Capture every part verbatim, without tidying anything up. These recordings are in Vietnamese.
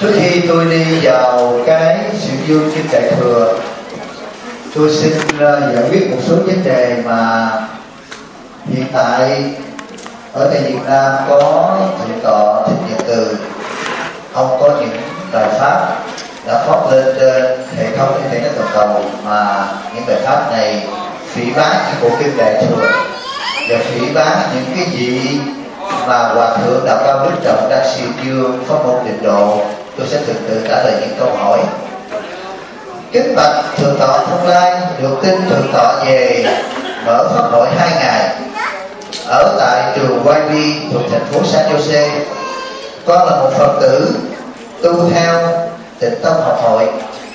Trước khi tôi đi vào cái sự dương trên đại thừa, tôi xin uh, giải quyết một số vấn đề mà hiện tại ở tại Việt Nam có thượng tọa Thích Nhật Từ. Ông có những bài pháp đã phát lên trên hệ thống internet toàn cầu, mà những bài pháp này phỉ báng những bộ kinh đại thừa và phỉ báng những cái gì mà Hòa Thượng Đạo Cao Đức Trọng đang siêu dương pháp môn Tịnh Độ. Tôi sẽ từ từ trả lời những câu hỏi. Kính bạch thượng tọa Thông Lai, được tin thượng tọa về mở pháp hội hai ngày ở tại trường Y B thuộc thành phố San Jose. Con là một Phật tử tu theo Tịnh Tâm Học Hội.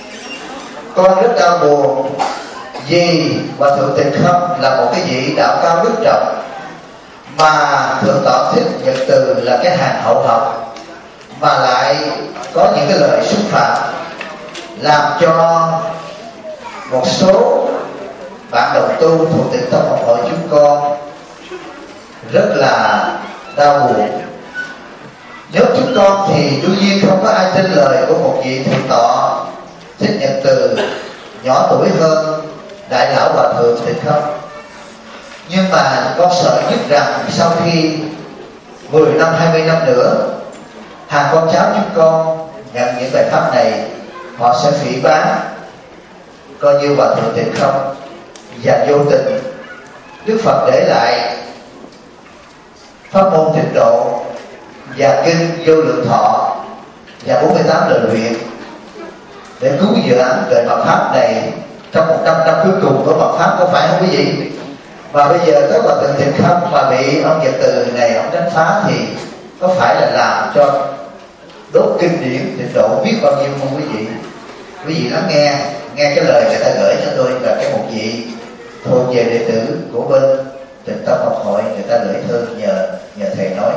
Con rất đau buồn vì Hòa Thượng Tịnh Không là một cái vị đạo cao đức trọng, mà thượng tọa Thích Nhật Từ là cái hàng hậu học, mà lại có những cái lời xúc phạm, làm cho một số bạn đồng tu thuộc Tịnh Tâm Học Hội chúng con rất là đau buồn. Nếu chúng con thì đương nhiên không có ai tin lời của một vị thượng tọa Thích Nhật Từ nhỏ tuổi hơn đại lão Hòa Thượng Tịnh Không. Nhưng mà con sợ nhất rằng sau khi mười năm, hai mươi năm nữa, hàng con cháu chúng con nhận những bài pháp này, họ sẽ phỉ báng coi như Hòa Thượng Tịnh Không, và vô tình Đức Phật để lại pháp môn Tịnh Độ và kinh Vô Lượng Thọ và bốn mươi tám lời luyện để cứu vãn đời Phật pháp này trong một trăm năm cuối cùng của Phật pháp, có phải không quý vị? Và bây giờ các Hòa Thượng Tịnh Không mà bị ông Nhật Từ này ông đánh phá thì có phải là làm cho đốt kinh điển Tịnh Độ biết bao nhiêu không quý vị? Quý vị lắng nghe nghe cái lời người ta gửi cho tôi, và cái một vị thuộc về đệ tử của bên Tịnh Tâm Học Hội, người ta gửi thư nhờ nhờ thầy nói.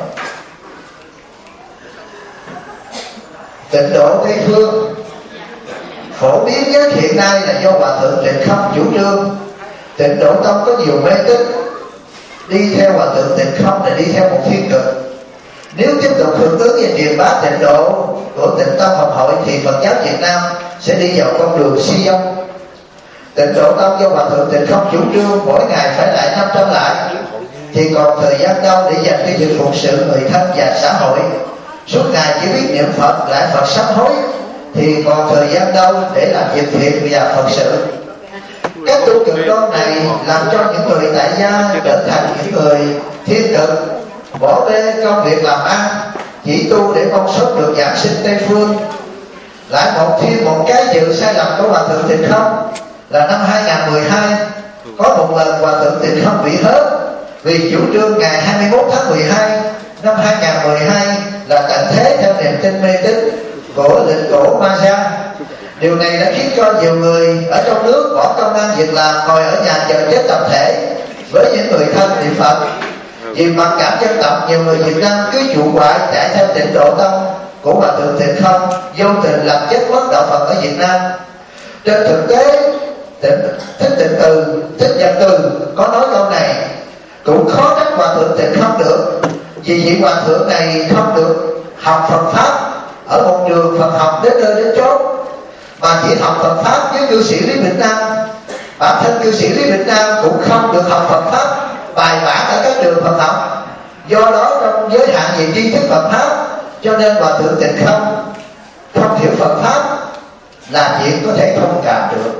Tịnh Độ Tây Phương phổ biến nhất hiện nay là do Hòa Thượng Tịnh Không chủ trương. Tịnh Độ Tông có nhiều mê tín, đi theo Hòa Thượng Tịnh Không là đi theo một thiên cực. Nếu tiếp tục hưởng ứng và truyền bá Tịnh Độ của Tịnh Tâm Học Hội thì Phật giáo Việt Nam sẽ đi vào con đường suy vong. Tịnh Độ Tông do Hòa Thượng Tịnh Không chủ trương mỗi ngày phải lại năm trăm lại, thì còn thời gian đâu để dành cho việc phụng sự người thân và xã hội. Suốt ngày chỉ biết niệm Phật lại Phật sám hối, thì còn thời gian đâu để làm việc thiện và Phật sự. Các tu cực đoan này làm cho những người tại gia trở thành những người thiên cực, bỏ bê công việc làm ăn, chỉ tu để mong sớm được giảng sinh Tây Phương. Lại một thêm một cái dự sai lầm của Hòa Thượng Tịnh Không là năm hai nghìn mười hai, có một lần Hòa Thượng Tịnh Không bị hớt vì chủ trương ngày hai mươi mốt tháng mười hai năm hai nghìn mười hai là tận thế theo niềm tin mê tín của lịch cổ Ma Gia. Điều này đã khiến cho nhiều người ở trong nước bỏ công ăn việc làm, ngồi ở nhà chờ chết tập thể với những người thân niệm Phật. Vì mặc cảm dân tộc, nhiều người Việt Nam cứ trụ ngoại chạy theo Tịnh Độ Tông của Hòa Thượng Tịnh Không, vô tình làm chết mất đạo Phật ở Việt Nam. Trên thực tế, Tịnh, Thích Tịnh Từ, Thích Nhật Từ có nói câu này cũng khó trách Hòa Thượng Tịnh Không được, vì vị Hòa Thượng này không được học Phật pháp ở một trường Phật học đến nơi đến chốn, mà chỉ học Phật pháp với cư sĩ Lý Bình Nam. Bản thân cư sĩ Lý Bình Nam cũng không được học Phật pháp bài bản ở các trường Phật học. Do đó trong giới hạn về tri thức Phật pháp, cho nên Hòa Thượng Tịnh Không không hiểu Phật pháp là chuyện có thể thông cảm được.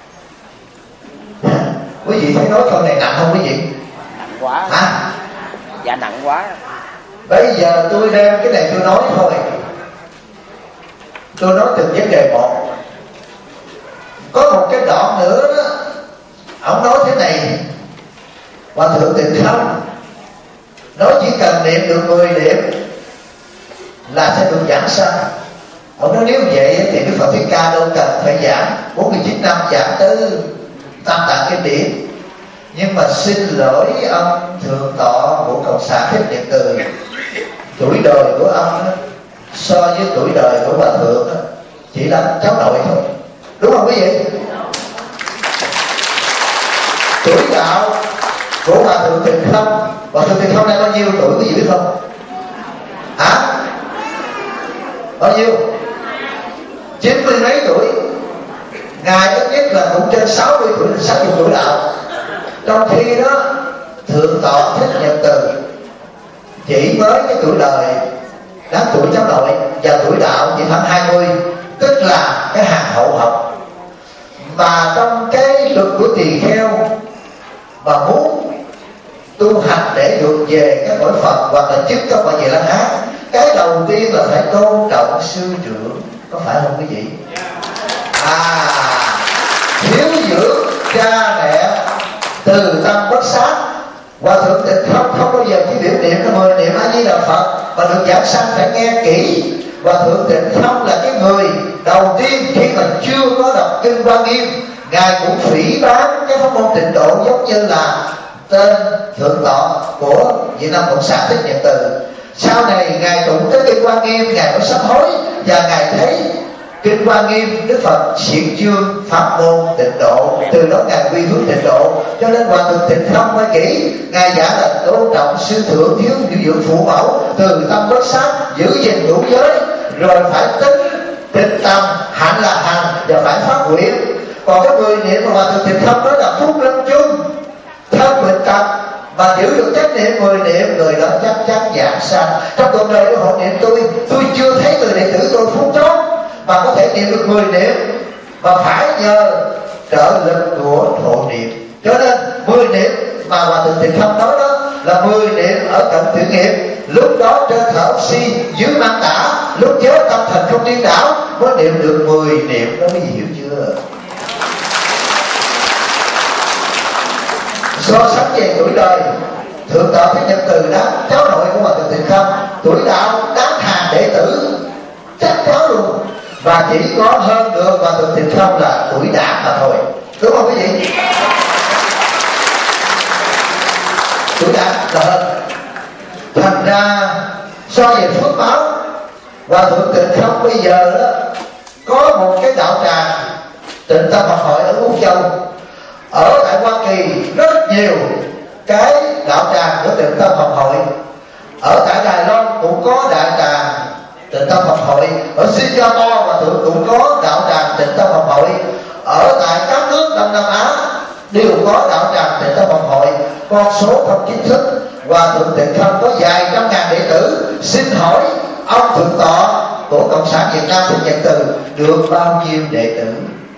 Quý vị thấy nói câu này nặng không quý vị? Nặng quá. À? Dạ nặng quá. Bây giờ tôi đem cái này tôi nói thôi, tôi nói từng vấn đề một. Có một cái đoạn nữa đó, ông nói thế này: Hòa Thượng Tịnh Không nói chỉ cần niệm được mười điểm là sẽ được giảng sanh. Ông nói nếu vậy thì Đức Phật Thích Ca đâu cần phải giảng bốn mươi chín năm giảng tới tam tạng kinh điển. Nhưng mà xin lỗi ông thượng tọa của Cộng sản Thích Nhật Từ, tuổi đời của ông đó, so với tuổi đời của Hòa Thượng đó, chỉ là cháu nội thôi, đúng không quý vị? Tuổi đạo của Hòa Thượng Tịnh Không, Hòa Thượng Tịnh Không nay bao nhiêu tuổi quý vị biết không? Hả? Bao nhiêu? chín mươi mấy tuổi, ngài ít nhất là cũng trên sáu mươi tuổi, sáu mươi tuổi đạo. Trong khi đó thượng tọa Thích Nhật Từ chỉ mới cái tuổi đời đáng tuổi cháu nội và tuổi đạo chỉ khoảng hai mươi, tức là cái hàng hậu học. Mà trong cái luật của tỳ kheo mà muốn tu hành để được về các cõi Phật hoặc là chức các cõi Về La Hán, cái đầu tiên là phải tôn trọng sư trưởng, có phải không quý vị? À, thiếu dưỡng cha mẹ từ tâm bất sát. Hòa thượng Tịnh Không không bao giờ chỉ biểu niệm cái mười niệm A Di Đà Phật mà được giảng sanh phải nghe kỹ. Hòa thượng Tịnh Không là cái người đầu tiên khi mà chưa có đọc kinh Hoa Nghiêm, ngài cũng phỉ bán cái pháp môn Tịnh Độ, giống như là tên thượng tọa của Việt Nam Cộng sản Thích Nhật Từ. Sau này ngài tụng tới kinh Hoa Nghiêm, ngài có sám hối và ngài thấy kinh Hoa Nghiêm Đức Phật xiển dương pháp môn Tịnh Độ, từ đó ngài quy hướng Tịnh Độ. Cho nên Hòa thượng Tịnh Không nói kỹ, ngài giả là tôn trọng sư thượng, thiếu dưỡng phụ mẫu, từ tâm bất sát, giữ gìn ngũ giới, rồi phải tính tịnh tâm, hạnh là hành và phải phát nguyện. Còn cái mười niệm mà Hòa thượng Tịnh Không nói là phúc lâm chung, thân bệnh tật, mà giữ được chánh niệm mười niệm, người đó chắc chắn giảng sanh. Trong cuộc đời của hộ niệm tôi, tôi chưa thấy người đệ tử tôi phúc chót mà có thể niệm được mười niệm, mà phải nhờ trợ lực của hộ niệm. Cho nên mười niệm mà Hòa thượng Tịnh Không nói đó là mười niệm ở cận thử nghiệm. Lúc đó trên thở oxy dưới mang tả, lúc nhớ tâm thần không điên đảo, mới niệm được mười niệm đó, mới hiểu chưa? So sánh về tuổi đời, thượng tọa Thích Nhật Từ đáng cháu nội của Hòa thượng Tịnh Không, tuổi đạo đáng hàng đệ tử chắc cháu luôn, và chỉ có hơn được Hòa thượng Tịnh Không là tuổi đảng mà thôi, đúng không quý vị? Tuổi đảng là hơn. Thành ra so về phước báo, Hòa thượng Tịnh Không bây giờ đó có một cái đạo tràng Tịnh Tâm Học Hội ở Úc Châu. Ở tại Hoa Kỳ rất nhiều cái đạo tràng của Tịnh Tâm Học Hội. Ở tại Đài Loan cũng có đạo tràng Tịnh Tâm Học Hội. Ở Singapore Hòa thượng cũng có đạo tràng Tịnh Tâm Học Hội. Ở tại các nước Đông Nam Á đều có đạo tràng Tịnh Tâm Học Hội. Con số không chính thức, Hòa thượng Tịnh Không có vài trăm ngàn đệ tử. Xin hỏi ông thượng tọa của Cộng sản Việt Nam Thích Nhật Từ được bao nhiêu đệ tử?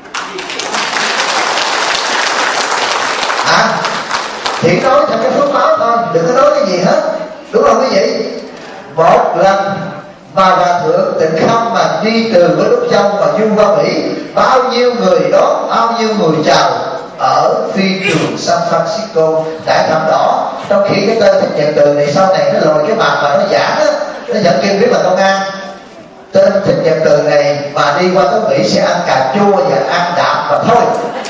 À, chỉ nói thành cái phước báo thôi, đừng có nói cái gì hết, đúng không quý vị? Một lần mà Hòa thượng Tịnh Không mà đi từ với Úc Châu mà du qua Mỹ, bao nhiêu người đó, bao nhiêu người chào ở phi trường San Francisco Đại Thảm Đỏ. Trong khi cái tên Thích Nhật Từ này sau này nó lòi cái mặt mà nó giả đó, nó dẫn kinh biết là công an. Tên Thích Nhật Từ này mà đi qua tới Mỹ sẽ ăn cà chua và ăn đạm và thôi.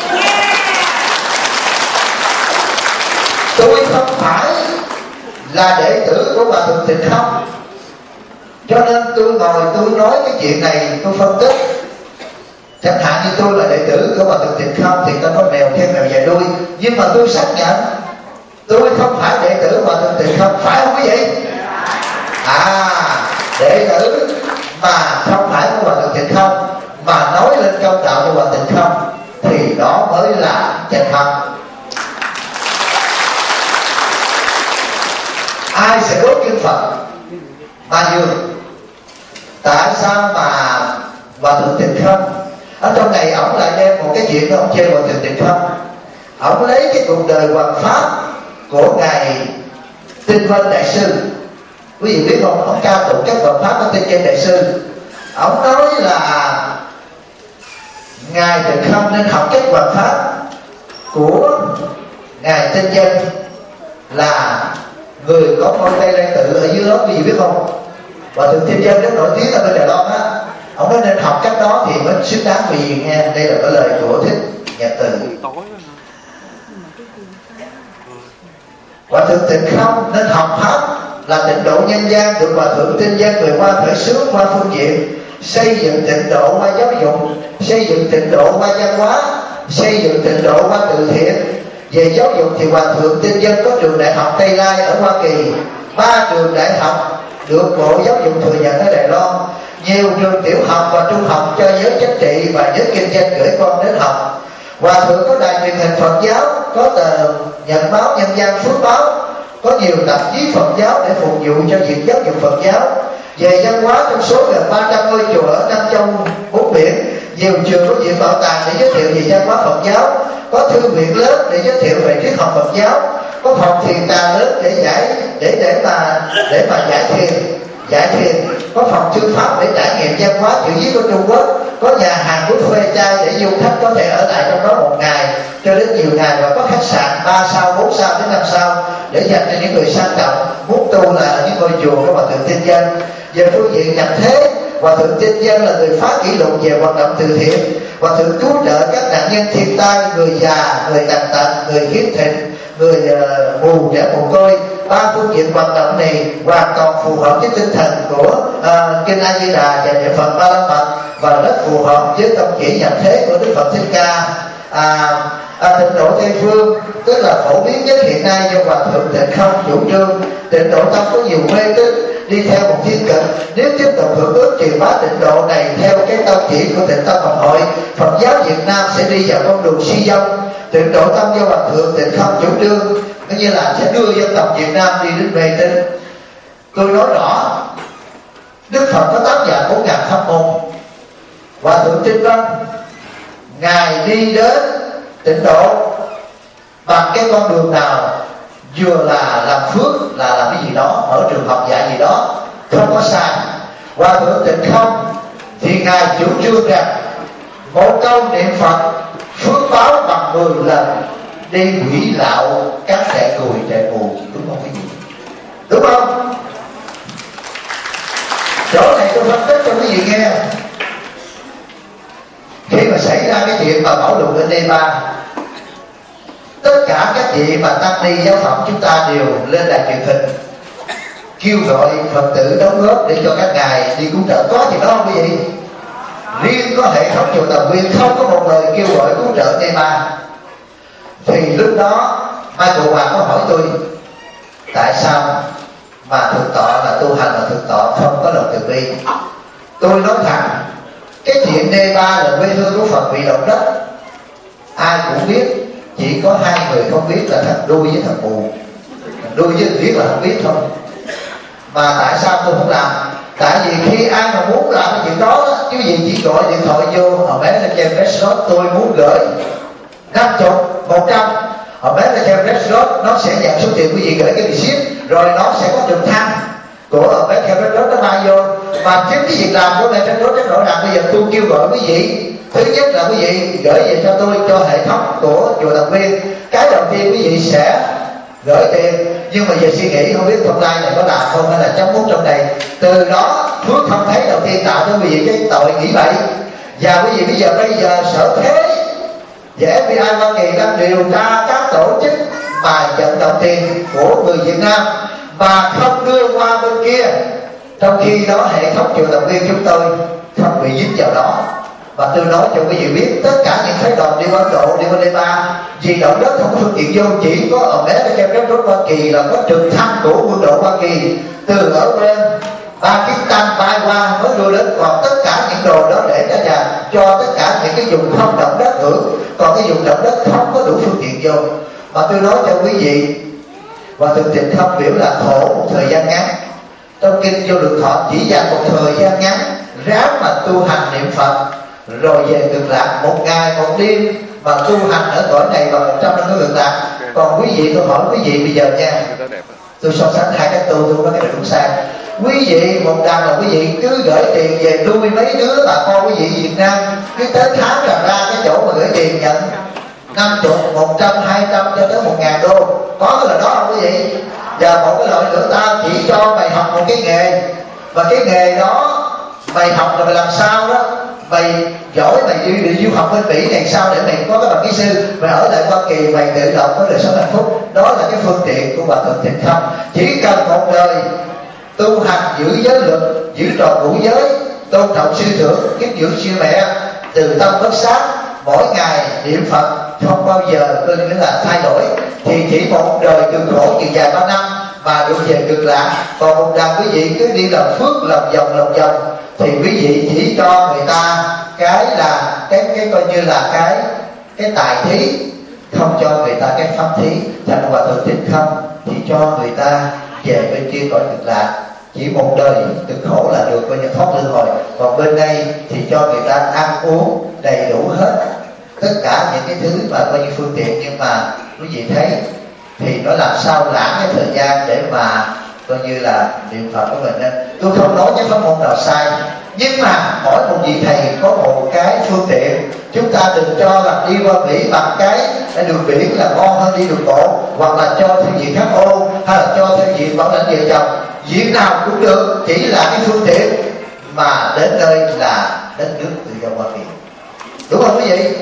Tôi không phải là đệ tử của Hòa thượng Tịnh Không, cho nên tôi ngồi tôi nói cái chuyện này, tôi phân tích. Chẳng hạn như tôi là đệ tử của Hòa thượng Tịnh Không thì ta nói mèo theo mèo dài đuôi, nhưng mà tôi xác nhận tôi không phải đệ tử Hòa thượng Tịnh Không, phải không quý vị? À, đệ tử mà không phải của Hòa thượng Tịnh Không mà nói lên câu đạo của Hòa thượng Tịnh Không thì đó mới là chân thật. Ai sẽ đốt kinh Phật mà dường? Tại sao mà Hòa thượng Tịnh Không ở trong này ổng lại đem một cái chuyện đó ông chê Hòa thượng Tịnh Không? Ổng lấy cái cuộc đời hoằng pháp của ngài Tinh Vân Đại Sư. Quý vị biết không? Ông ca tụng các hoằng pháp của Tinh Vân Đại Sư. Ổng nói là ngài Tịnh Không nên học các hoằng pháp của ngài Tinh Vân, là người có ngôi Tây Lan Tự ở dưới đó, quý vị biết không? Và thượng Thiên Dân rất nổi tiếng ở bên Đài Loan á, ông nói nên học cách đó thì mới xứng đáng vì nghe. Đây là cái lời của Thích Nhật Từ. Hòa thượng Tịnh Không nên học pháp là tịnh độ nhân gian, được Hòa thượng Tinh Dân người qua khởi xướng qua phương diện xây dựng tịnh độ qua giáo dục, xây dựng tịnh độ qua văn hóa, xây dựng tịnh độ qua từ thiện. Về giáo dục thì Hòa thượng Tinh Dân có trường đại học Tây Lai ở Hoa Kỳ, ba trường đại học được Bộ Giáo dục thừa nhận ở Đài Loan, nhiều trường tiểu học học và trung học cho giới chính trị và giới kinh doanh gửi con đến học. Hòa thượng có đài truyền hình Phật giáo, có tờ Nhật báo Nhân dân, Phước báo, có nhiều tạp chí Phật giáo để phục vụ cho việc giáo dục Phật giáo. Về văn hóa, trong số gần ba trăm ngôi chùa ở Nam Châu bốn biển, nhiều trường có viện bảo tàng để giới thiệu về văn hóa Phật giáo, có thư viện lớn để giới thiệu về triết học Phật giáo, có phòng thiền trà lớn để giải để để mà để mà giải thiền giải thiền có phòng thư pháp để trải nghiệm văn hóa chữ viết của Trung Quốc, có nhà hàng buffet chay để du khách có thể ở lại trong đó một ngày cho đến nhiều ngày, và có khách sạn ba sao, bốn sao đến năm sao để dành cho những người sang trọng muốn tu là ở những ngôi chùa của Hòa thượng Tinh Dân. Về phương diện nhập thế, Hòa thượng Tinh Dân là người phá kỷ lục về hoạt động từ thiện. Hòa thượng cứu trợ các nạn nhân thiên tai, người già, người tàn tật, người khiếm thịnh, người uh, mù trẻ mồ côi. Ba phương diện hoạt động này hoàn toàn phù hợp với tinh thần của uh, kinh A Di Đà và niệm Phật Ba La Mật, và rất phù hợp với tông chỉ nhập thế của Đức Phật Thích Ca. À, à, tịnh độ Tây phương tức là phổ biến nhất hiện nay do Hòa thượng Tịnh Không chủ trương. Tịnh độ tâm có nhiều mê tín đi theo một thiên cực, nếu tiếp tục hưởng ứng truyền bá tịnh độ này theo cái tông chỉ của Tịnh Tâm Học Hội, Phật giáo Việt Nam sẽ đi vào con đường suy vong. Tịnh độ tâm do Hòa thượng Tịnh Không chủ trương, coi như là sẽ đưa dân tộc Việt Nam đi đến mê tín. Tôi nói rõ, Đức Phật có tám vạn bốn ngàn pháp môn. Hòa thượng Trinh Văn ngài đi đến tịnh độ bằng cái con đường nào, vừa là làm phước, là làm cái gì đó, mở trường học dạy gì đó, không có sai. Hòa thượng Tịnh Không thì ngài chủ trương rằng một câu niệm Phật phước báo bằng mười lần đi hủy lạo các trẻ cùi trẻ mù, đúng không quý vị? Đúng không? Chỗ này tôi phân tích cho quý vị nghe. Khi mà xảy ra cái chuyện mà bạo lực ở Nepal, tất cả các vị mà tăng ni giáo phẩm chúng ta đều lên đài truyền hình kêu gọi Phật tử đóng góp để cho các ngài đi cứu trợ. Có gì đó không quý vị? Riêng có hệ thống chùa Tầm Nguyên không có một lời kêu gọi cứu trợ Nepal. Thì lúc đó Michael Hoàng có hỏi tôi tại sao mà thực tọa là tu hành, là thực tọa không có lòng từ bi. Tôi nói thẳng, cái chuyện Nepal là quê hương của Phật bị động đất ai cũng biết, chỉ có hai người không biết là thằng đuôi với thằng mù. Thằng đuôi với thằng biết là không biết thôi. Mà tại sao tôi không làm? Tại vì khi ai mà muốn làm cái chuyện đó, chứ gì chỉ gọi điện thoại vô, họ bé lên trên Redslot tôi muốn gửi năm mươi, một trăm, họ bé lên trên Redslot nó sẽ nhận số tiền quý vị gửi cái receipt, rồi nó sẽ có trực thăng của ở bé theo Redslot nó bay vô. Mà chính cái việc làm của bé Redslot rất rõ ràng. Bây giờ tôi kêu gọi quý vị, thứ nhất là quý vị gửi về cho tôi, cho hệ thống của chùa Tầm Nguyên. Cái đầu tiên quý vị sẽ gửi tiền, nhưng mà về suy nghĩ không biết thông lai này có làm không hay là chấm mút trong này. Từ đó phước không thấy đầu tiên tạo cho quý vị cái tội nghĩ vậy. Và quý vị bây giờ bây giờ sở thế và ép bê i Hoa Kỳ đang điều tra các tổ chức mà vận động tiền của người Việt Nam mà không đưa qua bên kia, trong khi đó hệ thống chùa Tầm Nguyên chúng tôi không bị dính vào đó. Và tôi nói cho quý vị biết, tất cả những phái đoàn đi qua Ấn Độ, đi qua Nepal, vì động đất không có phương tiện vô, chỉ có ở bé trên các rốt Hoa Kỳ là có trực thăng của quân đội Hoa Kỳ từ ở bên Pakistan bay qua mới đưa đến. Còn tất cả những đồ đó để cho nhà cho tất cả những cái vùng không động đất hưởng, còn cái vùng động đất không có đủ phương tiện vô. Mà tôi nói cho quý vị, và thực tình không biểu là khổ một thời gian ngắn. Trong kinh Vô Lượng Thọ chỉ dành một thời gian ngắn, ráng mà tu hành niệm Phật rồi về cực lạc, một ngày một đêm mà tu hành ở cõi này và một trăm năm có cực lạc. Còn quý vị, tôi hỏi quý vị bây giờ nha, tôi so sánh hai cái tu, tôi có cái này đúng sai. Quý vị một đằng là quý vị cứ gửi tiền về nuôi mấy đứa bà con quý vị Việt Nam, cứ tới tháng là ra cái chỗ mà gửi tiền nhận năm mươi, một trăm, hai trăm cho tới một ngàn đô. Có cái là đó không quý vị? Và một cái loại nữa, ta chỉ cho mày học một cái nghề, và cái nghề đó mày học rồi mày làm sao đó, mày giỏi mày đi, đi du học bên Mỹ này sao để mày có cái bằng kỹ sư, mày ở lại Hoa Kỳ mày tự động có đời sống hạnh phúc. Đó là cái phương tiện của Hòa thượng Tịnh Không. Chỉ cần một đời tu hành giữ giới luật, giữ tròn ngũ giới, tôn trọng sư trưởng, kính dưỡng sư mẹ, từ tâm bất sát, mỗi ngày niệm Phật không bao giờ tôi nghĩa là thay đổi, thì chỉ một đời cực khổ chừng dài ba năm mà được về cực lạc. Còn một đằng quý vị cứ đi làm phước làm vòng làm vòng thì quý vị chỉ cho người ta cái là cái cái coi như là cái cái tài thí, không cho người ta cái pháp thí. Thành Hòa Thượng Thích Không thì cho người ta về bên kia cõi cực lạc, chỉ một đời cực khổ là được coi như thoát luân hồi. Còn bên đây thì cho người ta ăn uống đầy đủ hết tất cả những cái thứ mà coi như phương tiện. Nhưng mà quý vị thấy thì nó làm sao lãng cái thời gian để mà coi như là niệm Phật của mình. Nên tôi không nói cái pháp môn nào sai, nhưng mà mỗi một vị thầy có một cái phương tiện. Chúng ta đừng cho là đi qua Mỹ bằng cái đường biển là ngon hơn đi đường bộ, hoặc là cho theo diện khắc ô, hay là cho theo diện bảo lãnh vợ chồng. Diện nào cũng được, chỉ là cái phương tiện mà đến nơi là đất nước tự do Hoa Kỳ. Đúng không quý vị?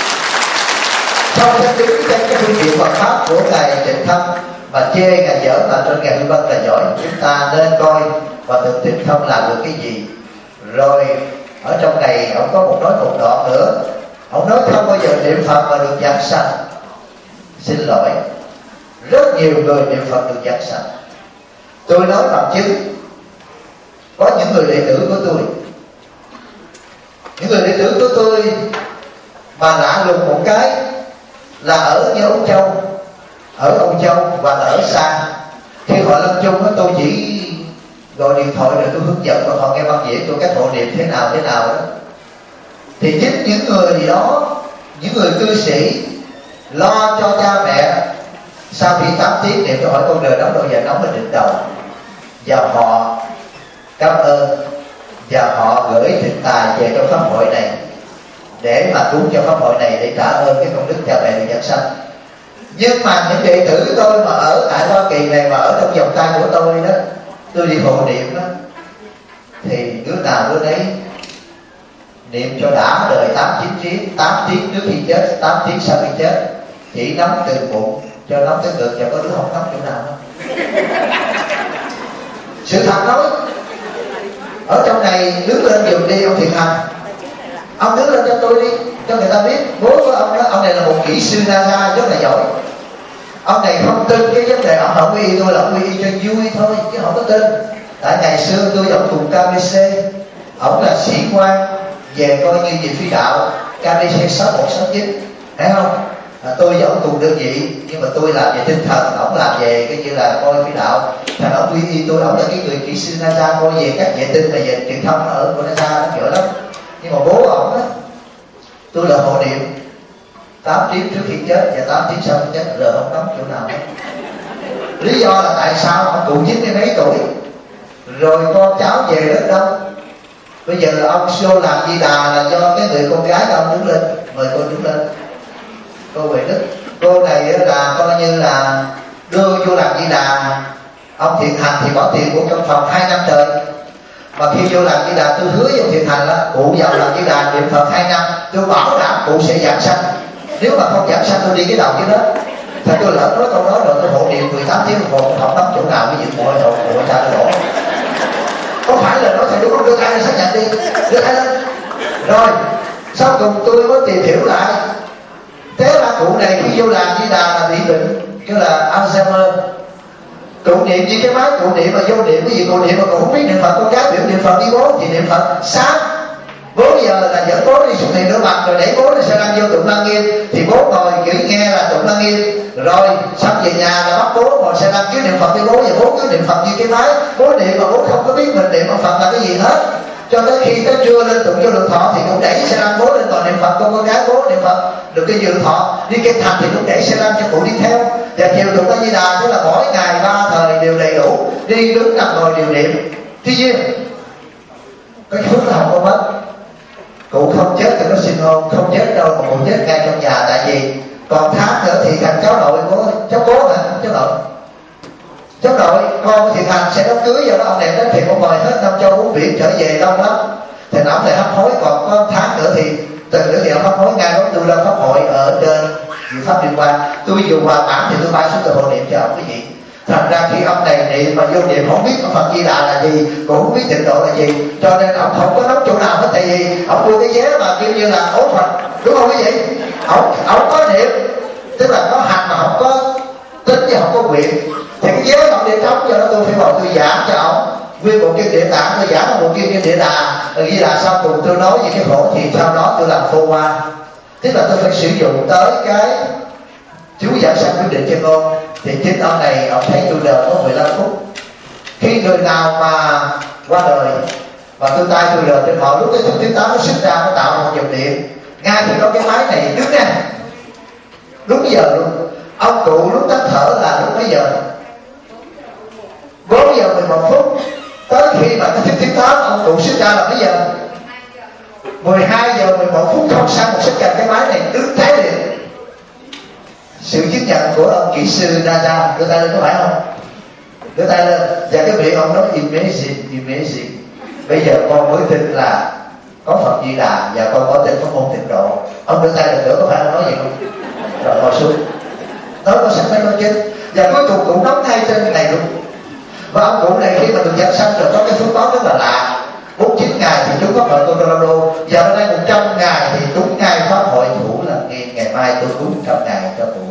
Không thể đứng trên cái phương tiện Phật pháp của ngài Trịnh Thông mà chê ngài dở, mà trên ngài Huy Vân là giỏi. Chúng ta nên coi và thực Trịnh Thông làm được cái gì. Rồi ở trong này ông có một nói một đoạn nữa, ông nói không bao giờ niệm Phật mà được giảng sanh. Xin lỗi, rất nhiều người niệm Phật được giảng sanh. Tôi nói bằng chứng, có những người đệ tử của tôi, những người đệ tử của tôi mà lạ lùng một cái là ở như Âu Châu, ở Âu Châu và ở xa. Khi họ lâm chung đó, tôi chỉ gọi điện thoại rồi tôi hướng dẫn và họ nghe băng diễn tôi cách hộ niệm thế nào thế nào đó. Thì giúp những người đó, những người cư sĩ lo cho cha mẹ sau khi tám tiếng niệm, tôi hỏi con đời đó bao giờ nóng lên đỉnh đầu, và họ cảm ơn và họ gửi thịnh tài về trong pháp hội này để mà cúng cho pháp hội này, để trả ơn cái công đức cha mẹ được giảng sanh. Nhưng mà những đệ tử tôi mà ở tại Hoa Kỳ này, mà ở trong vòng tay của tôi đó, tôi đi hộ niệm đó, thì đứa nào đứa đấy niệm cho đã đời tám chín tiếng, tám tiếng trước khi chết, tám tiếng sau khi chết, chỉ nắm từ bụng cho nắm tới ngực, và có đứa không nắm chỗ nào đâu. Sự thật nói, ở trong này đứng lên giùm đi ông Thiện Hành, ông đứng lên cho tôi đi, cho người ta biết bố của ông đó, ông này là một kỹ sư NASA rất là giỏi. Ông này không tin cái vấn đề ông không quy y tôi, là ông quy y cho vui thôi chứ không có tin. Tại ngày xưa tôi giống cùng ca bê xê, ông là sĩ quan về coi như về phi đạo, ca bê xê sáu một sáu chín, thấy không? À, tôi với ông cùng đơn vị, nhưng mà tôi làm về tinh thần, ông làm về cái như là coi phi đạo. Thành ông quy y tôi, ông là cái người kỹ sư NASA, coi về các vệ tinh này, về truyền thông ở của NASA nó giỏi lắm. Nhưng mà bố ông á, tôi là hộ niệm tám tiếng trước khi chết và tám tiếng sau khi chết, giờ không nắm chỗ nào hết. Lý do là tại sao ông cụ chín mươi mấy tuổi rồi con cháu về rất đông. Bây giờ ông show làm Di Đà là do cái người con gái của ông đứng lên, mời cô đứng lên, cô Huệ Đức. Cô này là coi như là đưa vô làm Di Đà. Ông Thiện Hành thì bỏ tiền của trong phòng hai năm trời. Mà khi vô làm Di Đà, tôi hứa với ông Thiện Hành là cụ vào làm Di Đà niệm Phật hai năm, tôi bảo đảm cụ sẽ giảng sanh. Nếu mà không giảng sanh tôi đi cái đầu dưới đó. Thì tôi lỡ nói câu đó rồi, tôi hộ niệm mười tám tiếng một không nắm chỗ nào, cái gì mọi hộ hộ cha tôi đổ. Có phải là nói thầy đúng không? Đưa tay lên xác nhận đi, đưa tay lên. Rồi sau cùng tôi mới tìm hiểu lại, thế là cụ này khi vô làm Di Đà là bị bệnh kêu là Alzheimer. Cụ niệm như cái máy cụ niệm mà vô niệm cái gì cụ niệm mà cụ không biết niệm Phật. Con gái biểu niệm Phật đi bố thì niệm Phật sáng. Bố giờ là dẫn bố đi xuống thuyền rửa mặt rồi để bố đi xe lăn vô tụng lăng nghiêm, thì bố ngồi kiểu nghe là tụng lăng nghiêm. Rồi xong về nhà là bắt bố ngồi xe lăn cứ niệm Phật đi bố, và bố cứ niệm Phật như cái máy. Bố niệm mà bố không có biết mình niệm Phật là cái gì hết. Cho tới khi tới trưa lên tụng vô lượng thọ thì cũng đẩy xe lăn bố lên còn niệm Phật. Con con gái bố niệm Phật được cái lượng thọ đi kinh thành thì cũng đẩy xe lăn cho cụ đi theo. Và chiều tụng A Di Đà, tức là mỗi ngày ba thời đều đầy đủ, đi đứng nằm ngồi đều niệm. Tuy nhiên cái phước là không có mất. Cụ không chết thì nó sinh hồn, không chết đâu mà cụ chết ngay trong nhà. Tại vì còn tháng nữa thì thành cháu nội của cháu cố hả? Cháu nội cháu nội con của Thiện Hành sẽ đám cưới, do đó ông này đến Thiện ông mời hết năm châu bốn biển trở về đông lắm. Thì ông này hấp hối, còn có tháng nữa thì từ nữa thì ông hấp hối ngay đó. Tôi lên pháp hội ở trên Diệu Pháp Liên Quan, tôi dù hòa bản thì tôi bay xuống từ hộ niệm cho ông quý vị. Thành ra khi ông này niệm mà vô niệm không biết Phật Di Đà là gì, cũng không biết tịnh độ là gì, cho nên ông không có nắm chỗ nào hết. Tại vì ông mua cái vé mà kêu như là ố Phật, đúng không quý vị? Ông ông có niệm, tức là có hành mà không có tính và không có nguyện. Thì cái vé ông để trống, do đó tôi phải vào tôi giảng cho ông nguyên một kinh địa tạng, tôi giảng một kinh kinh địa đà, rồi ghi là sau cùng tôi nói về cái khổ, thì sau đó tôi làm phô qua. Tức là tôi phải sử dụng tới cái chú giải sanh quyết định chân ngôn. Thì chính ông này ông thấy tôi đợi có mười lăm phút. Khi người nào mà qua đời và tôi tay tôi rời trên họ, lúc cái thứ thứ tám nó sinh ra, nó tạo ra một dòng điện, ngay khi đó cái máy này đứng ra đúng giờ luôn. Ông cụ lúc tắt thở là lúc mấy giờ? Bốn giờ mười một phút. Tới khi mà cái thứ thứ tám ông cụ sinh ra là mấy giờ? Mười hai giờ mười một phút, không sang một xích cạnh cái máy này đứng cháy liền. Sự chứng nhận của ông kỹ sư Raja, đưa tay lên có phải không? Đưa tay lên. Và cái vị ông nói amazing, amazing. Bây giờ con mới tin là có Phật Di Đà và con có tin có môn tịnh độ. Ông đưa tay lên nữa có phải ông nói gì không? Rồi ngồi xuống. Nói có sẵn mấy nói chứ. Và cuối cùng cũng đóng ngay trên này luôn. Và ông cụ này khi mà được giảng sanh rồi có cái phước báo rất là lạ. bốn mươi chín ngày thì chúng có hội Colorado, và hôm nay một trăm ngày thì đúng ngày pháp hội thủ là ngày, ngày mai tôi cúng một trăm ngày cho cụ.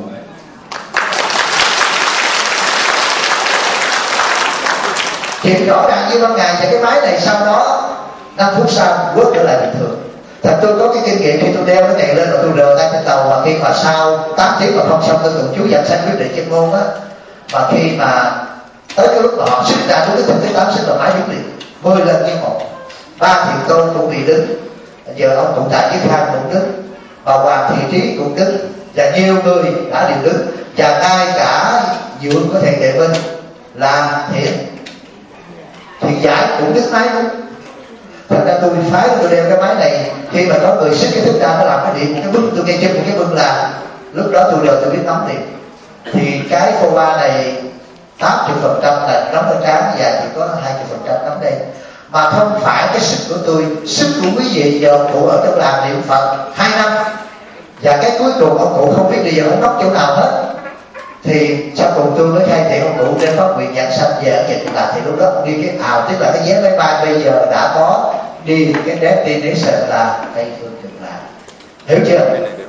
Thì rõ ràng như ban ngày, và cái máy này sau đó năm phút sau quất trở lại bình thường. Thật tôi có cái kinh nghiệm khi tôi đeo cái này lên rồi tôi rờ tay trên tàu, mà khi mà sau tám tiếng mà không xong tôi tụng chú giảng sanh quyết định chân ngôn á, mà khi mà tới cái lúc mà họ sinh ra tôi cái thứ thứ tám sinh vào máy đứng liền mười lần như một. Ba thiền tôn cũng bị đứng, giờ ông cụ Tạ Chí Khang cũng đứng, bà Hoàng Thị Trí cũng đứng, và nhiều người đã đều đứng, và ngay cả dượng của thầy Đệ Minh là thiện thì giải cũng đứng máy đúng. Thật ra tôi phái tôi đeo cái máy này, khi mà có người xích cái thức ra nó làm cái điện, cái bưng tôi ngay chân một cái bưng là lúc đó tôi đều tôi biết nắm điện. Thì cái phô ba này tám mươi phần trăm là nắm ở trán và chỉ có hai mươi phần trăm nắm đây. Mà không phải cái sức của tôi, sức của quý vị giờ cụ ở trong làng niệm Phật hai năm, và cái cuối cùng ông cụ không biết bây giờ ông nóc chỗ nào hết. Thì sau cùng tôi mới khai thị ông cụ đem phát nguyện giảng sanh về ở Nhật Bản. Thì lúc đó ông đi cái ào, tức là cái vé máy bay bây giờ đã có đi cái destination là Tây Phương Cực Lạc. Hiểu chưa?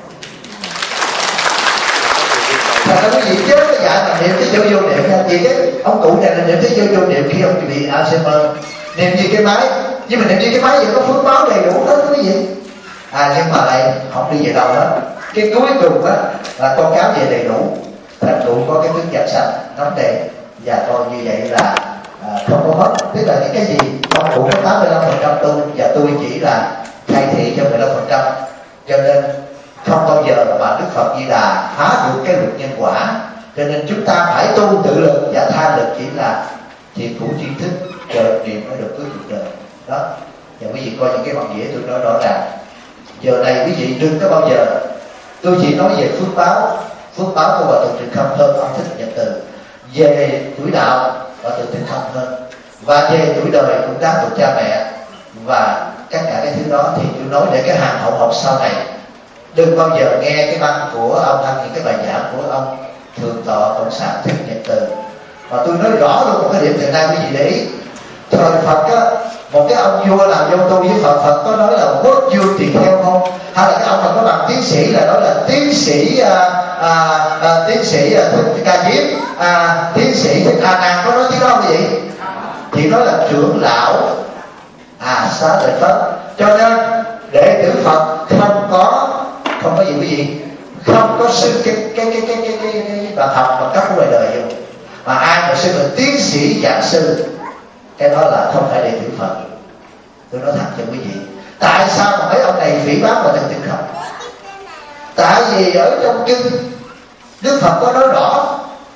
Thật ra quý vị chớ có dạy mà niệm cái vô vô niệm nha. Vì cái ông cụ này là niệm cái vô vô niệm khi ông bị Alzheimer, niệm như cái máy, nhưng mà niệm như cái máy vẫn có phước báo đầy đủ hết quý vị. À nhưng mà lại không đi về đâu hết. Cái cuối cùng á là con cáo về đầy đủ. Thành cụ có cái thức giảng sanh nắm đề, và coi như vậy là à, không có mất. Tức là những cái gì ông cụ có tám mươi lăm phần trăm tu, và tôi chỉ là thay thị cho mười lăm phần trăm. Cho nên không bao giờ mà Đức Phật Di Đà phá được cái luật nhân quả. Cho nên chúng ta phải tu tự lực, và tha lực chỉ là thiện thủ tri thức, chờ niệm mới được cứu cuộc đời đó. Và quý vị coi những cái bằng nghĩa tôi nói rõ ràng. Giờ này quý vị đừng có bao giờ, tôi chỉ nói về phước báo. Phước báo của Hòa Thượng Trịnh Khâm Hơn, ông Thích Nhật Từ. Về tuổi đạo, Hòa Thượng Trịnh Khâm Hơn. Và về tuổi đời cũng đáng của cha mẹ. Và tất cả cái thứ đó thì tôi nói để cái hàng hậu học sau này đừng bao giờ nghe cái băng của ông hay những cái bài giảng của ông Thượng tọa Cộng sản Thích Nhật Từ. Và tôi nói rõ luôn một cái điểm hiện nay quý vị để ý. Thời Phật á, một cái ông vua làm vô tu với Phật, Phật có nói là quốc vua tỳ kheo không? Hay là cái ông mà có bằng tiến sĩ là nói là tiến sĩ à, à, à, tiến sĩ à, Thích Ca Diếp, à, tiến sĩ Thích A Nan, có nói tiếng đó không vậy? Thì nói là trưởng lão à xá lợi Phất. Cho nên đệ tử Phật không có không có gì quý vị, không có xưng cái cái cái cái cái cái, cái bằng học bằng cấp của ngoài đời vô. Mà ai mà xưng là tiến sĩ giảng sư, cái đó là không phải đệ tử Phật. Tôi nói thẳng cho quý vị. Tại sao mà mấy ông này phỉ báng và thực tình không? Tại vì ở trong kinh Đức Phật có nói rõ,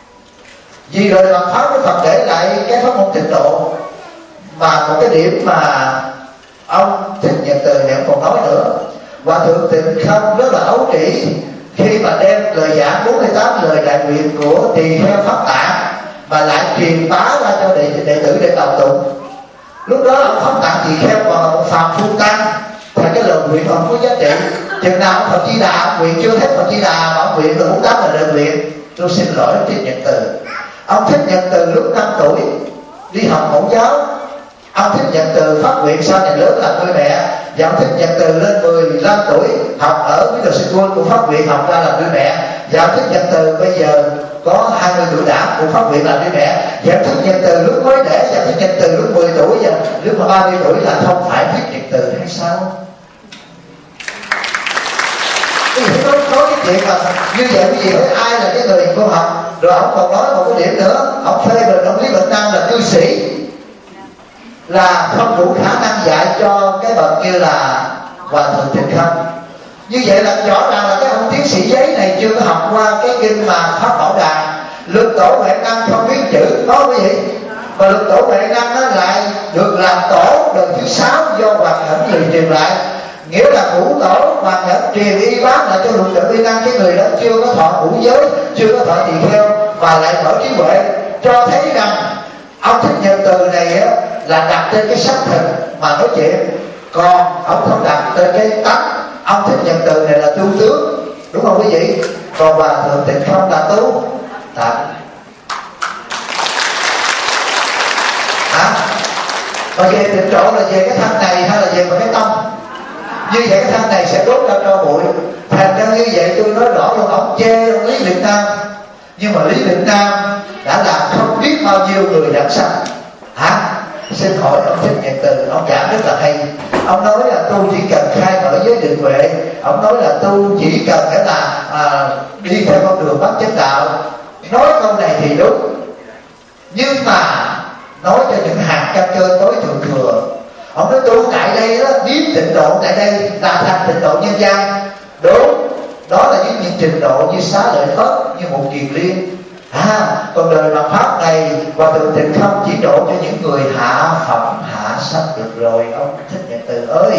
vì rồi bằng pháp Đức Phật để lại cái pháp môn tịnh độ. Mà một cái điểm mà ông Thích Nhật Từ này còn nói nữa, và Thượng Tịnh Không rất là ấu trĩ khi mà đem lời giảng bốn mươi tám lời đại nguyện của tỳ kheo Pháp Tạng mà lại truyền bá ra cho đệ, đệ tử để đọc tụng. Lúc đó ông Pháp Tạng tỳ kheo còn là một phàm phu tăng, thành cái lời nguyện không có giá trị. Chừng nào ông Phật Di Đà nguyện chưa hết Phật Di Đà mà ông nguyện là bốn mươi tám là lời nguyện. Tôi xin lỗi Thích Nhật Từ. Ông Thích Nhật Từ lúc năm tuổi đi học mẫu giáo. Ông Thích Nhật Từ phát nguyện sau này lớn là người mẹ. Và ông Thích Nhật Từ lên mười lăm tuổi học ở Middle School của phát nguyện học ra là người mẹ. Giảng thuyết Nhật Từ bây giờ có hai mươi tuổi đã cũng phát nguyện làm đi mẹ. Giảng thuyết Nhật Từ lúc mới đẻ, giảng thuyết Nhật Từ lúc mười tuổi, và lúc mà ba mươi tuổi là không phải thuyết Nhật Từ hay sao? Quý vị nói, nói cái chuyện mà như vậy quý vị hỏi ai là cái người cô học. Rồi ông còn nói một cái điểm nữa, ông phê bình ông Lý Bình Năng là cư sĩ, là không đủ khả năng dạy cho cái bậc như là Hòa Thượng Thích Không. Như vậy là rõ ràng là cái ông tiến sĩ giấy này chưa có học qua cái kinh mà Pháp Bảo Đàn. Lực Tổ Huệ Năng không biết chữ, có quý vị. Và Lực Tổ Huệ Năng nó lại được làm tổ đời thứ sáu do Hoàng Nhẫn người truyền lại. Nghĩa là ngũ tổ Hoàng Nhẫn truyền y bác lại cho Lực Tổ Huệ Năng. Cái người đó chưa có thọ ngũ giới, chưa có thọ tỳ kheo, và lại mở trí huệ, cho thấy rằng ông Thích Nhật Từ này á, là đặt trên cái sắc thịt mà nói chuyện, còn ông không đặt trên cái tánh. Ông Thích Nhật Từ này là tu tướng, đúng không quý vị? Còn Hòa Thượng Tịnh Không là tu tánh. Hả? Và về tịnh độ là về cái thân này hay là về một cái tâm? Như vậy cái thân này sẽ đốt ra cho bụi. Thành ra như vậy tôi nói rõ luôn, ông chê ông Lý Việt Nam, nhưng mà Lý Việt Nam đã làm không biết bao nhiêu người đặc sắc. Hả? Xin hỏi ông Thích Nhật Từ, ông giảng rất là hay. Ông nói là tu chỉ cần khai mở giới định huệ. Ông nói là tu chỉ cần cái là à, đi theo con đường bát chánh đạo. Nói câu này thì đúng, nhưng mà nói cho những hạt căn cơ tối thượng thừa. Ông nói tu tại đây đó, biết tịnh độ tại đây là thành tịnh độ nhân gian. Đúng, đó là những, những trình độ như Xá Lợi Phất, như một Kiền Liên. À, còn đời mặt Pháp này Hòa Thượng Tịnh Không chỉ độ cho những người hạ phẩm hạ sắc được rồi. Ông Thích Nhật Từ ơi.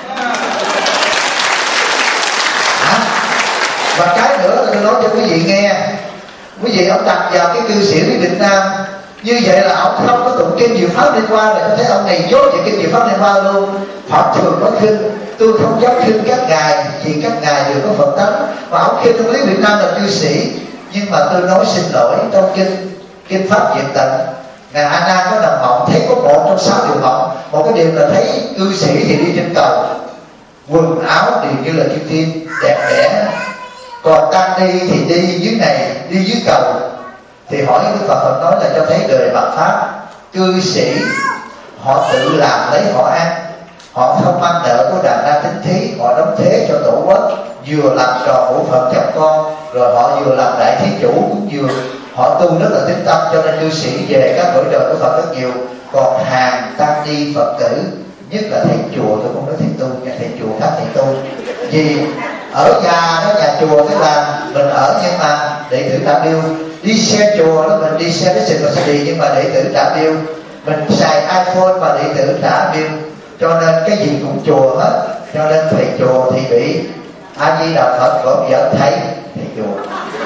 À, và cái nữa là tôi nói cho quý vị nghe. Quý vị ông đặt vào cái cư sĩ Lý Việt Nam, như vậy là ông không có tụng kinh Diệu Pháp Liên Hoa. Là tôi thấy ông này dốt về kinh Diệu Pháp Liên Hoa luôn. Pháp thường có khinh, tôi không dám khinh các ngài, vì các ngài đều có Phật tánh. Và ông khinh ông Lý Việt Nam là cư sĩ. Nhưng mà tôi nói xin lỗi, trong kinh kinh Pháp Diệu Tịnh, ngài A Nan có nằm mộng thấy có một trong sáu điều mộng. Một cái điều là thấy cư sĩ thì đi trên cầu, quần áo thì như là kim thiên đẹp đẽ, còn tăng ni thì đi dưới này, đi dưới cầu. Thì hỏi Đức Phật, Phật nói là cho thấy đời Phật Pháp cư sĩ họ tự làm lấy họ ăn, họ không ăn nợ của đàn na tín thí, họ đóng thế cho tổ quốc, vừa làm trò bổn phận chồng con, rồi họ vừa làm đại thí chủ, cũng vừa họ tu rất là tín tâm, cho nên cư sĩ về các cõi đời của Phật rất nhiều. Còn hàng tăng ni Phật tử, nhất là thầy chùa, tôi không nói thầy tu nha, thầy chùa khác thầy tu, vì ở nhà đó, nhà chùa tức là mình ở, nhưng mà đệ tử trả bill. Đi xe chùa đó mình đi xe cái và đi, nhưng mà đệ tử trả bill. Mình xài iPhone mà đệ tử trả bill, cho nên cái gì cũng chùa hết. Cho nên thầy chùa thì bị A Di Đà Phật có vợ thầy thầy chùa.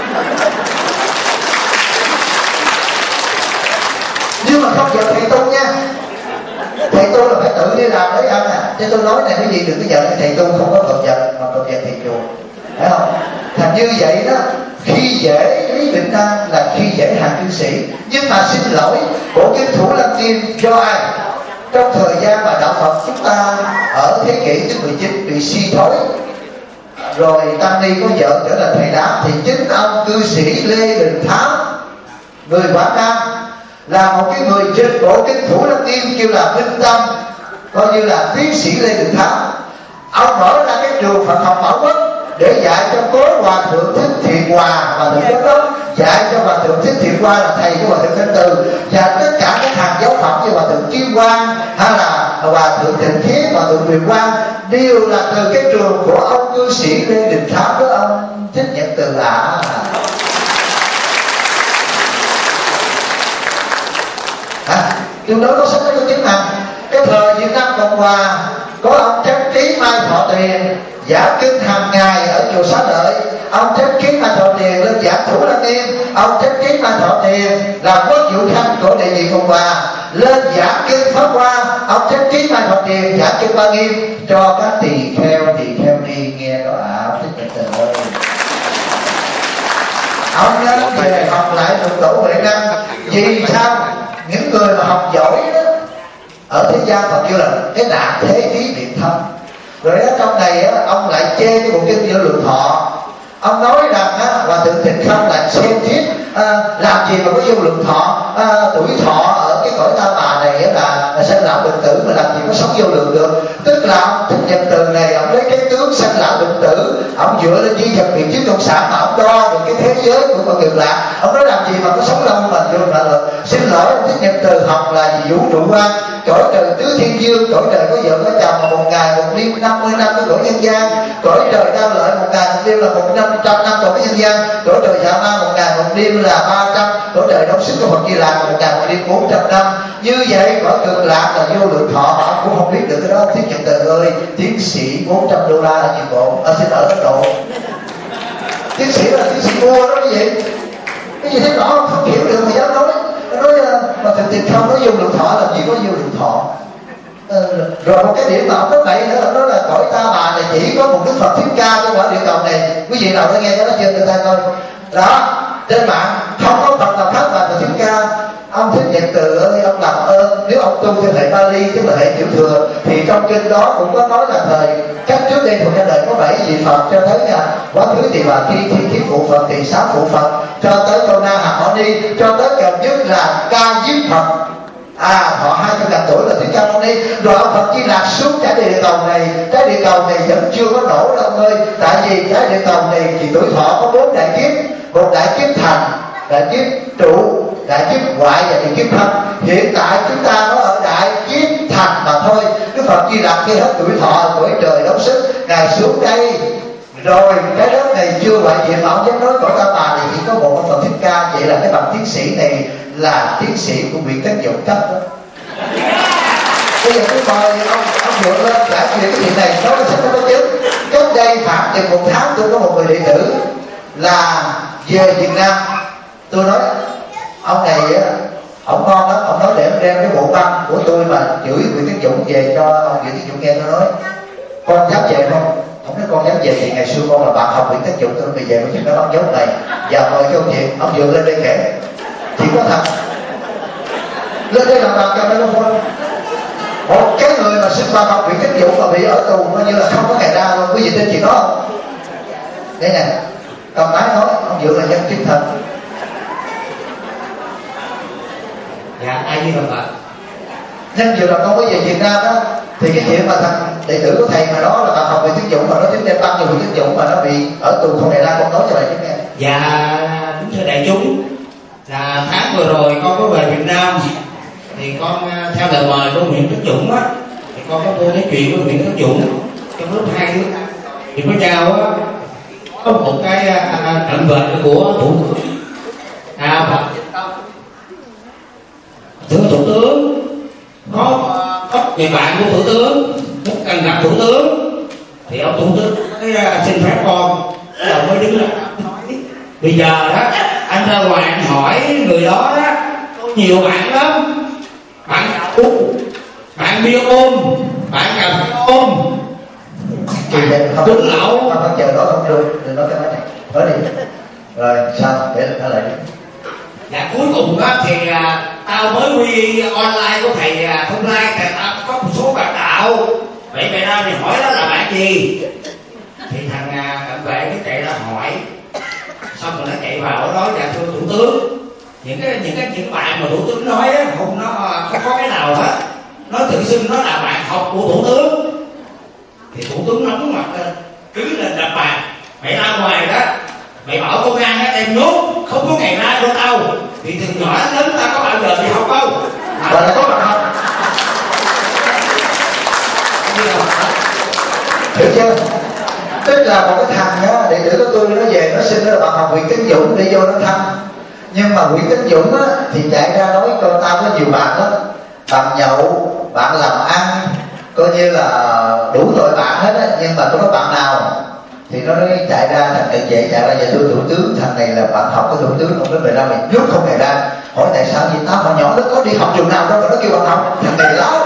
Nhưng mà không vợ thầy tu nha. Thầy tu là phải tự đi làm lấy ăn à. Chứ tôi nói này quý vị đừng có giận thầy tu không có Phật vật, mà Phật vật thầy chùa, phải không? Thành như vậy đó, khi dễ Lý Việt Nam là khi dễ hàng cư sĩ. Nhưng mà xin lỗi, bộ kinh Thủ Lăng Nghiêm do ai? Trong thời gian mà đạo Phật chúng ta ở thế kỷ thứ mười chín bị suy thoái, rồi tăng ni có vợ trở thành thầy đám, thì chính ông cư sĩ Lê Đình Thám, người Quảng Nam, là một cái người dịch bộ kinh Thủ Lăng Nghiêm kêu là Minh Tâm, coi như là tiến sĩ Lê Đình Thám. Ông mở ra cái trường Phật học Bảo Quốc để dạy cho cố Hòa Thượng Thích Thiện Hòa, Hòa Thượng Giám đốc, dạy cho Hòa Thượng Thích Thiện Hòa là thầy của Hòa Thượng Thanh Từ, và tất cả các hàng giáo phẩm như Hòa Thượng Kim Quang hay là Hòa Thượng Thịnh Thiết, Hòa Thượng Quyền Quang đều là từ cái trường của ông cư sĩ Lê Đình Thám với ông Thích Nhật Từ ạ. À, tôi nói có sách có chứng mà cái thời Việt Nam Cộng Hòa có ông Chánh Trí Mai Thọ Tiền giảng kinh hàng ngày ở chùa Xá Lợi. Ông Chánh Trí Mai Thọ Tiền lên giảng Thủ Lăng Nghiêm. Ông Chánh Trí Mai Thọ Tiền là quốc vụ khanh của Đại Việt Cộng Hòa lên giảng kinh Pháp Hoa. Ông Chánh Trí Mai Thọ Tiền giảng kinh Ba Nghiêm cho các tỳ kheo tỳ kheo đi nghe đó ạ. À, Thích Nhật Từ ơi, ông nên về học lại Lục Tổ Huệ Năng. Vì sao? Những người mà học giỏi đó ở thế gian Phật kêu là cái nạn thế thí biệt thân. Rồi ở trong này á, ông lại chê cái bộ kinh Vô Lượng Thọ. Ông nói rằng á, Hòa thượng Thích Không là xem thiết à, làm gì mà có vô lượng thọ, à, tuổi thọ ở cái cõi ta bà này là, là sanh lão bệnh tử, mà làm gì có sống vô lượng được. Tức là ông Thích Nhật Từ này, ông lấy cái tướng sanh lão bệnh tử, ông dựa lên di vật biện chứng cộng sản mà ông đo được cái thế giới của con Cực Lạc. Ông nói làm gì mà có sống lâu mà vô là được. Xin lỗi, ông Thích Nhật Từ học là vũ trụ quan, cõi trời tứ thiên dương, cõi trời có vợ có chồng mà một ngày một đêm năm mươi năm của cõi nhân gian, cõi trời đau lợi một ngày một đêm là một năm trăm năm cõi nhân gian, cõi trời dạ ma một ngày một đêm là ba trăm, cõi trời đau sức của Phật Di Lặc một ngày một đêm bốn trăm năm. Như vậy cõi Cực Lạc là vô lượng thọ, họ cũng không biết được cái đó. Thiết Nhật Từ ơi, tiến sĩ bốn trăm đô la là nhiều bộ, à, xin ở Ấn Độ. Tiến sĩ là tiến sĩ mua đó cái gì? Cái gì thế rõ không hiểu được mà dám nói. Nói mà thực tình không có vô lượng thọ là chỉ có vô lượng thọ. Ừ, rồi một cái điểm mà ông nói vậy nữa, đó là cõi ta bà này chỉ có một Đức Phật Thích Ca trong quả địa cầu này. Quý vị nào đã nghe cái đó chưa? Người ta coi đó trên mạng không có Phật nào khác mà Thích Ca. Ông Thích Nhật Từ ơi, ông làm ơn, nếu ông tu theo hệ Bali tức là hệ tiểu thừa thì trong kinh đó cũng có nói là thời các trước đây thuộc ra đời có bảy vị Phật, cho tới là quá khứ thì bà thi thi thí phụ Phật, thì sáu phụ Phật, cho tới câu na hàm mâu ni, cho tới gần nhất là Ca Diếp Phật, à họ hai trăm ngàn tuổi là Thích Ca Mâu Ni. Rồi ông Phật Di Lặc xuống trái địa cầu này, trái địa cầu này vẫn chưa có nổ đâu ơi, tại vì trái địa cầu này thì tuổi thọ có bốn đại kiếp, một đại kiếp thành, đại kiếp trụ, đại kiếp ngoại và đại kiếp thân. Hiện tại chúng ta nó ở đại kiếp thành mà thôi. Đức Phật Di Lặc khi hết tuổi thọ, tuổi trời đốc sức, ngài xuống đây rồi cái đất này chưa ngoại diện mà ông dám nói cõi ta bà này chỉ có một ông Phật Thích Ca. Vậy là cái bằng tiến sĩ này là tiến sĩ của Nguyễn Tấn Dũng cấp đó. Bây giờ tôi mời ông ông Dũng lên giải quyết cái chuyện này, nói là sẽ có chứ. Cách đây khoảng chừng một tháng tôi có một người đệ tử là về Việt Nam. Tôi nói ông này á, ông ngon lắm, ông nói để em đem cái bộ băng của tôi mà chửi Nguyễn Tấn Dũng về cho ông Nguyễn Tấn Dũng nghe. Tôi nói con dám về không? Không nói con dám về thì ngày xưa con là bạn học Nguyễn Tấn Dũng, tôi bây giờ có chuyện đó ông giống này và mời cái ông chuyện ông dựa lên đây kể chỉ có thật lên đây làm bằng microphone. Một cái người mà sinh ba học Nguyễn Tấn Dũng mà bị ở tù coi như là không có ngày ra luôn. Quý vị tin chuyện đó không? Đây nè, cầm máy nói ông dựa là dân chính thần. Dạ, ai như là Phật. Nhân vừa là con mới về Việt Nam đó, thì cái chuyện mà thằng đệ tử của thầy mà đó là bạn học Nguyễn Tấn Dũng mà nó chính đem băng cho Nguyễn Tấn Dũng mà nó bị ở tù không ngày ra, con nói cho đại chúng nghe. Dạ, kính thưa đại chúng, là tháng vừa rồi con có về Việt Nam thì con theo lời mời của Nguyễn Tấn Dũng á, thì con có tôi nói chuyện với Nguyễn Tấn Dũng trong lúc hai đứa thì có chào á, có một cái cận vệ của thủ tướng à Phật thưa thủ tướng, có có người bạn của thủ tướng muốn cần gặp thủ tướng thì ông thủ tướng nói, xin phép con là mới đứng lên nói bây giờ đó anh ra ngoài anh hỏi người đó đó, nhiều bạn lắm, bạn uống, bạn bia ôm, bạn cà phê ôm, Tuấn lậu không có chờ đó không được, đừng nói cái nói này nói đi rồi sao để trả lời đi. Dạ cuối cùng đó thì à, tao mới quy online của thầy à, Thông Lai, thầy tao có một số bạn đạo, vậy mày ra mày hỏi đó là bạn gì, thì thằng à, cận vệ cái chạy ra hỏi, xong rồi nó chạy vào nó nói dạ thưa thủ tướng, những cái những cái những bạn mà thủ tướng nói á không nó không có cái nào hết, nó tự xưng nó là bạn học của thủ tướng, thì thủ tướng nóng mặt lên cứ lên đập bàn, mày ra ngoài đó mày bảo công an á đem nhốt không có ngày ra cho tao, thì từ nhỏ đến lớn tao có bao giờ đi học không mà là có bạn học. Hiểu chưa? Tức là một cái thằng á, đệ tử của tôi nó về nó xin nó là bạn học Nguyễn Tấn Dũng đi vô nó thăm, nhưng mà Nguyễn Tấn Dũng á thì chạy ra nói con tao có nhiều bạn lắm, bạn nhậu, bạn làm ăn, coi như là đủ loại bạn hết á, nhưng mà có nói bạn nào thì nó nói chạy ra, thằng tự vệ chạy ra nhà tôi thủ tướng, thằng này là bạn học của thủ tướng, ông nói về ra mày nhốt không ngày ra, hỏi tại sao gì tao hồi nhỏ nó có đi học trường nào đâu mà nó kêu bạn học, thằng này láo.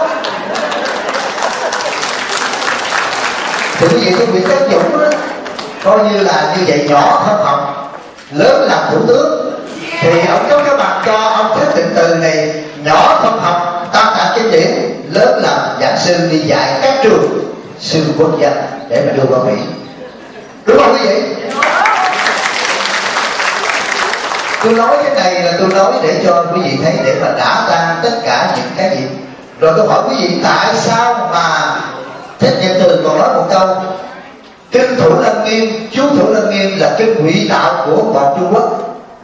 Thì cái gì cái việc Tấn Dũng đó coi như là như vậy, nhỏ không học, lớn làm thủ tướng, thì ông có cái bằng cho ông Thích Tịnh Từ này, nhỏ không học tam tạng kinh điển, lớn làm giảng sư đi dạy các trường sư quốc gia để mà đưa qua Mỹ, đúng không quý vị? Tôi nói cái này là tôi nói để cho quý vị thấy, để mà đả tan tất cả những cái gì. Rồi tôi hỏi quý vị tại sao mà Thích Nhật Từ còn nói một câu: kinh Thủ Lăng Nghiêm, chú Thủ Lăng Nghiêm là kinh ngụy tạo của bọn Trung Quốc.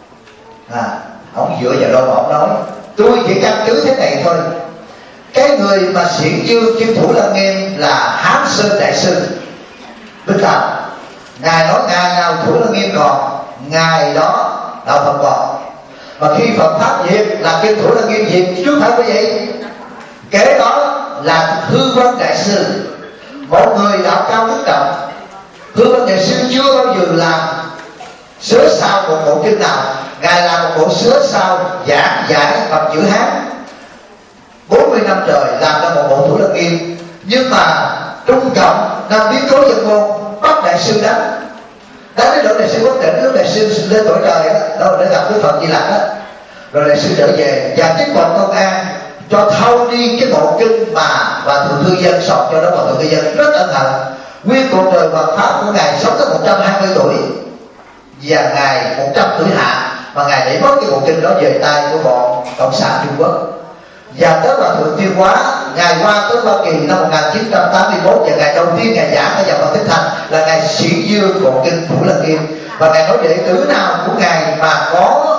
À, ông dựa vào đâu mà ông nói. Tôi chỉ căn cứ thế này thôi. Cái người mà xiển dương kinh Thủ Lăng Nghiêm là Hán Sơn Đại Sư Bích Tâm. Ngài nói ngày nào Thủ Lăng Nghiêm còn, ngày đó đạo Phật còn. Mà khi Phật pháp diệt là kinh Thủ Lăng Nghiêm diệt, chứ phải quý vị. Kế đó là Hư Vân Đại Sư, một người đạo cao đức trọng. Hư Vân Đại Sư chưa bao giờ làm sớ sao một bộ kinh nào. Ngài làm một bộ sớ sao giảng giải bằng chữ Hán bốn mươi năm trời, làm ra một bộ Thủ Lăng Nghiêm. Nhưng mà Trung Cộng năm biến cố dân môn bắt Đại Sư đánh đánh đến độ Đại Sư bất tỉnh. Lúc Đại Sư lên tuổi trời đó, đâu để gặp Đức Phật Di Lặc đó, rồi Đại Sư trở về và chính quyền công an cho thâu đi cái bộ kinh mà và thượng thư dân sọt cho đó. Mà thượng thư dân rất ân hận. Nguyên cuộc đời Phật pháp của ngài sống tới một trăm hai mươi tuổi và ngài một trăm tuổi hạ, mà ngài để mất cái bộ kinh đó về tay của bọn cộng sản Trung Quốc. Và tới Hòa Thượng Tuyên Hóa, ngài qua tới Hoa Kỳ năm một nghìn chín trăm tám mươi mốt, và ngày đầu tiên ngài giảng ở dòng Phật Thích Thành là ngài xiển dương bộ kinh Thủ Lăng Nghiêm. Và ngài nói đệ tử nào của ngài mà có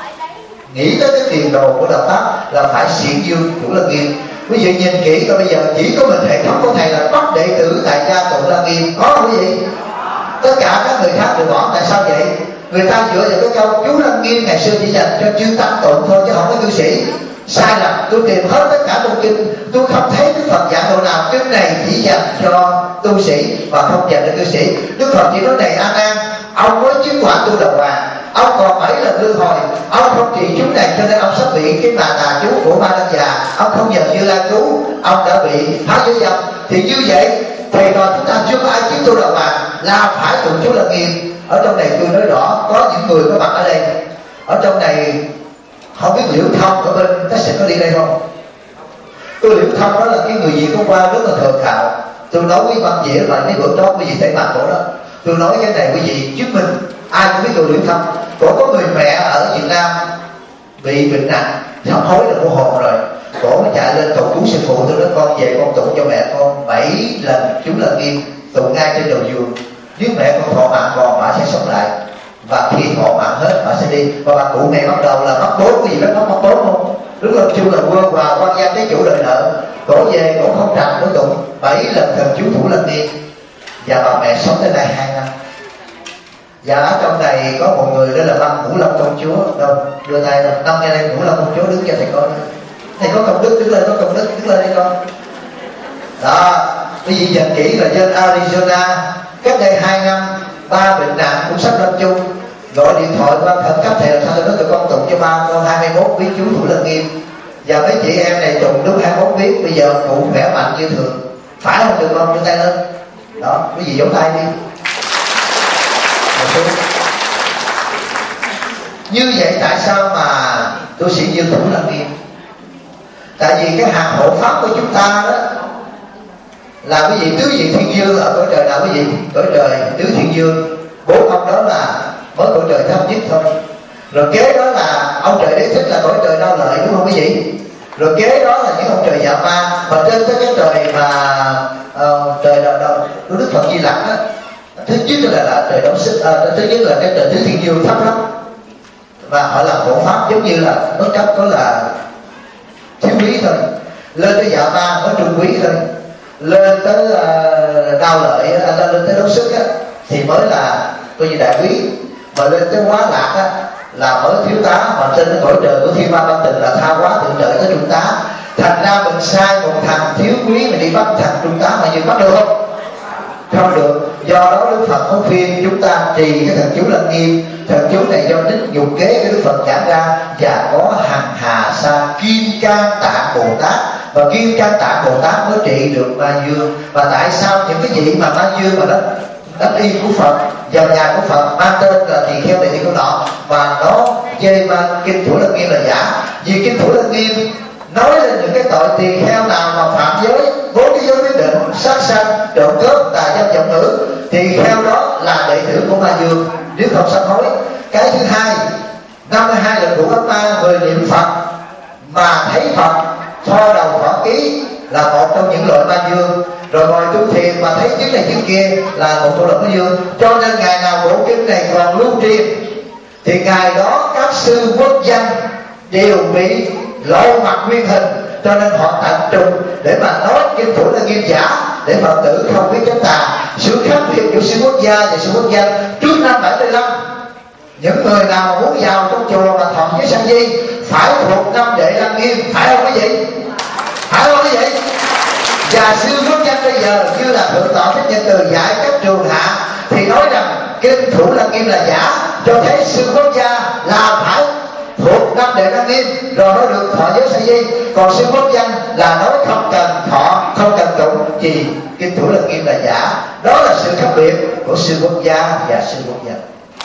nghĩ tới cái tiền đồ của đạo pháp là phải xiển dương Thủ Lăng Nghiêm. Quý vị nhìn kỹ coi, bây giờ chỉ có mình hệ thống của thầy là bắt đệ tử tại gia Thủ Lăng Nghiêm, có không quý vị? Tất cả các người khác đều bỏ. Tại sao vậy? Người ta dựa vào cái câu chú Lăng Nghiêm ngày xưa chỉ dành cho chư tăng tụng thôi, chứ không có cư sĩ. Sai lầm. Tôi tìm hết tất cả trong kinh, tôi không thấy Đức Phật giảng độ nào kinh này chỉ dành cho tu sĩ và không dành cho cư sĩ. Đức Phật chỉ nói này: A Nan, ông mới chứng quả tu đà hoàng, ông còn bảy lần luân hồi, ông không trì chú này cho nên ông sắp bị cái mà tà chú của Ma Đăng Già. Ông không nhờ Như Lai cứu, ông đã bị phá giới dâm. Thì như vậy thầy trò chúng ta chưa có ai chứng tu đà hoàng là phải tụng chú Lăng Nghiêm. Ở trong này tôi nói rõ, có những người có mặt ở đây. Ở trong này không biết Liễu Thông ở bên các sẽ có đi đây không? Tôi Liễu Thông đó là cái người Việt hôm qua rất là thượng hào. Tôi nói quý văn dĩa là cái bữa đó quý vị thấy mặt cổ đó. Tôi nói cái này quý vị chứng minh, ai cũng biết tôi Liễu Thông. Cổ có người mẹ ở Việt Nam bị bệnh nặng, sắp hối là cô hồn rồi. Cổ mới chạy lên tụng chú sư phụ. Tôi nói con về con tụng cho mẹ con bảy lần chú Lăng Nghiêm, tụng ngay trên đầu giường. Nếu mẹ con thọ mạng còn, bà sẽ sống lại. Và khi thọ mạng hết bà sẽ đi. Và bà cụ này bắt đầu là mắc bốn. Cái gì đó mắc bốn không? Lúc là chung là quân và quan gia cái chủ đời nợ. Cổ về cổ không trầm, cổ tụng bảy lần thần chú Thủ Lăng Nghiêm. Và bà mẹ sống tới nay hai năm. Và ở trong này có một người đó là Văn Ngũ Long Công Chúa. Đâu đưa tay đâu, năm ngày nay Ngũ Long Công Chúa đứng cho thầy coi. Thầy có công đức, đứng lên, có công đức, đứng lên đây con. Đó, quý vị nhìn kỹ là trên Arizona cách đây hai năm, ba bệnh nặng cũng sắp lâm chung, gọi điện thoại qua khẩn cấp thầy làm sao. Tôi nói tụi con tụng cho ba con hai mươi mốt viết chú Thủ Lăng Nghiêm. Và mấy chị em này tụng đúng hai mươi mốt viết. Bây giờ cụ khỏe mạnh như thường, phải không? Được không? Đưa tay lên. Đó, quý vị vỗ tay đi. Như vậy tại sao mà tôi sĩ Dương Thủ Lăng Nghiêm? Tại vì cái hạt hộ pháp của chúng ta đó là quý vị tứ vị thiên dương ở cõi trời nào quý vị? Cõi trời tứ thiên dương, bốn ông đó là mới cõi trời thấp nhất thôi. Rồi kế đó là ông trời đế thích là cõi trời đau lợi, đúng không quý vị? Rồi kế đó là những ông trời dạ ma. Và trên tới cái trời mà uh, trời đầu đầu của Đức Phật Di Lặc á, thứ nhất là, là trời đấu xích, uh, thứ nhất là cái trời tứ thiên dương thấp lắm. Và họ làm hộ pháp giống như là mới cấp có là thiếu quý thôi. Lên tới dạ ma có trung quý thôi. Lên tới uh, đau lợi, uh, lên tới đấu sức á, thì mới là coi như đại quý. Mà lên tới hóa lạc á, là mới thiếu tá. Mà trên cái cõi trời của thiên ma văn tịnh là tha hóa thượng trợ tới trung tá. Thành ra mình sai một thằng thiếu quý mình đi bắt thằng trung tá mà như bắt được không? Không được. Do đó Đức Phật có khuyên chúng ta trì cái thần chú Lăng Nghiêm. Thần chú này do đích dục kế của Đức Phật giảng ra, và có hằng hà sa Kim Cang Tạng Bồ Tát. Và Kim Cang Tạng Bồ Tát mới trị được Ma Dương. Và tại sao những cái gì mà Ma Dương mà nó đắp y của Phật vào nhà của Phật mang tên là tỳ kheo này thì có nọ, mà nó chê ma kinh Thủ Lăng Nghiêm là giả? Vì kinh Thủ Lăng Nghiêm nói lên những cái tội tỳ kheo nào mà phạm giới, bốn cái giới quyết định, sát sanh, trộm cướp, tà dâm, giọng ngữ, tỳ kheo đó là đệ tử của Ma Dương, nếu không sám hối. Cái thứ hai, năm mươi hai lần thủ ấm ma, người niệm Phật mà thấy Phật tho đầu thọ ký là một trong những loại ma dương, rồi ngồi tu thiền mà thấy chứng này chứng kia là một trong loại ma dương. Cho nên ngày nào bộ kinh này còn lưu truyền thì ngày đó các sư quốc danh đều bị lộ mặt nguyên hình, cho nên họ tận trùng để mà nói kinh thủ là nghiêm giả để Phật tử không biết tránh tà. Sự khác biệt giữa sư quốc gia và sư quốc danh trước năm bảy mươi lăm, những người nào muốn vào trong chùa mà thọ với sanh di phải thuộc năm đệ Lăng Nghiêm, phải không quý vị? Phải không quý vị? Và sư quốc danh bây giờ như là thượng tọa Thích Nhật Từ dạy các trường hạ thì nói rằng kinh thủ Lăng Nghiêm là giả, cho thấy sư quốc gia là phải thuộc năm đệ Lăng Nghiêm rồi mới được thọ giới sa di, còn sư quốc danh là nói không cần thọ, không cần tụng gì kinh thủ Lăng Nghiêm là giả. Đó là sự khác biệt của sư quốc gia và sư quốc danh.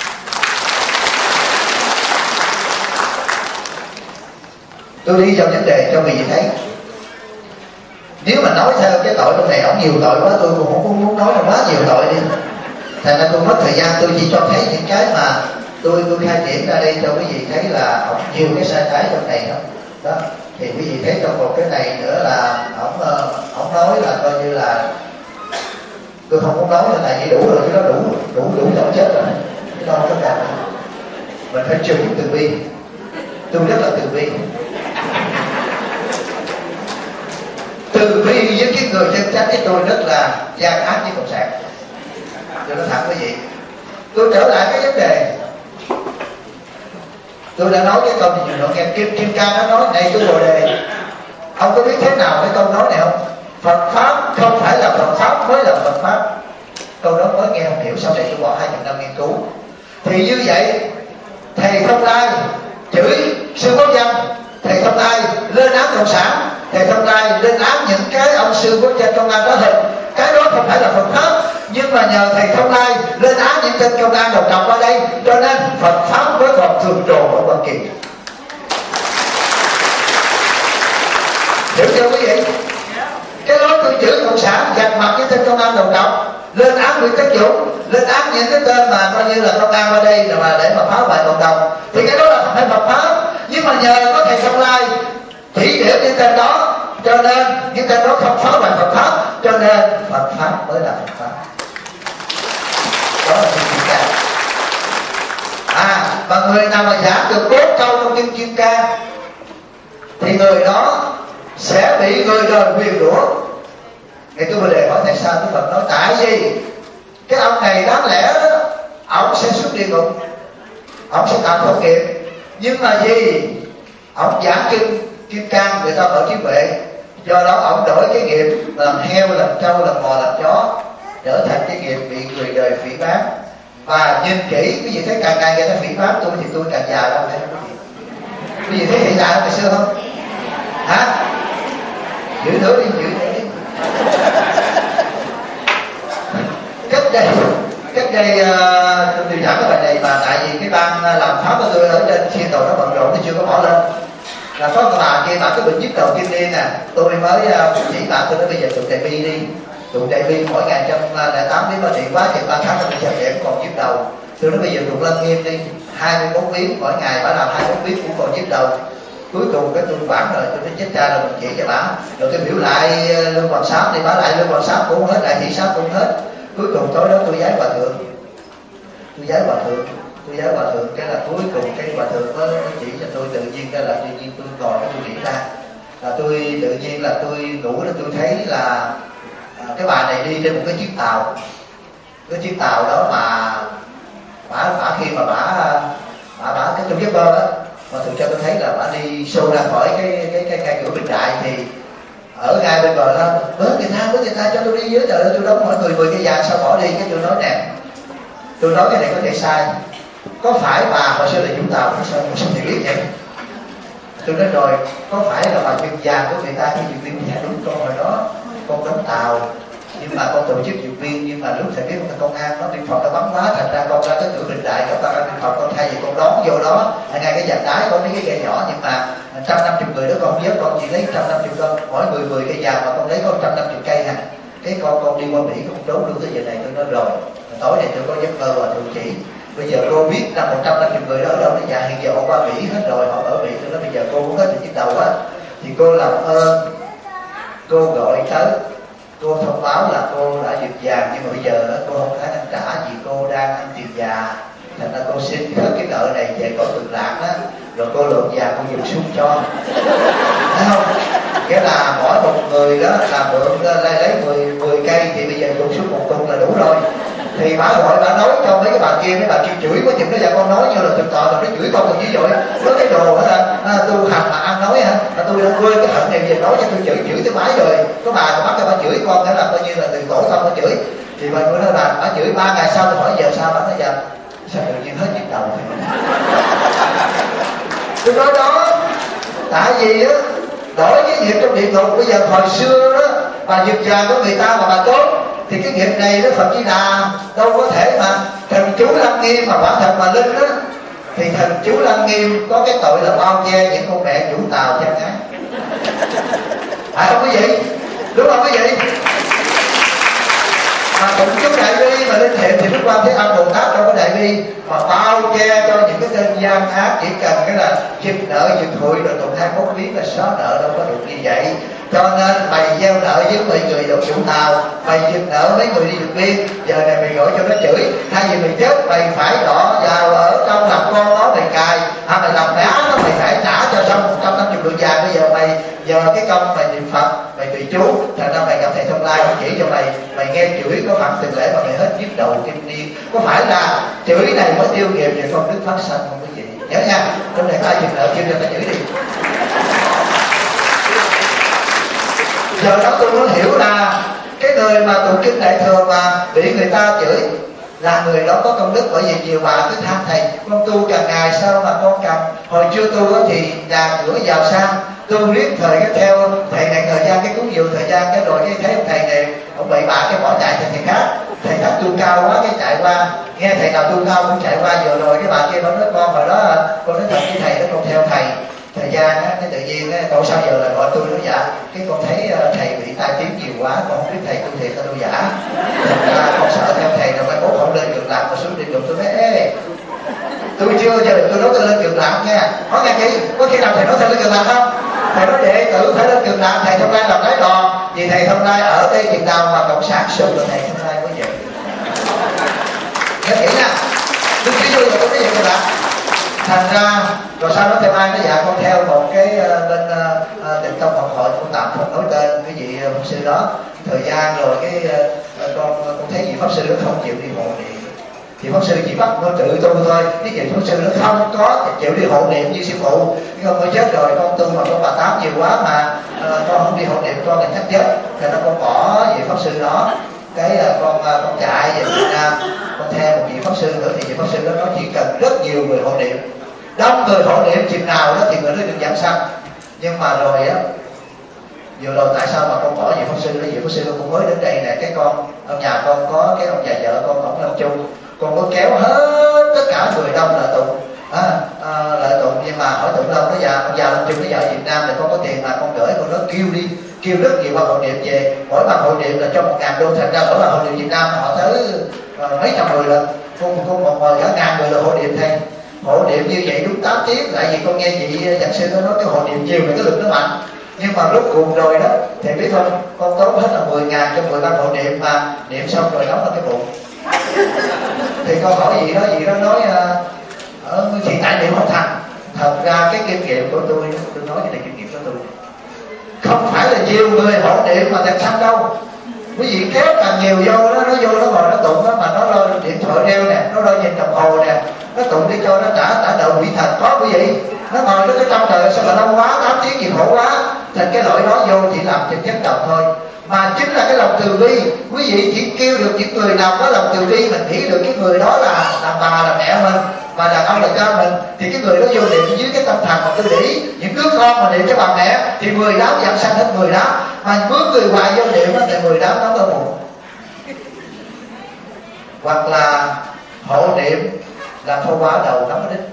Tôi đi vào vấn đề cho quý vị thấy. Nếu mà nói theo cái tội trong này, ổng nhiều tội quá, tôi cũng không muốn nói là quá nhiều tội đi. Thành ra tôi mất thời gian, tôi chỉ cho thấy những cái mà tôi tôi khai triển ra đây cho quý vị thấy là ổng nhiều cái sai trái trong này đó. Đó. Thì quý vị thấy trong một cái này nữa là ổng ổng nói là coi như là tôi không muốn nói là tại vì đủ rồi, cái đó đủ đủ đủ tội chết rồi, cái đó không có đạt. Mình phải trừ từ bi. Tôi rất là từ bi. Từ bi với cái người chân chánh với tôi rất là gian ác với cộng sản. Tôi nói thẳng quý vị. Tôi trở lại cái vấn đề. Tôi đã nói cái câu này nhiều lần, nghe Kim Kim Cang nó nói này tôi Bồ Đề. Ông có biết thế nào cái câu nói này không? Phật pháp không phải là Phật pháp mới là Phật pháp. Câu đó mới nghe không hiểu, sau này tôi bỏ hai mươi năm nghiên cứu. Thì như vậy thầy Thông Lai chửi sư quốc danh, thầy Thông Lai lên án cộng sản, thầy Thông Lai lên án những cái ông sư quốc danh công an đó hình, cái đó không phải là Phật pháp. Nhưng mà nhờ thầy Thông Lai lên án những tên công an đầu độc ở đây, cho nên Phật pháp mới còn thường trồ ở Hoa Kỳ. Hiểu chưa quý vị? Cái đó tôi chửi cộng sản dạch mặt với tên công an đầu độc, lên án Nguyễn Tất Dũng, lên án những cái tên mà coi như là công an ở đây mà để mà phá hoại cộng đồng, thì cái đó là không phải Phật pháp. Nhưng mà nhờ có thầy Thông Lai chỉ điểm những tên đó, cho nên những tên đó không phá hoại Phật pháp, cho nên Phật pháp mới là Phật pháp. Đó là kinh Kim Cang. À, và người nào mà giảng được bốn câu trong kinh Kim Cang thì người đó sẽ bị người đời nguyền rủa. Thì tôi vừa đề hỏi tại sao Đức Phật nói tại vì cái ông này đáng lẽ đó ông sẽ xuất địa ngục, ông sẽ tạo khổ nghiệp, nhưng mà gì ông giảng kinh Kim Cang người ta mở trí huệ, do đó ông đổi cái nghiệp làm heo, làm trâu, làm bò, làm chó, trở thành cái nghiệp bị người đời phỉ báng. Và nhìn kỹ quý vị thấy càng ngày người ta phỉ báng tôi thì tôi càng già đâu đấy. Quý vị thấy hiện già hơn ngày xưa không? Hả? Giữ nữa đi, giữ nữa đi. Cách đây cách đây uh, tôi giảng cái bài này mà tại vì cái ban làm pháp của tôi ở trên thiên cầu nó bận rộn tôi chưa có bỏ lên, là có cái bà kia bà cái bệnh nhức đầu kim liên nè, tôi mới uh, chỉ bà tôi nói bây giờ tụng đại bi đi, tụng đại bi mỗi ngày trong lẻ tám tiếng ba điện quá thì ba tháng mình sẽ đẹp còn nhức đầu. Tôi nói bây giờ tụng Lăng Nghiêm đi, hai mươi bốn biến mỗi ngày bà làm hai mươi bốn biến cũng còn nhức đầu. Cuối cùng cái tôi quản rồi tôi nói chết cha rồi mình chỉ cho bà, rồi tôi biểu lại lương hoàng sám thì bà lại lương hoàng sám cũng hết, lại thị sám cũng hết. Cuối cùng tối đó tôi giái hòa thượng, tôi giái hòa thượng, tôi giái hòa thượng cái là cuối cùng cái hòa thượng mới chỉ cho tôi tự nhiên cái là tự nhiên tôi ngồi tôi nghĩ ra là tôi tự nhiên là tôi ngủ là tôi thấy là à, cái bà này đi trên một cái chiếc tàu, cái chiếc tàu đó mà bà, bà khi mà bà bà, bà cái trong giấc mơ đó mà thường cho tôi thấy là bà đi xô ra khỏi cái cái cái cây cửa bình đại thì ở ngay bên bờ đó với người ta với người ta cho tôi đi dưới, trời ơi tôi đóng mọi người mười cây vàng sao bỏ đi. Cái tôi nói nè, tôi nói cái này có thể sai, có phải bà hồi xưa là Vũng Tàu không sao sao thì biết vậy. Tôi nói rồi có phải là bà duyên vàng của người ta khi duyệt viên nhà đúng con hồi đó con đóng tàu nhưng mà con tổ chức duyệt viên, nhưng mà lúc thầy biết con công an nó biên phòng nó bắn quá thành ra con ra cái cửa bình đại các bạn biên phòng con thay vì con đón vô đó ngay cái dàn đái có mấy cái cây nhỏ, nhưng mà trăm năm chục người đó con không nhớ, con chỉ lấy trăm năm chục con mỗi người mười cây vàng mà con lấy có trăm năm chục cây nè. Cái con con đi qua Mỹ con trốn luôn tới giờ này. Tôi nói rồi tối này tôi có giấc mơ và thường chỉ Bây giờ cô biết là một trăm năm mươi người đó ở đâu, bây giờ hiện giờ họ qua Mỹ hết rồi, họ ở Mỹ rồi đó, bây giờ cô muốn hết từ chiếc đầu á, thì cô làm ơn cô gọi tới, cô thông báo là cô đã duyệt vàng, nhưng mà bây giờ cô không khả năng trả vì cô đang ăn tiền già, thành ra cô xin hết cái nợ này về có Cực Lạc á, rồi cô lượm vàng cô dùng xuống cho, thấy không? Nghĩa là mỗi một người đó là mượn lấy lấy mười mười cây thì bây giờ dùng xuống một tuần là đủ rồi. Thì bà gọi bà nói cho mấy cái bà kia, mấy bà kia chửi quá chừng, nó giờ con nói như là thực tọa rồi nó chửi con còn dữ dội, nói cái đồ đó là à, tu hành mà ăn nói hả, mà tôi đã quên cái hận này về nói cho tôi chửi chửi tới mãi rồi, có bà còn bắt cho bà chửi con thế là coi như là từ cổ xong nó chửi, thì bà nói là bà, bà chửi ba ngày sau tôi hỏi giờ sao, bà nói giờ sao tự nhiên hết nhức đầu thì tôi nói đó, tại vì á đổi cái nghiệp trong địa ngục bây giờ hồi xưa đó bà giật vàng của người ta mà bà tốt thì cái nghiệp này đó Phật Di Đà đâu có thể mà thần chú Lăng Nghiêm mà quả thật mà linh đó, thì thần chú Lăng Nghiêm có cái tội là bao che những con mẹ chủ tàu chân ái, phải không quý vị? Đúng không quý vị? Mà tụng chú Đại Bi mà linh thiện thì Đức Quan Thế Âm Bồ Tát đâu có Đại Bi mà bao che cho những cái tên gian ác, chỉ cần cái là chim nợ chim hụi rồi tụng hai mốt biến là xóa nợ, đâu có được như vậy. Cho nên mày gieo nợ với mấy người đổ chủ tàu, mày giật nợ mấy người đi vượt biên, giờ này mày gọi cho nó chửi, thay vì mày chết mày phải đỏ vào ở trong làm con nó mày cài, à mày làm đá nó mày phải trả cho xong một trăm năm mươi lượng vàng. Bây giờ mày giờ cái công mày niệm Phật, mày tùy chú, thành ra mày gặp thầy Thông Lai nó chỉ cho mày, mày nghe chửi có phản tình lễ mà mày hết nhức đầu kinh niên, có phải là chửi này mới tiêu nghiệp thì con đức phát sanh không quý vị nhớ nha. Trong này ai giật nợ kêu cho ta chửi đi. Giờ đó tôi muốn hiểu là cái người mà tụng kinh Đại Thừa mà bị người ta chửi là người đó có công đức, bởi vì nhiều bà cứ than thầy con tu càng ngày sao mà con càng hồi chưa tu thì nhà cửa giàu sang, tu riết thời cái theo thầy này thời gian cái cúng dường thời gian cái rồi cái thấy ông thầy này ông bậy bạ cái bỏ chạy thành thầy khác, thầy khác tu cao quá cái chạy qua, nghe thầy nào tu cao cũng chạy qua. Vừa rồi cái bà kia nó nói con hồi đó con nói thật với thầy đó con theo thầy thời gian á, cái tự nhiên á, cậu sao giờ là gọi tôi nói dạ, cái con thấy uh, thầy bị tai tiếng nhiều quá, con không biết thầy tu thiệt hay tu giả, thành ra con sợ theo thầy rồi mai mốt không lên Cực Lạc mà xuống địa ngục. Tôi nói ê, tôi chưa giờ tôi nói tôi lên Cực Lạc nha, nói nghe kỹ, có khi nào thầy nói thầy lên Cực Lạc không? Thầy nói đệ tử phải lên Cực Lạc, thầy Thông Lai làm lái đò, vì thầy Thông Lai ở đây Việt Nam mà cộng sản sụp rồi thầy Thông Lai mới vậy. Nghe kỹ nha, tôi chỉ vô rồi tôi nói vậy Cực Lạc. Thành ra rồi sau đó theo ai nó dạ con theo một cái uh, bên uh, Tịnh Tông Học Hội, con tạm không nói tên cái vị uh, pháp sư đó. Thời gian rồi cái uh, con con thấy vị pháp sư đó không chịu đi hộ niệm, thì pháp sư chỉ bắt nó tự tu thôi. Cái vị pháp sư nó không có chịu đi hộ niệm như sư phụ, nhưng con chết rồi con tu mà con bà tám nhiều quá mà uh, con không đi hộ niệm con là chắc chết, thì nó con bỏ vị pháp sư đó. Cái uh, con uh, con chạy về Việt Nam, con theo một vị pháp sư nữa, thì vị pháp sư đó nói chỉ cần rất nhiều người hộ niệm, đông người hộ niệm chừng nào đó thì người đó được giảm sanh. Nhưng mà rồi á, vừa rồi tại sao mà con bỏ vị pháp sư đó? Vị pháp sư đó con mới đến đây nè, cái con ở nhà con có cái ông già vợ con ông Lâm Chung, con có kéo hết tất cả người đông là tụng à, à, lợi tụng, nhưng mà hỏi tụng đâu nó già ông già Lâm Chung nó vợ Việt Nam thì con có tiền mà con gửi con nó kêu đi, kêu rất nhiều bà hộ niệm về, mỗi bà hộ niệm là cho một ngàn đô, thành ra mỗi bà hộ niệm Việt Nam họ tới uh, mấy trăm người lần, con con một mời cả ngàn người là hộ niệm thay. Hộ niệm như vậy đúng tám tiếng, tại vì con nghe chị giảng sư nó nói cái hộ niệm chiều này cái lực nó mạnh, nhưng mà lúc cùng rồi đó thì biết không, con tốn hết là mười ngàn cho mười ba hộ niệm mà niệm xong rồi đóng vào cái bụng. Thì con hỏi gì đó, gì đó nói ở uh, chị tại niệm không thành. Thật ra cái kinh nghiệm của tôi, tôi nói cái này kinh nghiệm của tôi, không phải là nhiều người hộ niệm mà thành sanh đâu. Quý vị kéo càng nhiều vô đó, nó vô nó ngồi nó tụng đó, mà nó lôi điện thoại đeo nè, nó lôi nhìn đồng hồ nè, nó tụng đi cho nó trả trả nợ quỷ thần. Có quý vị, nó ngồi nó cái trong trời sao mà lâu quá, tám tiếng gì khổ quá, thành cái lỗi đó vô chỉ làm cho chất độc thôi. Mà chính là cái lòng từ bi, quý vị chỉ kêu được những người nào có lòng từ bi, mình nghĩ được cái người đó là là bà, là mẹ mình, mà đàn ông là cha mình, thì cái người đó vô niệm dưới cái tâm thần mà tôi để ý, những đứa con mà niệm cho bà mẹ thì mười đám giảm sanh hết mười đám, mà bước người hoài vô niệm thì mười đám đóng ở bụng. Hoặc là hộ niệm là thâu quá đầu cắm ở đích.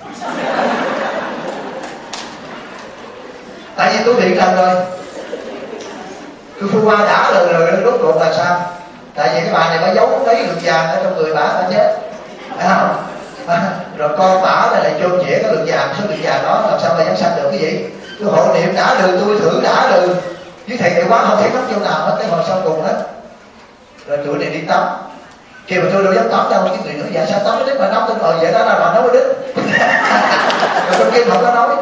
Tại vì tôi bị lần rồi, tôi phu qua đã rồi rồi rốt cuộc là sao? Tại vì cái bà này bà giấu lấy được vàng ở trong người bà, bà chết, phải không? à, rồi con bảo này lại chôn chĩa cái lượng vàng, số lượng vàng đó làm sao mà giảng sanh được cái gì? Tôi hộ niệm đã đường, tôi thử đã đường, với thầy quá không thể nắm chỗ nào hết, tới hồi sau cùng hết. Rồi tụi này đi tắm, khi mà tôi đâu dám tắm đâu, cái người nữa dạ sao tắm cái đít mà nắm tôi ngồi vậy đó là bà nấu cái đít. Rồi trong kia không có nói.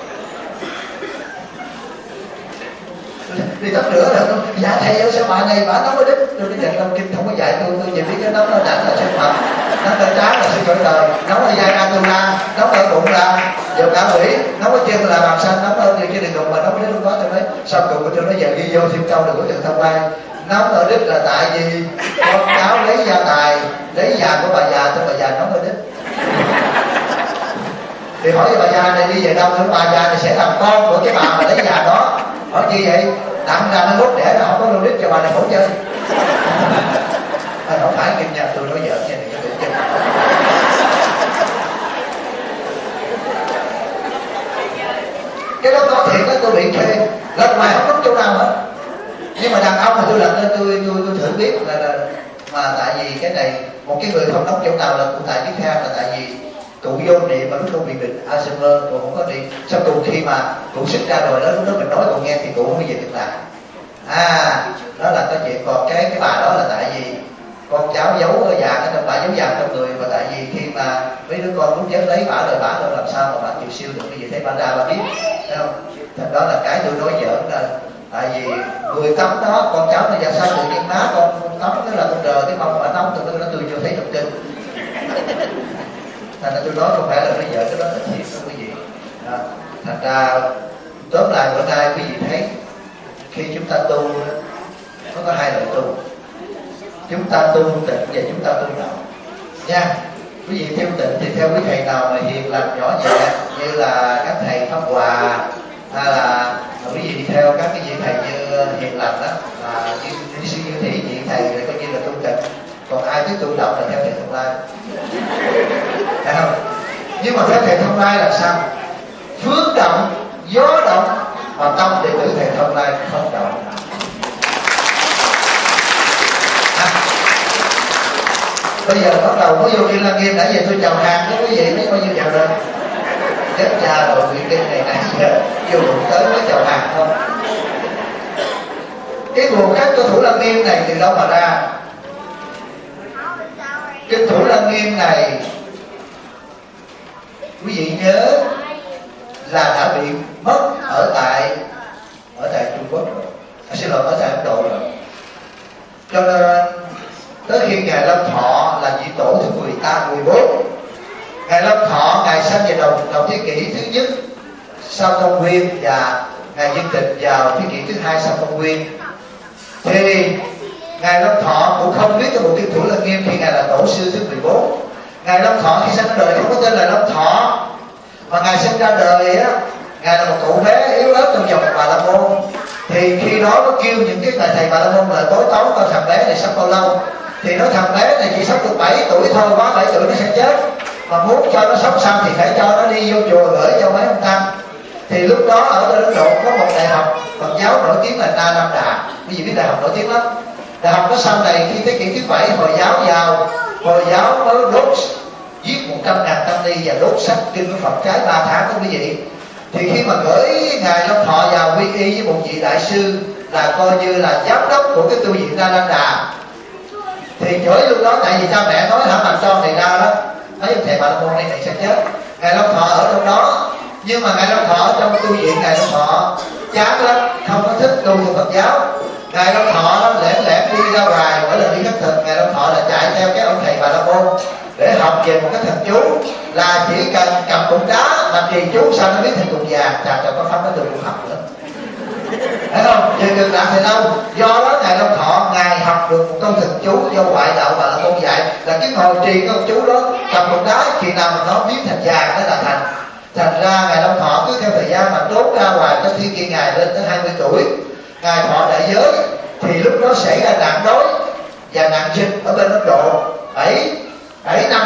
Đi tắm rửa rồi, dạ thầy ơi sao bà này bà nấu cái đít, tôi cái nhận trong kinh không có dạy tôi, tôi chỉ biết cái nấu nó đảnh là sinh mật, nấu ở trái là sinh cõi đời, nấu ở vai atula, nấu ở bụng là dầu cả quỷ, nấu ở chân là bàn xanh, nấu ở trên đường đụng mà nấu cái đít không có. Tôi nói sau cùng tôi nói giờ ghi vô thêm câu đừng có từ thông lai. Nấu ở đít là tại vì con cháu lấy gia tài, lấy vàng của bà già cho bà già nấu ở đít. Thì hỏi bà già này đi về đâu, thì bà già này sẽ làm con của cái bà mà lấy vàng đó. Hỏi chi vậy? Tặng ra nó lúc đẻ nó không có lô đít cho bà này khổ chơi. À, không phải kinh nhà tôi nói giỡn nha, đừng có tự tin. Cái đó có thiệt đó, tôi bị khê lần ngoài không có chỗ nào hết. Nhưng mà đàn ông thì tôi lần lên tôi tôi tôi thử biết là, là mà tại vì cái này một cái người không đóng chỗ nào là cụ tại tiếp theo là tại vì cụ vô niệm mà lúc đó bị bệnh Alzheimer, cụ không có niệm. Sau cùng khi mà cụ sinh ra rồi đó, lúc đó mình nói cụ nghe thì cụ không có về được lại. À đó là cái chuyện. Còn cái cái bà đó là tại vì con cháu giấu vàng ở trong bà, giấu vàng trong người, và tại vì khi mà mấy đứa con lúc dám lấy bả rồi bả đâu làm sao mà bả chịu siêu được cái gì, thấy bà ra bà biết, thấy không? Thành đó là cái tôi nói giỡn là tại vì người tắm đó con cháu nó giờ sao tự nhiên má con tắm đó là con đờ cái mông bà tắm tôi nó tôi chưa thấy được tin. Thành ra tôi nói không phải là nói giỡn, cái đó là thiệt đó quý vị. Đó. Thành ra tóm lại bữa nay quý vị thấy khi chúng ta tu nó có hai loại tu, chúng ta tu tịnh và chúng ta tu đạo nha. Quý vị theo tịnh thì theo quý thầy nào mà hiền lành nhỏ nhẹ như là các thầy Pháp Hòa, hay là quý vị theo các cái vị thầy như hiền lành đó, là như như sư như thị vị thầy thì coi như là tu tịnh. Còn ai tới tu đạo là theo thầy Thông Lai, thấy không? Nhưng mà theo thầy Thông Lai là sao? Phước động, gió động, mà tâm đệ tử thầy Thông Lai không động. À, bây giờ bắt đầu có vô Kinh Lăng Nghiêm, nãy giờ tôi chào hàng với quý vị mấy bao nhiêu chào rồi? Chết cha rồi, chuyện kinh này nãy giờ chưa đụng tới mới chào hàng không? Cái nguồn khách của Thủ Lăng Nghiêm này từ đâu mà ra? Kinh Thủ Lăng Nghiêm này quý vị nhớ là đã bị mất ở tại ở tại Trung Quốc rồi, à, xin lỗi, ở tại Ấn Độ rồi. Cho nên tới khi ngài Lâm Thọ là vị tổ thứ mười tám, mười bốn, ngài Lâm Thọ ngài sinh vào đầu đầu thế kỷ thứ nhất sau công nguyên, và ngài viên tịch vào thế kỷ thứ hai sau công nguyên. Thì ngài Lâm Thọ cũng không biết cái bộ Kinh Thủ Lăng Nghiêm khi ngài là tổ sư thứ mười bốn. Ngài Lâm Thọ khi sinh ra đời không có tên là Lâm Thọ, mà ngài sinh ra đời á, ngài là một cậu bé yếu ớt trong dòng Bà La Môn. Thì khi đó nó kêu những cái thầy Bà La Môn là tối tối coi thằng bé này sống bao lâu. Thì nói thằng bé này chỉ sống được bảy tuổi thôi, quá bảy tuổi nó sẽ chết, mà muốn cho nó sống xong thì phải cho nó đi vô chùa gửi cho mấy ông tăng. Thì lúc đó ở bên Ấn Độ có một đại học Phật giáo nổi tiếng là Nalanda. Quý vị biết đại học nổi tiếng lắm. Đại học đó sau này khi thế kỷ thứ bảy Hồi giáo vào, Hồi giáo mới đốt giết một trăm ngàn tăng ni và đốt sách kinh của Phật trái ba tháng đó quý vị. Thì khi mà gửi ngài Lâm Thọ vào quy y với một vị đại sư là coi như là giám đốc của cái tu viện Nalanda, thì gửi lúc đó tại vì cha mẹ nói hả làm cho này ra đó, nói thầy Bà La Môn này này sẽ chết. Ngài Lâm Thọ ở trong đó, nhưng mà ngài Lâm Thọ ở trong tu viện ngài Lâm Thọ chán lắm, không có thích tu theo Phật giáo. Ngài Lâm Thọ lẻn lẻn đi ra ngoài, mỗi lần đi khất thực ngài Lâm Thọ là chạy theo cái ông thầy Bà La Môn để học về một cái thần chú, là chỉ cần cầm cục đá mà trì chú sao nó biết thành cục vàng, chà cho có pháp nó được cuộc học nữa, thấy không? Chuyện được làm thì đâu. Do đó ngài Lâm Thọ ngài học được một câu thần chú do ngoại đạo Bà La Môn dạy, là cái ngồi trì câu chú đó, cầm cục đá khi nào mà nó biến thành vàng nó là thành. Thành ra ngài Lâm Thọ cứ theo thời gian mà trốn ra ngoài tới thiên kia ngài lên tới hai mươi tuổi, ngài thọ đại giới. Thì lúc đó xảy ra nạn đói và nạn dịch ở bên Ấn Độ bảy bảy năm,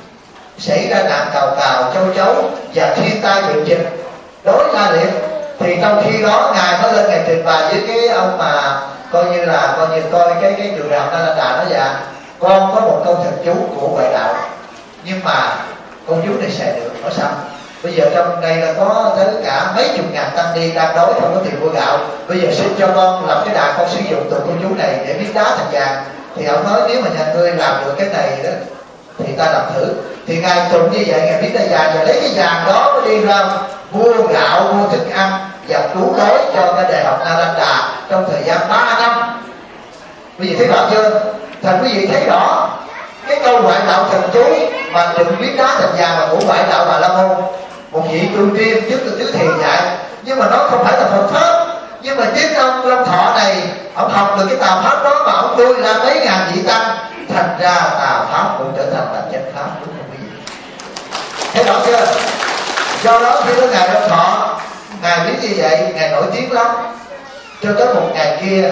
xảy ra nạn cào cào châu chấu và thiên tai bệnh dịch đối la liệt. Thì trong khi đó ngài mới lên ngài trình bày với cái ông mà coi như là coi như coi cái cái trường đại học Nalanda đó, dạ con có một câu thần chú của ngoại đạo, nhưng mà Con chú này xài được, nói sao? Bây giờ trong đây là có tới cả mấy chục ngàn tăng ni đang đói không có tiền mua gạo. Bây giờ xin cho con làm cái đà con sử dụng từ con chú này để biến đá thành vàng. Thì ông nói nếu mà nhà ngươi làm được cái này đó thì ta làm thử. Thì ngài tụng như vậy, ngài biến đá vàng và lấy cái vàng đó mới đi ra mua gạo, mua thức ăn và cứu đói cho cái đại học Nalanda trong thời gian ba năm. Quý vị thấy rõ chưa? Thành quý vị thấy rõ cái câu ngoại đạo thần chú mà đừng biến đá thành vàng mà ngũ ngoại đạo Bà La Môn, một vị tu tiên trước từ tứ thiền dạy, nhưng mà nó không phải là Phật pháp. Nhưng mà chính ông Long Thọ này, ông học được cái tà pháp đó mà ông nuôi ra mấy ngàn vị tăng, thành ra tà pháp cũng trở thành là chánh pháp, đúng không quý vị? Thấy rõ chưa? Do đó khi tới ngài Long Thọ, ngài biết như vậy, ngài nổi tiếng lắm. Cho tới một ngày kia,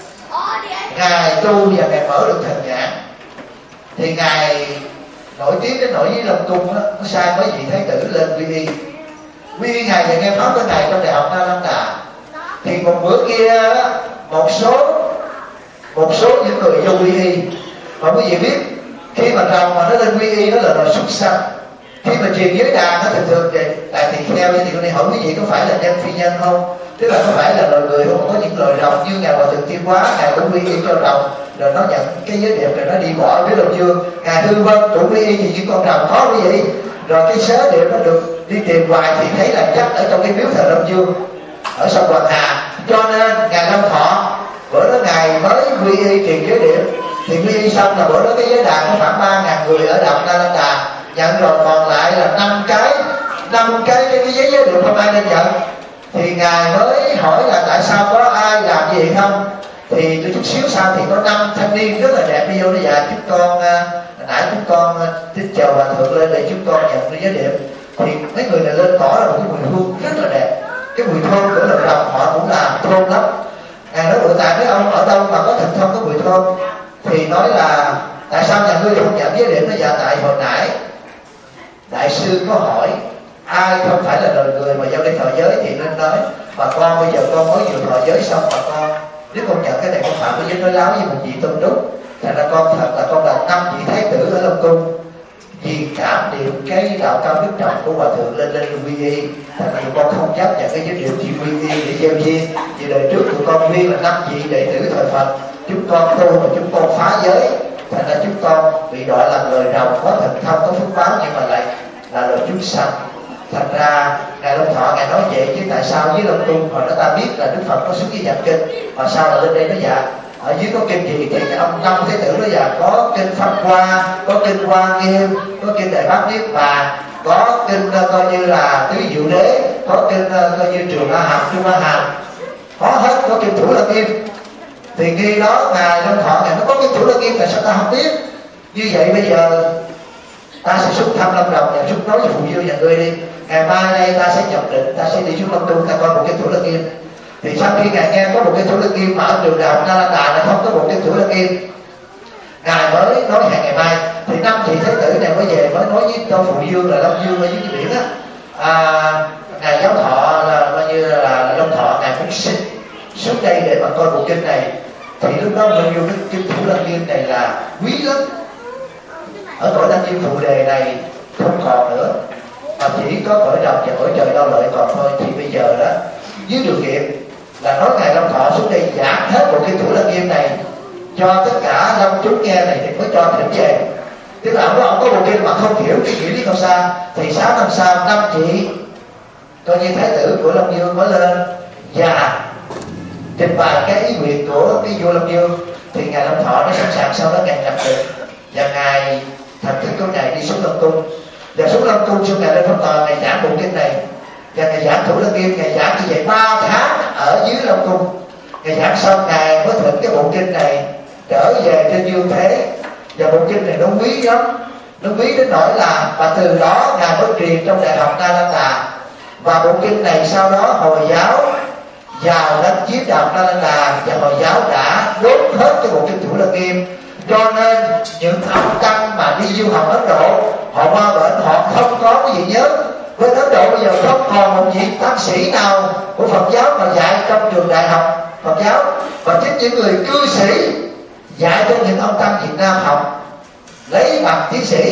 ngài tu và ngài mở được thần nhãn, thì ngài nổi tiếng đến nỗi với Long Cung đó, nó sai mấy vị thái tử lên quy y. Quy y ngài và nghe pháp của ngài trong đại học Nalanda. Thì một bữa kia một số một số những người vô quy y, mà quý vị biết khi mà rồng mà nó lên quy y nó là loài súc sanh. Khi mà truyền giới đàn nó thường thường vậy. Tại thì theo thì này hỏi quý vị có phải là nhân phi nhân không? Tức là có phải là loài người không? Có những loài rồng như ngài Hòa Thượng Thiên Hóa, ngài cũng quy y cho rồng, rồi nó nhận cái giới đẹp rồi nó đi bỏ với Long Dương. Ngài Hư Vân cũng quy y thì những con rồng khó quý vị. Rồi cái sớ điệu nó được đi tìm hoài thì thấy là chắc ở trong cái miếu thờ Long Dương ở sông Hoàng Hà. Cho nên ngài Long Thọ bữa đó ngài mới quy y truyền giới điệu, thì quy y xong là bữa đó cái giới đàn có khoảng ba ngàn người ở đạo Nalanda nhận rồi, còn lại là năm cái năm cái cái giấy giới điệu không ai nên nhận. Thì ngài mới hỏi là tại sao có ai làm gì không? Thì tôi chút xíu sau thì có năm thanh niên rất là đẹp đi vô đây dạ chúng con nãy chúng con xin chào Hòa Thượng lên để chúng con nhận cái giới điệu. Thì mấy người này lên tỏ ra một cái mùi hương rất là đẹp, cái mùi thơm của lần rồng họ cũng làm thơm lắm. Ngài nói tại mấy ông ở đâu mà có thực không có mùi thơm? Thì nói là tại sao nhà ngươi không nhận giới điệu? Nó dạ tại hồi nãy đại sư có hỏi ai không phải là đời người mà giao đây thọ giới thì nên nói bà con bây giờ con mới vừa thọ giới xong bà con nếu con nhận cái này con phạm với giới nói láo với một vị tôn đúc, thành ra con thật là con là năm vị thái tử ở Long Cung, vì cảm niệm cái đạo cao đức trọng của Hòa Thượng lên lên quy y, thành ra con không dám nhận cái giới điệu chỉ quy y để gieo duyên. Vì đời trước tụi con nguyên là năm vị đệ tử thời Phật, chúng con tu mà chúng con phá giới, thành ra chúng con bị gọi là người rồng có thần thông có phước báo nhưng mà lại là loài chúng sanh. Thành ra ngài Long Thọ ngài nói vậy chứ tại sao với Long Cung mà nó ta biết là Đức Phật có xuất cái giảng kinh mà sao là lên đây nó dạ ở dưới có kinh gì thì ông năm thế tử nó dạ có kinh Pháp Hoa, có kinh Hoa Nghiêm, có kinh Đại Bát Niết Bàn, có kinh uh, coi như là Tứ Diệu Đế, có kinh uh, coi như Trường A Hàm, Trung A Hàm, có hết, có kinh Thủ Lăng Nghiêm. Thì khi đó ngài Long Thọ ngài nó có kinh Thủ Lăng Nghiêm tại sao ta không biết? Như vậy bây giờ ta sẽ xuống thăm Lâm Đồng và xuống nói với phụ dương nhà ngươi đi, ngày mai đây ta sẽ nhập định, ta sẽ đi xuống Long Cung ta coi một cái Thủ Lăng Nghiêm. Thì sau khi ngài nghe có một cái Thủ Lăng Nghiêm mà ở trường đại học Nalanda là không có một cái Thủ Lăng Nghiêm, ngài mới nói hẹn ngày mai. Thì năm vị thái tử này mới về mới nói với Tô Phụ Dương là Long Dương ở dưới cái biển á, à, ngài giáo thọ là coi như là, là Long Thọ ngài muốn xin xuống đây để mà coi bộ kinh này. Thì lúc đó bao nhiêu cái kinh Thủ Lăng Nghiêm này là quý lắm, ở cõi Đăng Nghiêm Phụ Đề này không còn nữa mà chỉ có cõi rồng và cõi trời đau lợi còn thôi. Thì bây giờ đó dưới điều kiện là nói ngài Long Thọ xuống đây giảng hết một cái Thủ Lăng Nghiêm này cho tất cả đông chúng nghe này thì mới cho thỉnh về. Tức là ông, ông có một kinh mà không hiểu cái nghĩa lý không sao, thì sáu năm sau năm chị coi như thái tử của Long Dương mới lên và trình bày cái ý nguyện của cái vua Long Dương. Thì ngài Long Thọ nó sẵn sàng, sau đó ngài nhập định và ngài thành thức của ngài đi xuống Long Cung. Và xuống Long Cung xuống ngài lên Pháp Tòa ngài giảng bộ kinh này và ngài giảng Thủ Lăng Nghiêm. Ngài giảng như vậy ba tháng ở dưới Long Cung. Ngài giảng xong ngài mới thỉnh cái bộ kinh này trở về trên dương thế. Và bộ kinh này nó quý lắm, nó quý đến nỗi là và từ đó ngài mới truyền trong đại học Nalanda. Và bộ kinh này sau đó Hồi giáo vào đánh chiếm đạo Nalanda và Hồi giáo đã đốt hết cái bộ kinh Thủ Lăng Nghiêm. Cho nên những ông tăng mà đi du học Ấn Độ họ qua bển họ không có cái gì nhớ. Bên Ấn Độ bây giờ không còn một vị tăng sĩ nào của Phật giáo mà dạy trong trường đại học Phật giáo, và chính những người cư sĩ dạy cho những ông tăng Việt Nam học lấy bằng tiến sĩ.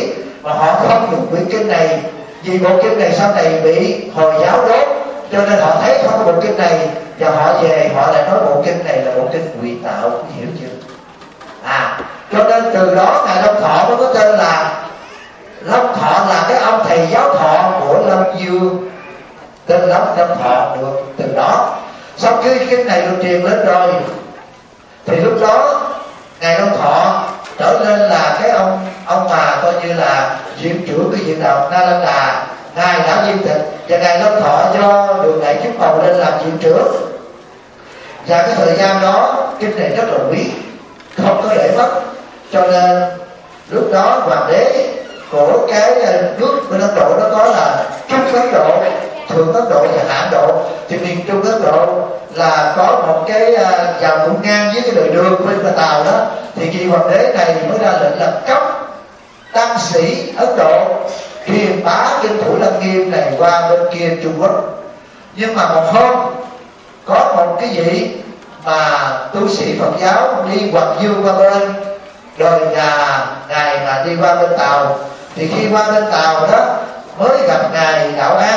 mà họ không được quyển kinh này, vì bộ kinh này sau này bị Hồi giáo đốt, cho nên họ thấy không có bộ kinh này và họ về họ lại nói bộ kinh này là bộ kinh ngụy tạo, hiểu chưa? À, cho nên từ đó ngài Long Thọ mới có tên là Long Thọ, là cái ông thầy giáo thọ của Long Dương, tên Long Long Thọ được từ đó. Sau khi kinh này được truyền lên rồi thì lúc đó ngài Long Thọ trở lên là cái ông ông mà coi như là viện trưởng của viện đạo Na Lan Đà, ngài đã viên tịch, và ngài Long Thọ do được đại chúng bầu lên làm viện trưởng. Và cái thời gian đó kinh này rất là quý, không có để mất, cho nên lúc đó hoàng đế của cái nước bên Ấn Độ nó có là Trung Ấn Độ, Thượng Ấn Độ và Hạ Ấn Độ. Thì miền Trung Ấn Độ là có một cái vào cũng ngang với cái đời đường bên Tàu đó, thì vị hoàng đế này mới ra lệnh là cấp tăng sĩ Ấn Độ truyền bá kinh Thủ Lăng Nghiêm này qua bên kia Trung Quốc. Nhưng mà một hôm có một cái vị mà tu sĩ Phật giáo đi hoặc dương qua bên, rồi nhà ngài mà đi qua bên Tàu, thì khi qua bên Tàu đó mới gặp ngài Đạo An.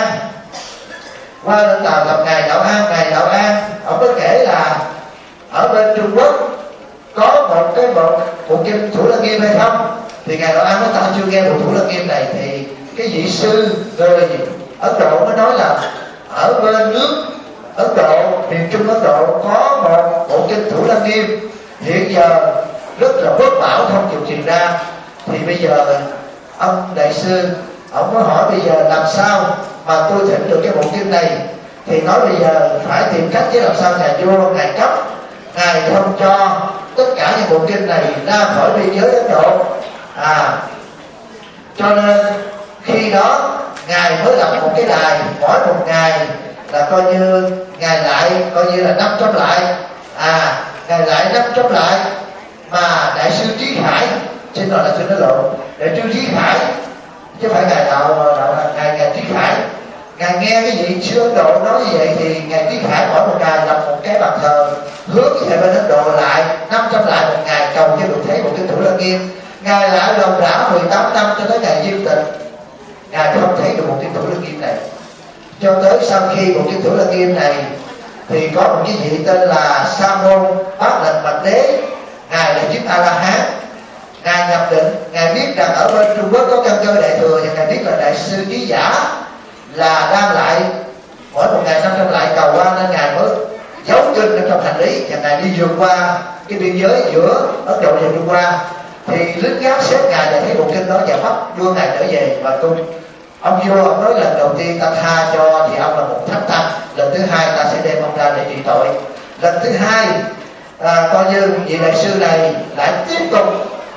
Qua bên Tàu gặp ngài Đạo An, ngài Đạo An ông mới kể là ở bên Trung Quốc có một cái bộ bộ kinh Thủ Lăng Nghiêm hay không. Thì ngài Đạo An nói ta chưa nghe bộ Thủ Lăng Nghiêm này. Thì cái vị sư người Ấn Độ mới nói là ở bên nước Ấn Độ, miền Trung Ấn Độ có một bộ kinh Thủ Lăng Nghiêm hiện giờ rất là bất bảo, không chịu truyền ra. Thì bây giờ ông đại sư ông mới hỏi bây giờ làm sao mà tôi thỉnh được cái bộ kinh này. Thì nói bây giờ phải tìm cách chứ làm sao nhà vua ngài cấp, ngài không cho tất cả những bộ kinh này ra khỏi biên giới Ấn Độ. À, cho nên khi đó ngài mới lập một cái đài, mỗi một ngày là coi như ngài lại coi như là năm trăm lại. À, ngài lại năm trăm lại. Mà đại sư Trí Khải, xin lỗi là tôi nói lộn, đại sư Trí Khải chứ phải ngài đạo, đạo là ngài ngài Trí Khải. Ngài nghe cái vị sư Ấn Độ nói như vậy thì ngài Trí Khải mỗi một ngày lập một cái bàn thờ hướng về bên Ấn Độ lại năm trăm lại một ngày, cầu cho được thấy một cái Thủ Lăng Nghiêm. Ngài lại ròng rã mười tám năm cho tới ngày viên tịch, ngài không thấy được một cái Thủ Lăng Nghiêm này. Cho tới sau khi một cái Thủ Lăng Nghiêm này thì có một cái vị tên là Sa Môn Bát Lệnh Bạch Đế, ngài là chức A La Hán. Ngài nhập định, ngài biết rằng ở bên Trung Quốc có căn cơ đại thừa, và ngài biết là đại sư Trí Giả là đang lại mỗi một ngày năm trăm lại cầu qua, nên ngài mới giấu kinh ở trong hành lý, và ngài đi vượt qua cái biên giới giữa Ấn Độ và Trung Hoa. Thì lính gác xếp ngài và thấy bộ kinh đó và bắt đưa ngài trở về và cung. Ông vua ông nói lần đầu tiên ta tha cho thì ông là một thánh tăng, lần thứ hai ta sẽ đem ông ra để trị tội. Lần thứ hai à, coi như vị đại sư này lại tiếp tục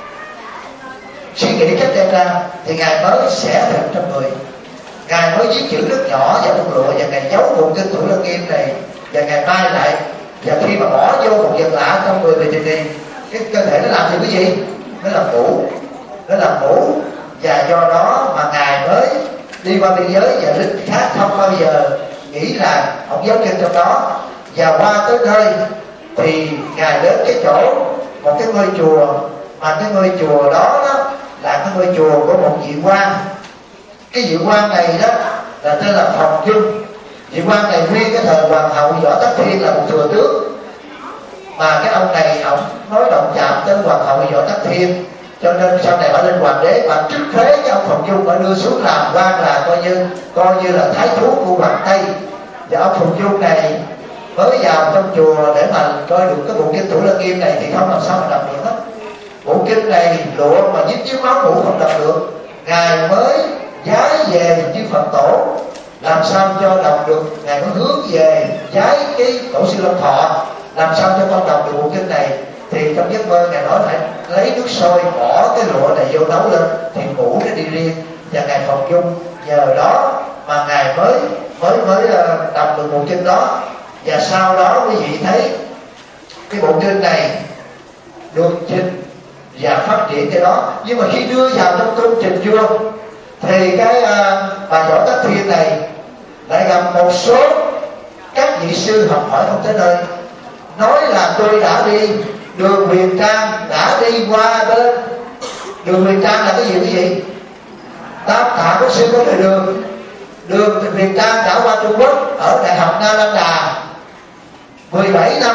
suy nghĩ cách đem ra, thì ngài mới xẻ thành trăm người. Ngài mới viết chữ rất nhỏ vào trong lụa, và ngài giấu bộ kinh Thủ Lăng Nghiêm này, và ngài mai lại. Và khi mà bỏ vô một vật lạ trong người về thì cái cơ thể nó làm gì cái gì? Nó làm mũ, nó làm mũ. Và do đó mà ngài mới đi qua biên giới, và lính khác không bao giờ nghĩ là ông giấu kinh trong đó. Và qua tới nơi thì ngài đến cái chỗ một cái ngôi chùa, mà cái ngôi chùa đó, đó là cái ngôi chùa của một vị quan. Cái vị quan này đó là tên là Phòng Dung. Vị quan này nguyên cái thời hoàng hậu Võ Tắc Thiên là một thừa tướng, mà cái ông này ông nói động chạm tới hoàng hậu Võ Tắc Thiên, cho nên sau này ở lên hoàng đế và trước thế cái ông Phòng Dung đã đưa xuống làm quan là coi như coi như là thái thú của Hoàng Tây. Và ông Phòng Dung này mới vào trong chùa để mà coi được cái bộ kinh Thủ Lăng Nghiêm này thì không làm sao mà đọc được hết. Bộ kinh này lụa mà dính dưới máu mũ không đọc được. Ngài mới giái về chư Phật tổ, làm sao cho đọc được. Ngài mới hướng về giái cái tổ sư Long Thọ, làm sao cho con đọc được bộ kinh này. Thì trong giấc mơ ngài nói phải lấy nước sôi bỏ cái lụa này vô nấu lên thì ngủ nó đi riêng. Và ngài Phòng Dung nhờ đó mà ngài mới mới mới đọc được bộ kinh đó. Và sau đó quý vị thấy cái bộ kinh này được trình và phát triển cái đó. Nhưng mà khi đưa vào trong công trình vua thì cái uh, bà Võ Tắc Thiên này lại gặp một số các vị sư học hỏi không tới nơi, nói là tôi đã đi đường Huyền Trang, đã đi qua bên đường Huyền Trang là cái gì cái gì Tam Tạng Pháp Sư có đời Đường. Đường Việt Nam đã qua Trung Quốc ở Đại học Nalanda mười bảy năm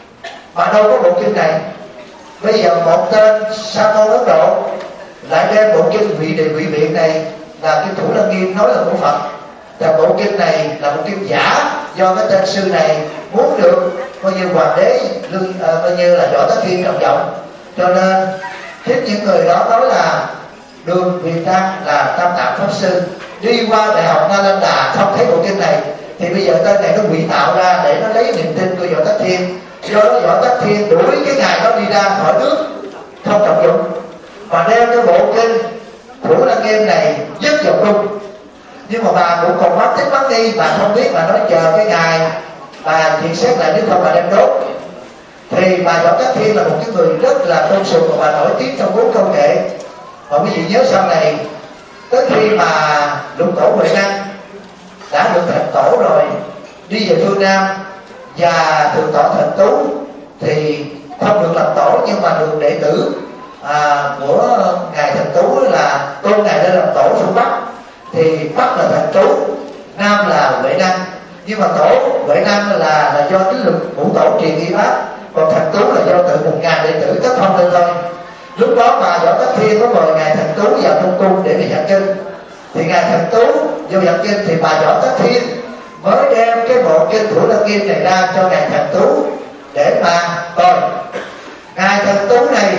mà đâu có bộ kinh này. Bây giờ một tên sa môn Ấn Độ lại đem bộ kinh vị đề vị viện này là kinh Thủ Lăng Nghiêm nói là của Phật. Thì bộ kinh này là một kinh giả do cái tên sư này muốn được coi như hoàng đế lương à, coi như là Võ Tắc Thiên trọng vọng, cho nên hết những người đó nói là Đường Việt Nam là Tam Tạng Pháp Sư đi qua Đại học Nalanda không thấy bộ kinh này, thì bây giờ tên này nó bị tạo ra để nó lấy niềm tin của Võ Tắc Thiên. Do đó Võ Tắc Thiên đuổi cái ngài đó đi ra khỏi nước không trọng dụng, mà đem cái bộ kinh Thủ Lăng Nghiêm này dứt vào cung. Nhưng mà bà cũng còn mắt thích mắt đi, bà không biết, bà nói chờ cái ngày bà thiện xét lại, nếu không bà đem đốt. Thì bà Võ Tắc Thiên là một cái người rất là tôn sùng và bà nổi tiếng trong bốn câu kệ. Mà quý vị nhớ sau này tới khi mà Lục Tổ Huệ Năng đã được thành tổ rồi, đi về phương Nam và thượng tọa Thần Tú thì không được làm tổ, nhưng mà được đệ tử à, của ngài Thần Tú là tôn ngài lên làm tổ phương Bắc. Thì Bắc là Thần Tú, Nam là Huệ Năng. Nhưng mà tổ Huệ Năng là là do cái lực ngũ tổ truyền y bác, còn Thần Tú là do tự một ngàn đệ tử tất phong lên thôi. Lúc đó mà Võ Tắc Thiên có mời ngài Thần Tú vào trong cung để đi giảng kinh. Thì ngài Thần Tú vô giảng kinh thì bà Võ Tắc Thiên mới đem cái bộ kinh Thủ Lăng Nghiêm này ra cho ngài Thần Tú để mà coi. Ngài Thần Tú này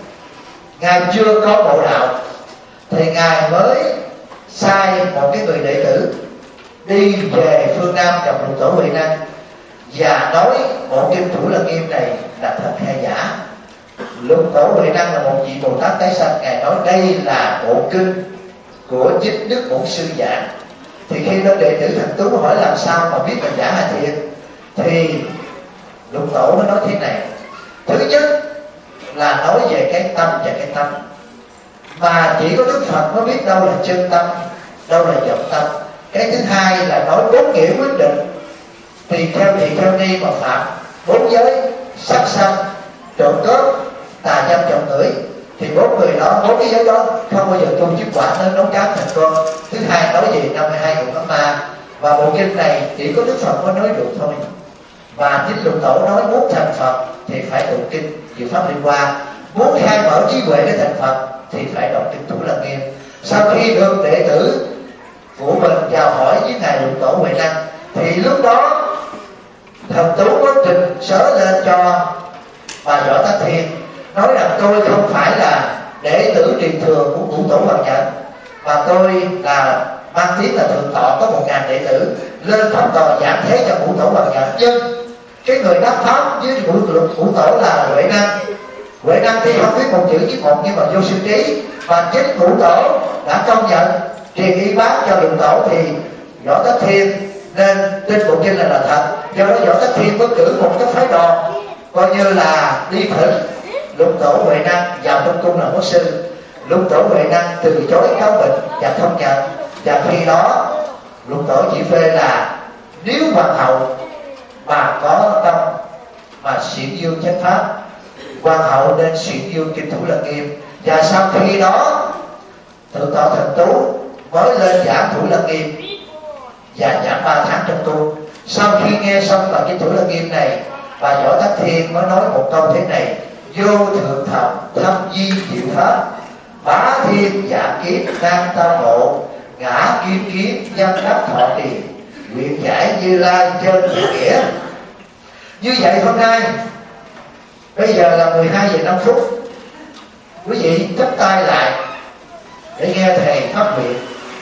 ngài chưa có bộ đạo, thì ngài mới sai một cái người đệ tử đi về phương Nam gặp Lục Tổ Huệ Năng và nói bộ kinh Thủ Lăng Nghiêm này là thật hay giả. Lục Tổ Huệ Năng là một vị Bồ Tát tái sanh, ngài nói đây là bộ kinh của chính Đức Bổn Sư giảng. Thì khi đó đệ tử Thần Tú hỏi làm sao mà biết là giả hay thiệt, thì Lục Tổ mới nói thế này: thứ nhất là nói về cái tâm và cái tâm, mà chỉ có Đức Phật mới biết đâu là chân tâm, đâu là vọng tâm. Cái thứ hai là nói bốn nghĩa quyết định, tùy theo tùy theo ni mà phạm bốn giới: sát sanh, trộm cướp, tà dâm, trộm ngửi. Thì bốn người đó, bốn cái giới đó không bao giờ tu chức quả nên nấu cám thành con. Thứ hai nói về năm mươi hai của các ma, và bộ kinh này chỉ có Đức Phật mới nói được thôi. Và chính Lục Tổ nói muốn thành Phật thì phải tụng kinh Diệu Pháp Liên Hoa, muốn khai mở trí huệ để thành Phật thì phải đọc kinh Thủ Lăng Nghiêm. Sau khi được đệ tử của mình chào hỏi với ngài Lục Tổ Huệ Năng, thì lúc đó Thần Tú có trình sớ lên cho bà Võ Tắc Thiên, nói rằng tôi không phải là đệ tử truyền thừa của Ngũ Tổ Hoàng Nhận, mà tôi là mang tiếng là thượng tọa, có một ngàn đệ tử lên pháp tòa giảng thế cho Ngũ Tổ Hoàng Nhận. Nhưng cái người đắc pháp với Ngũ Ngũ Tổ là Huệ Năng. Huệ Năng thì không biết một chữ với một, nhưng mà vô sư trí, và chính Ngũ Tổ đã công nhận truyền y bác cho Lục Tổ, thì Võ Tắc Thiên nên tin bộ kinh là là thật. Do đó Võ Tắc Thiên mới cử một cái phái đoàn coi như là đi thử Lục Tổ Huệ Năng vào trong cung làm quốc sư. Lục Tổ Huệ Năng từ chối cáo bệnh và không nhận. Và khi đó Lục Tổ chỉ phê là nếu hoàng hậu mà có tâm mà xiển dương chánh pháp, hoàng hậu nên xiển dương kinh Thủ Lăng Nghiêm. Và sau khi đó thượng tọa Thần Tú mới lên giảng Thủ Lăng Nghiêm và giảng ba tháng trong cung. Sau khi nghe xong bài kinh Thủ Lăng Nghiêm này, bà Võ Tắc Thiên mới nói một câu thế này: vô thượng thập thâm di diệu pháp, bá thiên dạ kiếp nan tam bộ, ngã kim kiếm nhân đắc thọ trì, nguyện giải Như Lai trên thiện nghĩa. Như vậy hôm nay bây giờ là mười hai giờ năm phút, quý vị chắp tay lại để nghe thầy phát nguyện.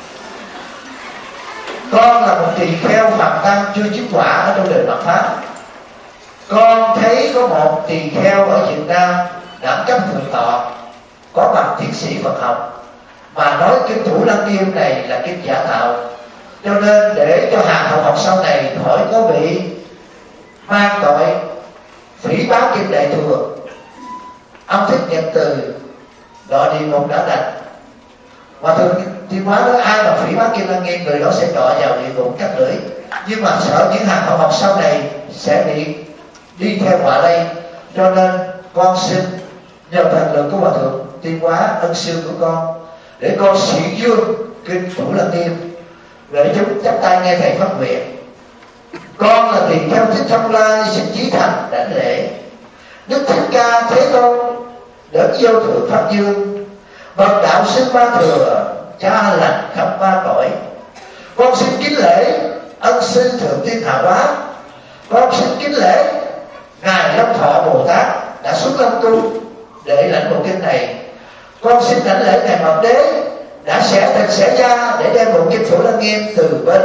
Con là một tỳ kheo phàm tăng chưa chứng quả ở trong đời Mạt Pháp. Con thấy có một tỳ kheo ở Việt Nam đẳng cấp thượng tọa, có bằng tiến sĩ Phật học, mà nói kinh Thủ Lăng Nghiêm này là kinh giả tạo. Cho nên để cho hàng học học sau này khỏi có bị mang tội phỉ báng kinh Đại Thừa, ông Thích Nhật Từ đọa địa ngục đã đành. Và thường Thiên Hóa nói ai mà phỉ báng kinh Lăng Nghiêm, người đó sẽ đọa vào địa ngục cắt lưỡi. Nhưng mà sợ những hàng học học sau này sẽ bị đi theo họa lây, cho nên con xin nhờ thần lực của Hòa Thượng Tiên Hóa ân sư của con để con xiển dương kinh Thủ Lăng Nghiêm. Để chúng chắp tay nghe thầy phát nguyện. Con là tỳ kheo Thích Thông Lai xin chí thành đảnh lễ Đức Thích Ca Thế Tôn, đấng vô thượng pháp dương, bậc đạo sư ba thừa, cha lành khắp ba cõi. Con xin kính lễ ân sư thượng thiên Hạ Hóa. Con xin kính lễ ngài Long Thọ Bồ Tát đã xuống Long Tu để lãnh bộ kinh này. Con xin đảnh lễ ngài Mật Đế đã xẻ thịt xẻ da để đem bộ kinh Thủ Lăng Nghiêm từ bên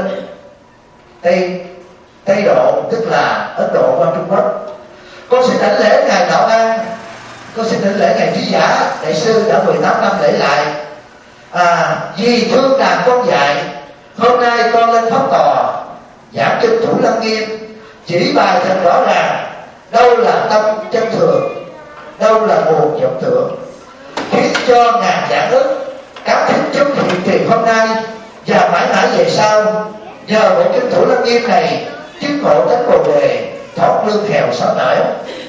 Tây Tây Độ, tức là Ấn Độ qua Trung Quốc. Con xin đảnh lễ ngài Đạo An. Con xin đảnh lễ ngài Trí Giả đại sư đã mười tám năm lễ lại. À, vì thương đàn con dạy, hôm nay con lên pháp tòa giảng kinh Thủ Lăng Nghiêm, chỉ bài thật rõ ràng đâu là tâm chân thường, đâu là nguồn vọng tưởng, khiến cho ngàn giảng ức các thính chúng hiện trì hôm nay và mãi mãi về sau nhờ bộ kinh Thủ Lăng Nghiêm này chứng ngộ tánh Bồ Đề, thoát lương khèo xóa nở.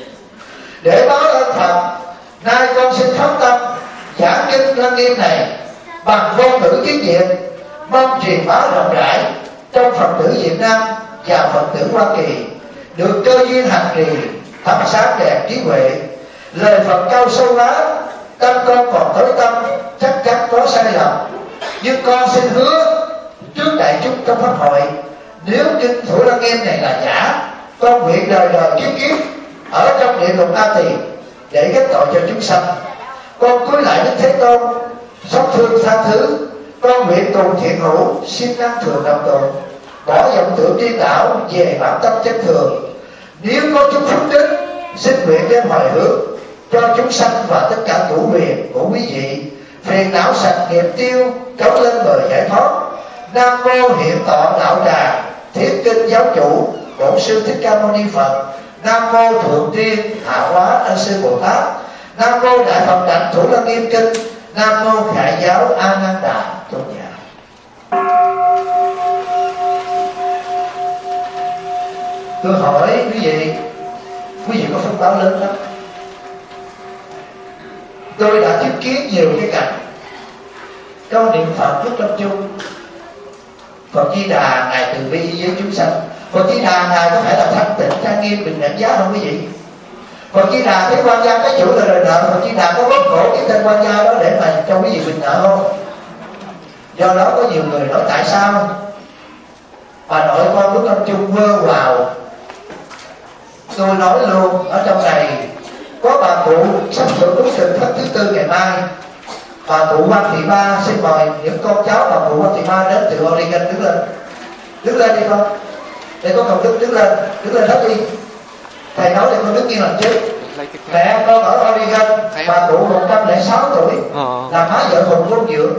Để báo ơn Phật, nay con xin phát tâm giảng kinh Lăng Nghiêm này bằng ngôn ngữ tiếng Việt, mong truyền bá rộng rãi trong Phật tử Việt Nam và Phật tử Hoa Kỳ được cơ duyên hành trì thắp sáng đẹp trí huệ. Lời Phật cao sâu lắm, tâm con còn tối tâm chắc chắn có sai lầm, nhưng con xin hứa trước đại chúng trong pháp hội, nếu kinh Thủ Lăng Nghiêm này là giả, con nguyện đời đời kiếp kiếp ở trong địa ngục A Tỳ để gánh tội cho chúng sanh. Con cúi lại Đức Thế Tôn, xót thương tha thứ. Con nguyện cùng thiện hữu xin năng thường đồng tồn, bỏ vọng tưởng điên đảo về bản tâm chân thường. Nếu có chút phước đức, xin nguyện đem hồi hướng cho chúng sanh và tất cả chủ quyền của quý vị, phiền não sạch nghiệp tiêu, cống lên bờ giải thoát. Nam mô Hiện Tọa Đạo Tràng Thiết Kinh Giáo Chủ Bổn Sư Thích Ca Mâu Ni Phật. Nam mô Thượng Tiên Hạ Hóa Ân Sư Bồ Tát. Nam mô Đại Phật Đảnh Thủ Lăng Nghiêm Kinh. Nam mô Khải Giáo A Nan Đà Tôn giả. Tôi hỏi quý vị, quý vị có phước báo lớn lắm. Tôi đã chứng kiến nhiều cái cảnh trong niệm Phật lúc trong chung. Phật Di Đà ngài từ bi với chúng sanh. Phật Di Đà ngài có phải là thanh tịnh trang nghiêm bình đẳng giá không quý vị? Phật Di Đà thấy quan gia cái chủ là đòi nợ, Phật Di Đà có bóp cổ cái tên quan gia đó để mà cho quý vị bình nợ không? Do đó có nhiều người nói tại sao bà nội con lúc trong chung mơ vào. Tôi nói luôn, ở trong này có bà cụ sắp sửa đúng tình thất thứ tư ngày mai. Bà cụ Quan Thị Ba, xin mời những con cháu bà cụ Quan Thị Ba đến từ Oregon đứng lên. Đứng lên đi con. Để con Công Đức đứng lên, đứng lên hết đi. Thầy nói để con đứng yên làm chứ. Mẹ con ở Oregon, bà cụ một trăm lẻ sáu tuổi, là má vợ Hùng Công Dượng.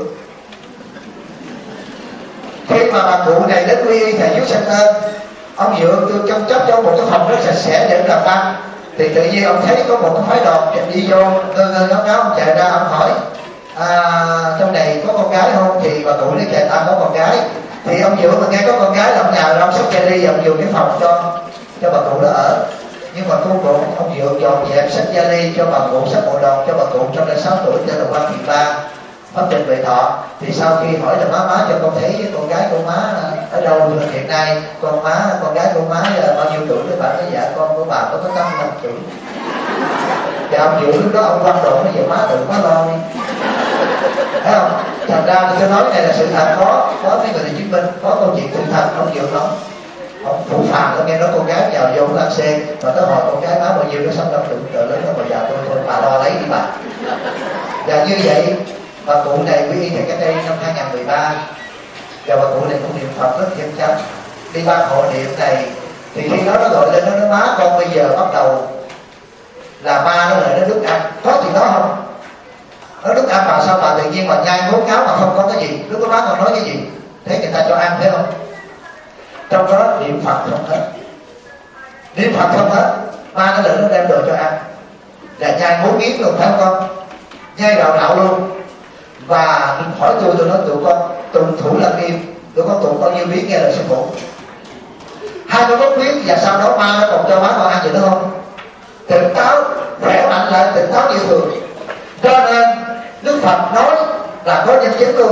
Khi mà bà cụ này đến quy y thầy Dũng Center, ông Dượng tôi trông chấp cho một cái phòng rất sạch sẽ để làm băng. Thì tự nhiên ông thấy có một cái phái đoàn đi vô, ngơ ngơ ngáo ngáo, ông chạy ra ông hỏi à, trong này có con gái không? Thì bà cụ nói kìa ta có con gái. Thì ông Dượng mà nghe có con gái là ông nhào ra ông xách ra đi, ông dùng cái phòng cho cho bà cụ đó ở. Nhưng mà cô cụ ông Dượng dọn dẹp xách vali cho bà cụ, xách bộ đồ cho bà cụ trong đây sáu tuổi tên là Quan Thị Ba, pháp trình về thọ. Thì sau khi hỏi là má má cho con thấy với con gái con má ở đâu hiện nay, con má con gái con má là bao nhiêu tuổi? Các bạn nói dạ con của bà có tới tám mươi lăm tuổi. Thì ông Dượng lúc đó ông quan độ nó về má tự má lo đi, thấy không? Thành ra tôi nói này là sự thật, có có mấy người chứng minh, có câu chuyện sự thật. Ông Dượng nói ông phủ phàng, tôi nghe nói con gái vào vô ăn sen mà tới hỏi con gái má bao nhiêu, nó xong năm tuổi rồi lớn nó mà già tôi thôi bà lo lấy đi bà. Và như vậy bà cụ này quy y thầy cách đây năm hai không một ba, và bà cụ này cũng niệm Phật rất chân chánh. Đi ban hộ niệm này thì khi đó nó gọi lên nó nói má con bây giờ bắt đầu là ma nó lại nó đứt ăn. Có chuyện đó không? Nó đứt ăn mà sao bà tự nhiên mà nhai ngố cáo mà không có cái gì? Lúc đó má còn nói cái gì? Thế người ta cho ăn thấy không? Trong đó niệm Phật không hết, niệm Phật không hết, ma nó lại nó đem đồ cho ăn, là nhai ngố nghiến luôn, phải không con? Nhai đạo đạo luôn. Và hỏi tôi, tôi nói tụi con tụng Thủ Lăng Nghiêm, tụi con tụng bao nhiêu biết nghe lời sư phụ? Hai mươi mốt biết, và sau đó ma nó còn cho má con ăn gì nữa không? Tỉnh táo, khỏe mạnh lại, tỉnh táo như thường. Cho nên Đức Phật nói là có nhân chứng luôn.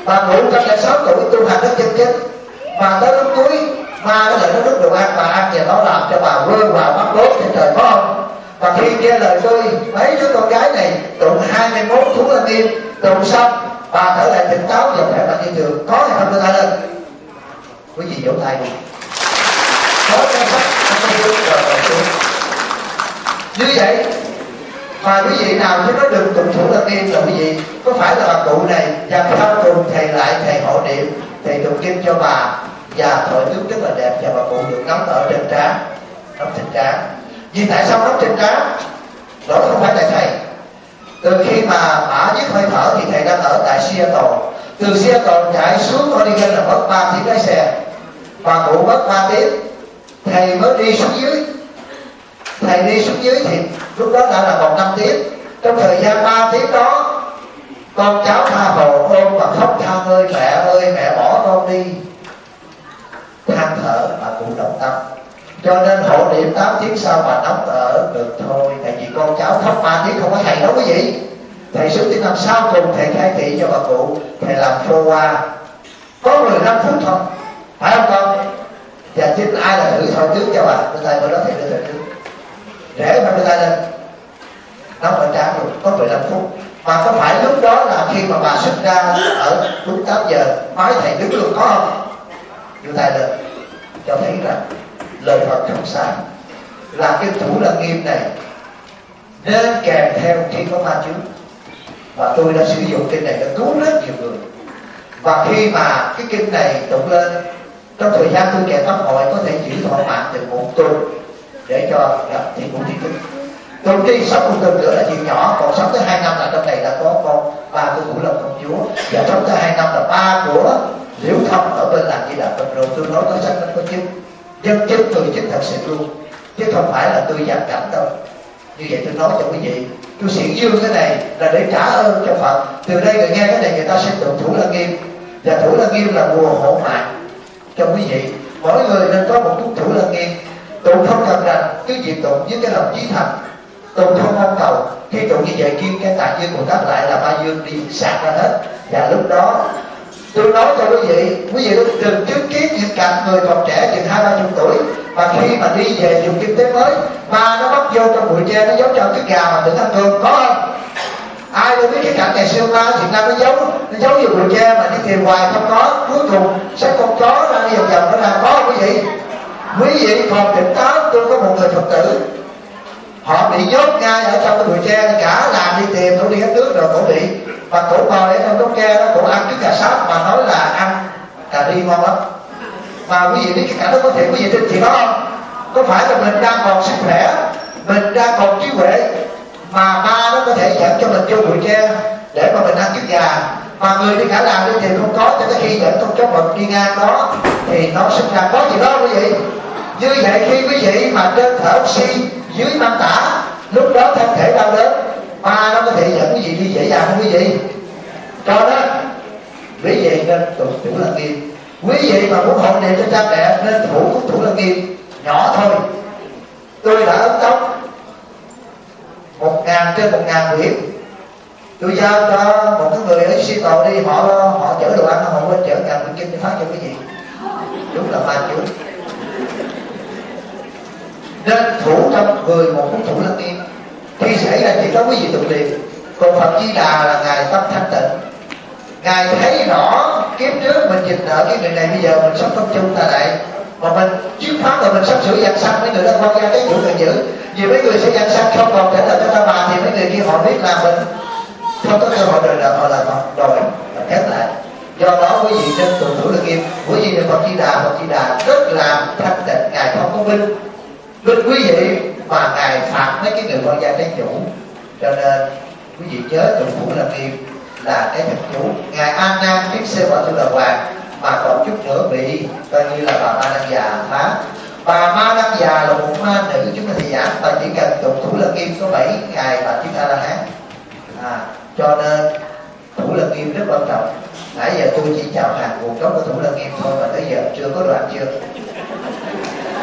Bà ngủ trăm lẻ sáu tuổi tu hành rất chân chính, mà tới lúc cuối ma nó lại nó đút đồ ăn bà ăn và nó làm cho bà vơ vào mắt đốt trên trời, có không? Và khi nghe lời tôi, mấy đứa con gái này tụng hai mươi mốt Thủ Lăng Nghiêm, tụng xong bà trở lại tỉnh táo và khỏe mạnh như thường. Có hay không đưa tay lên? Quý vị vỗ tay đi. Có hay không? Như vậy mà quý vị nào chứ nói được tụng Thủ Lăng Nghiêm là quý vị có phải là bà cụ này và sau cùng thầy lại thầy hộ niệm, thầy tụng kinh cho bà và thổi nước rất là đẹp và bà cụ được nóng ở trên trán, nóng trên trán. Vì tại sao nóng trên trán? Đó không phải là thầy. Từ khi mà bả dứt hơi thở thì thầy đang ở tại Seattle. Từ Seattle chạy xuống Oregon là mất ba tiếng lái xe. Bà cụ mất ba tiếng. Thầy mới đi xuống dưới. Thầy đi xuống dưới thì lúc đó đã là còn năm tiếng. Trong thời gian ba tiếng đó, con cháu tha hồ ôm và khóc than ơi mẹ ơi mẹ bỏ con đi. Than thở bà cụ động tâm. Cho nên hộ niệm tám tiếng sau bà nóng ở được thôi. Tại vì con cháu khóc ba tiếng không có thầy đâu quý vị. Thầy xuống tiếng năm sau cùng thầy khai thị cho bà cụ. Thầy làm phô qua có mười lăm phút thôi, phải không con? Và chính ai là thử thổi trước cho bà. Đưa tay bữa đó thầy đưa thổi trước. Để mà đưa tay lên nóng ở trán luôn, có mười lăm phút. Mà có phải lúc đó là khi mà bà xuất ra ở đúng tám giờ nói thầy đứng luôn, có không? Đưa tay lên cho thấy rằng lời Phật không sai, là cái Thủ Lăng Nghiêm này nên kèm theo khi có ma chướng. Và tôi đã sử dụng kinh này để cứu rất nhiều người. Và khi mà cái kinh này tụng lên, trong thời gian tôi kẹt pháp hội có thể giữ thọ mạng từ một tuần để cho gặp thì cũng thiên thức. Tôi đi sống một tuần nữa là chuyện nhỏ, còn sống tới hai năm là trong này đã có con ba của Cửu Long Công Chúa, và sống tới hai năm là ba của Liễu Thông ở bên làng Di Đà Phật. Rồi tôi nói có sách nó có chứng, dân chứng tôi chứng thật sự luôn, chứ không phải là tôi giàn cảnh đâu. Như vậy tôi nói cho quý vị, tôi xuyên dương cái này là để trả ơn cho Phật. Từ đây người nghe cái này người ta sẽ tụng Thủ Lăng Nghiêm, và Thủ Lăng Nghiêm là bùa hộ mạng cho quý vị. Mỗi người nên có một chút Thủ Lăng Nghiêm. Tụng không cần rằng cứ việc tụng với cái lòng chí thành, tụng không mong cầu. Khi tụng như vậy kim cái tạng dương của các lại là ba dương đi sạc ra hết. Và lúc đó tôi nói cho quý vị, quý vị đừng chứng kiến những cạnh người còn trẻ chừng hai ba chục tuổi mà khi mà đi về dùng kinh tế mới, ma nó bắt vô trong bụi tre, nó giấu trong cái gà mà đừng ăn cơm, có không? Ai đâu biết cái cạnh ngày xưa ma Việt Nam nó giấu, nó giấu vô bụi tre mà đi tìm hoài không có, cuối cùng sẽ con chó ra đi vòng vòng nó ra, có không quý vị? Quý vị còn tỉnh táo. Tôi có một người Phật tử, họ bị nhốt ngay ở trong cái bụi tre, cả làng đi tìm, cổ đi hết nước rồi cổ bị, và cổ ngồi ở trong gốc tre đó, cổ ăn cái gà sáp mà nói là ăn cà ri ngon lắm. Mà quý vị biết cái cảnh đó có thể quý vị tin chuyện đó không? Có phải là mình đang còn sức khỏe, mình đang còn trí huệ mà ma nó có thể dẫn cho mình vô bụi tre để mà mình ăn trứng gà, mà người đi cả làng đi tìm không có, cho tới khi dẫn con chó mực đi ngang đó thì nó sinh ra có gì đó quý vị. Như vậy khi quý vị mà trên thở oxy dưới năm tả, lúc đó thân thể đau đớn, ma nó có thể dẫn quý vị đi dễ dàng không quý vị? Cho đó quý vị nên tụng Thủ Lăng Nghiêm. Quý vị mà muốn hộ niệm cho cha mẹ nên thủ của Thủ Lăng Nghiêm nhỏ thôi. Tôi đã ấn tống một ngàn trên một ngàn quyển, tôi giao cho một cái người ở Seattle đi, họ họ chở đồ ăn, họ quên chở ngàn quyển kinh để phát cho quý vị. Đúng là ma chướng. Nên thủ trong người một cuốn Thủ Lăng Nghiêm. Khi xảy ra chuyện đó quý vị tụng liền. Còn Phật Di Đà là ngài tâm thanh tịnh, ngài thấy rõ kiếp trước mình dịch nợ cái người này, bây giờ mình sống không chung ta lại mà mình chiếu pháp rồi mình sắp sửa dàn xăng mấy người đó quan gia cái chủ người giữ. Vì mấy người sẽ dàn xăng không còn trả lời cho ta bà thì mấy người kia họ biết là mình không có cơ hội đời đời họ là Phật đòi là khép lại. Do đó quý vị nên tụng Thủ Lăng Nghiêm. Quý vị là Phật Di Đà, Phật Di Đà rất là thanh tịnh, ngài không có binh binh quý vị mà ngài phạt mấy cái người quan gia trái chủ. Cho nên quý vị nhớ tụng Thủ Lăng Nghiêm là cái thật chủ. Ngài An Nam biết xem vào tôi là hoàng mà còn chút nữa bị coi như là bà Ma Năng Già phá. Bà Ma Năng Già là một ma nữ, chúng ta thì giảng và chỉ cần tụng Thủ Lăng Nghiêm có bảy ngày bà chúng ta là hát. À, cho nên Thủ Lăng Nghiêm rất quan trọng. Nãy giờ tôi chỉ chào hàng nguồn gốc của Thủ Lăng Nghiêm thôi mà tới giờ chưa có đoạn chưa?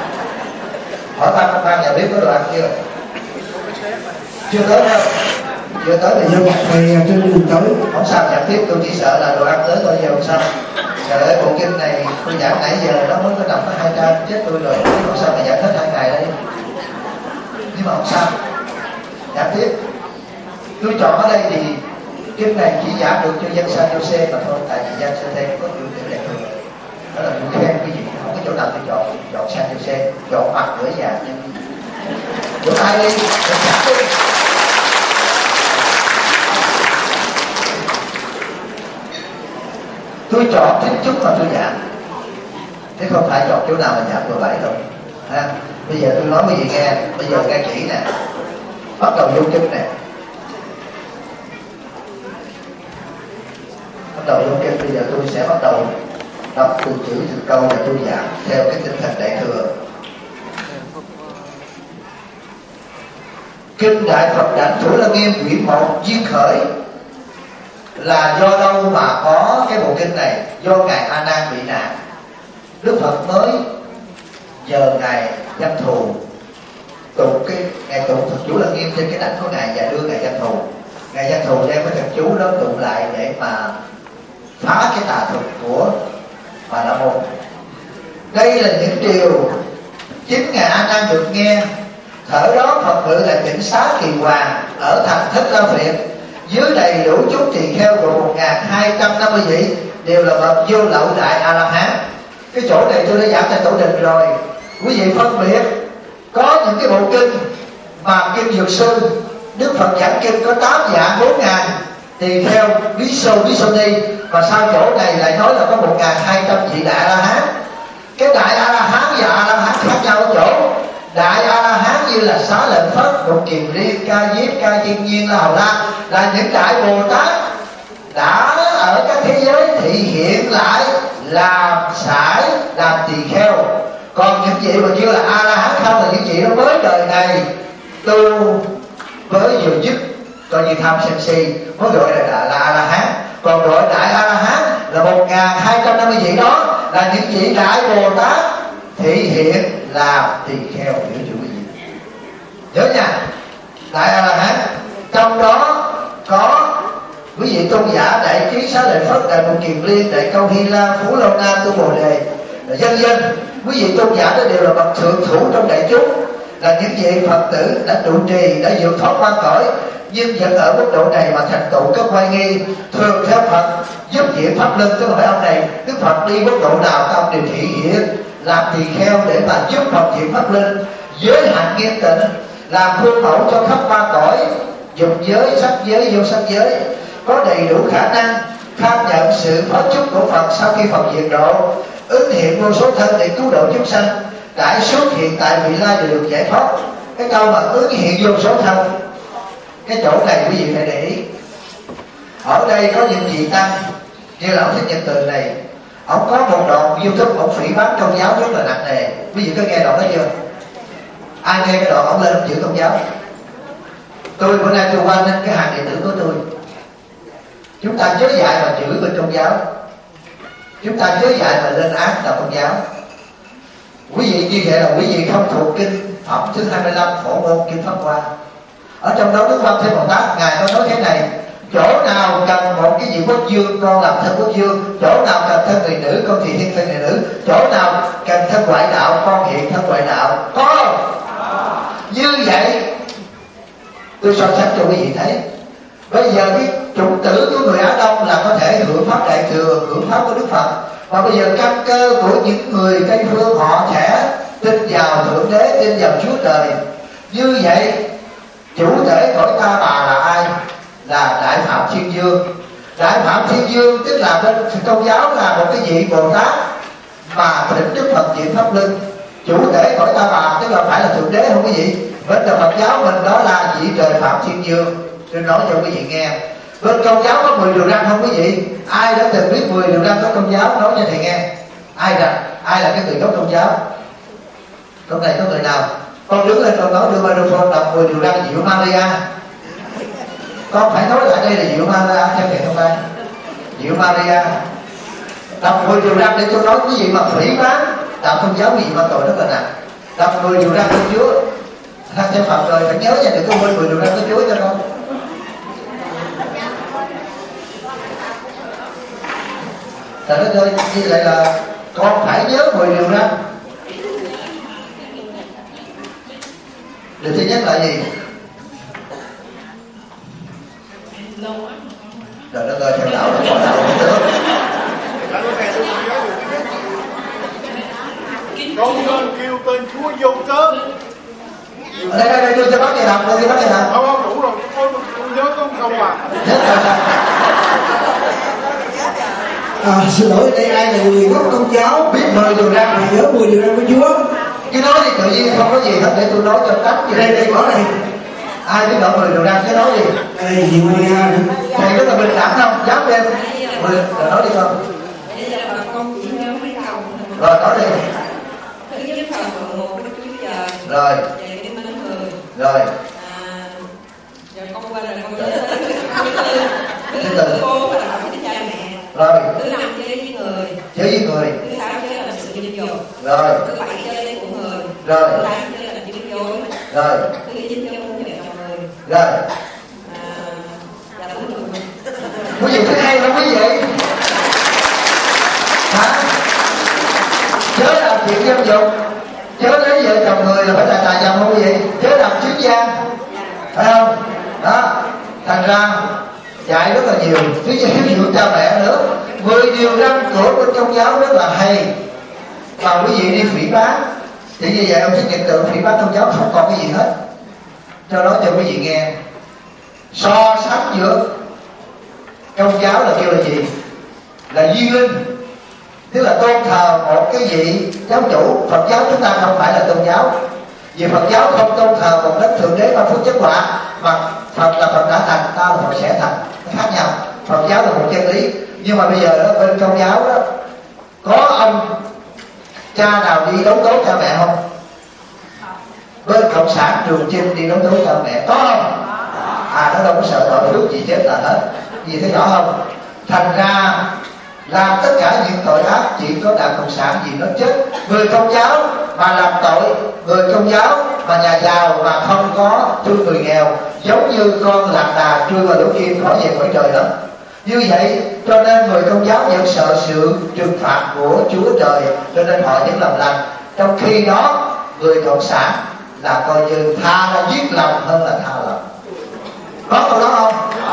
Hỏi ban ban nhà biết có đoạn chưa? Chưa tới đâu. Chưa tới bây Nhân giờ vật thầy trên đường tới. không sao giảng tiếp, tôi chỉ sợ là đồ ăn tới tôi giờ không sao. Trời ơi, bộ kinh này tôi giảng nãy giờ nó mới có đọc có hai trang, chết tôi rồi, không sao mà giảng hết hai ngày đây. Nhưng mà không sao, giảng tiếp. Tôi chọn ở đây thì kinh này chỉ giảng được cho dân San Jose mà thôi, tại vì dân San Jose có chữ tiểu đẹp hơn. Đó là tôi khen cái gì, không có chỗ nào tôi chọn, chọn San Jose, chọn mặt cửa nhà nhưng chỗ ai đi, để giảng đi. Tôi chọn thính chút mà tôi giảng, thế không phải chọn chỗ nào mà giảng vừa bảy đâu. Ha, bây giờ tôi nói cái gì nghe, bây giờ nghe kỹ nè, bắt đầu vô kinh nè, bắt đầu vô kinh. Bây giờ tôi sẽ bắt đầu đọc từ chữ từ câu và tôi giảng theo cái tinh thần đại thừa. Kinh Đại Phật Đảnh Thủ Lăng Nghiêm quyển một duyên khởi là do đâu mà có cái bộ kinh này? Do ngài A Nan bị nạn, Đức Phật mới giờ ngài Văn Thù tụng cái ngài tụng Phật Chủ Lăng Nghiêm trên cái đảnh của ngài và đưa ngài Văn Thù. Ngài Văn Thù đem cái thần chú đó tụng lại để mà phá cái tà thuật của Bà La Môn. Đây là những điều chính ngài A Nan được nghe. Thở đó Phật ngự là Tịnh Xá Kỳ Hoàng ở thành Thích La Phiệt, dưới đầy đủ chúng tỳ kheo gồm một nghìn hai trăm năm mươi vị đều là bậc vô lậu đại A La Hán. Cái chỗ này tôi đã giảng tại tổ đình rồi. Quý vị phân biệt có những cái bộ kinh mà kinh Dược Sư Đức Phật giảng kinh có tám dạng bốn ngàn tỳ kheo bí sô bí sô ni, mà sao chỗ này lại nói là có một nghìn hai trăm vị đại A La Hán? Cái đại A La Hán và A La Hán khác nhau ở chỗ đại A La Hán như là Xá Lợi Phất, Một Kiền Liên, Ca Diếp, Ca Thiên Nhiên, La Hầu La là những đại Bồ Tát đã ở các thế giới thị hiện lại làm sải, làm tỳ kheo. Còn những vị mà kêu là A La Hán không là những vị đó mới đời này tu với vừa dứt coi như tham sân si mới gọi là là A La Hán. Còn gọi đại A La Hán là một nghìn hai trăm năm mươi vị đó là những vị đại Bồ Tát thị hiện làm tỳ kheo. Hiểu chưa quý vị? Nhớ nha, đại A La Hán trong đó có quý vị tôn giả Đại Trí, Xá Lợi Phất, Đại Một Kiền Liên, Đại Câu Hy La, Phú Lâu Na, Tu Bồ Đề, dân dân. Quý vị tôn giả đó đều là bậc thượng thủ trong đại chúng, là những vị Phật tử đã trụ trì, đã vượt thoát qua cõi, nhưng vẫn ở mức độ này mà thành tựu các oai nghi thường theo Phật giúp diện pháp luân. Tôi hỏi ông này, Đức Phật đi mức độ nào các ông đều thị hiện làm tỳ kheo để mà giúp Phật diện pháp luân, giới hạn nghiêm tịnh, làm khuôn mẫu cho khắp ba cõi, dục giới, sắc giới, vô sắc giới, có đầy đủ khả năng tham nhận sự phát chúc của Phật sau khi Phật diệt độ, ứng hiện vô số thân để cứu độ chúng sanh, đại xuất hiện tại vị lai để được giải thoát. Cái câu mà ứng hiện vô số thân, cái chỗ này quý vị phải để ý. Ở đây có những vị tăng như là ông Thích Nhật Từ này, ông có một đoạn YouTube ông phỉ báng tôn giáo rất là nặng nề. Quý vị có nghe đoạn đó chưa? Ai nghe cái đoạn ông lên ông chửi tôn giáo? Tôi bữa nay tôi qua nên cái hàng đệ tử của tôi, chúng ta chớ dại mà chửi bên tôn giáo, chúng ta chớ dại mà lên án đạo tôn giáo. Quý vị như vậy là quý vị không thuộc kinh phẩm thứ hai mươi lăm Phổ Môn Kinh Pháp Hoa. Ở trong đó Đức Văn Thế Bồ Tát ngài có nói thế này: chỗ nào cần một cái gì quốc dương con làm thân quốc dương, chỗ nào cần thân người nữ con thì hiện thân người nữ, chỗ nào cần thân ngoại đạo con hiện thân ngoại đạo. Có không? Như vậy tôi so sánh cho quý vị thấy. Bây giờ cái chủng tử của người Á Đông là có thể hưởng pháp đại thừa, hưởng pháp của Đức Phật, mà bây giờ căn cơ của những người Tây phương họ sẽ tin vào Thượng Đế, tin vào Chúa Trời. Như vậy chủ thể cõi Ta Bà là ai? Là Đại Phạm Thiên Dương. Đại Phạm Thiên Dương tức là bên tôn giáo là một cái vị Bồ Tát mà thỉnh Đức Phật diện pháp luân. Chủ thể cõi Ta Bà tức là phải là Thượng Đế không quý vị? Bên là Phật giáo mình đó là vị Trời Phạm Thiên Dương. Tôi nói cho quý vị nghe. Bên công giáo có mười điều răn không quý vị? Ai đã từng biết mười điều răn của công giáo? Nói cho thầy nghe. Ai là ai là cái người gốc công giáo? Trong này có người nào? Con đứng lên con nói đưa microphone đọc mười điều răn Diệu Maria. Con phải nói lại đây là Diệu Maria theo thầy không ai? Diệu Maria đọc mười điều răn để tôi nói quý vị mà phỉ báng đạo công giáo quý vị mà tội rất là nặng. Đọc mười điều răn của Chúa. Thằng theo Phật rồi phải nhớ nha, đừng có quên mười điều răn của Chúa cho con. Trời đất ơi, như vậy là con phải nhớ mười điều răn. Điều thứ nhất là gì? Trời đất ơi, theo đạo nó có đạo không được. Con nên kêu tên Chúa vô cớ. Đây đây đây, tôi cho bác về đọc, tôi cho bác về đọc. Không không đủ rồi, con, con nhớ con không à. À, xin lỗi, đây ai là người gốc Công giáo Biết mười điều răn mà nhớ mười điều răn của Chúa. chứ nói thì tự nhiên không có gì hết, để tôi nói cho cách gì. Đây đây có này. Ai biết đọc mười điều răn chứ nói gì. Đây gì Maria nữa. Thầy rất là bình đẳng không? Dám em. Mười, rồi nói đi con. Bây giờ bà con chỉ nhớ mấy câu. Rồi nói đi. Thứ nhất là phần một của Chúa Trời. Rồi. Về cái mến người. Rồi. À, rồi con qua rồi con nhớ tới thứ tư. Thứ Thứ tư. tư cô là làm với cha mẹ. Rồi. Thứ năm chơi với người. Chơi với người. Thứ sáu chơi là sự dinh dục. Rồi. Thứ bảy chơi lấy của người. Rồi. Thứ tám chơi là chữ dối. Rồi. Thứ chín chơi muốn về chồng người. Rồi. À, và thứ mười. Quý vị thấy hay không quý vị? Hả? Chớ làm chuyện dâm dục, chớ lấy vợ chồng người là phải là tài chồng không quý vị? Chớ làm chuyến gian, phải không? Đó, thành ra dạy rất là nhiều. Thứ nhất ví dụ cha mẹ nữa. Mười điều răn của bên Công giáo rất là hay. Và quý vị đi phỉ báng thì như vậy ông chỉ nhận tượng phỉ báng Công giáo không còn cái gì hết. Cho nói cho quý vị nghe, so sánh giữa Công giáo là kêu là gì? Là duy linh, tức là tôn thờ một cái vị giáo chủ. Phật giáo chúng ta không phải là tôn giáo, vì Phật giáo không tôn thờ một đấng thượng đế ban phước chất quả, mà Phật là Phật đã thành, ta là Phật sẽ thành, nó khác nhau. Phật giáo là một chân lý. Nhưng mà bây giờ đó, bên Công giáo đó có ông cha nào đi đấu tố cha mẹ không? Bên Cộng sản Trường Chinh đi đấu tố cha mẹ có không? À, nó đâu có sợ tội phước gì chết là hết. Gì thấy rõ không? Thành ra làm tất cả những tội ác chỉ có đảng Cộng sản gì nó chết. Người Công giáo mà làm tội, người Công giáo mà nhà giàu mà không có thương người nghèo, giống như con lạc đà chui vào lỗ kim khỏi về cõi trời đó. Như vậy cho nên người Công giáo vẫn sợ sự trừng phạt của Chúa Trời, cho nên họ vẫn làm lành. Trong khi đó người Cộng sản là coi như tha là giết lòng hơn là tha lòng. Có câu đó không?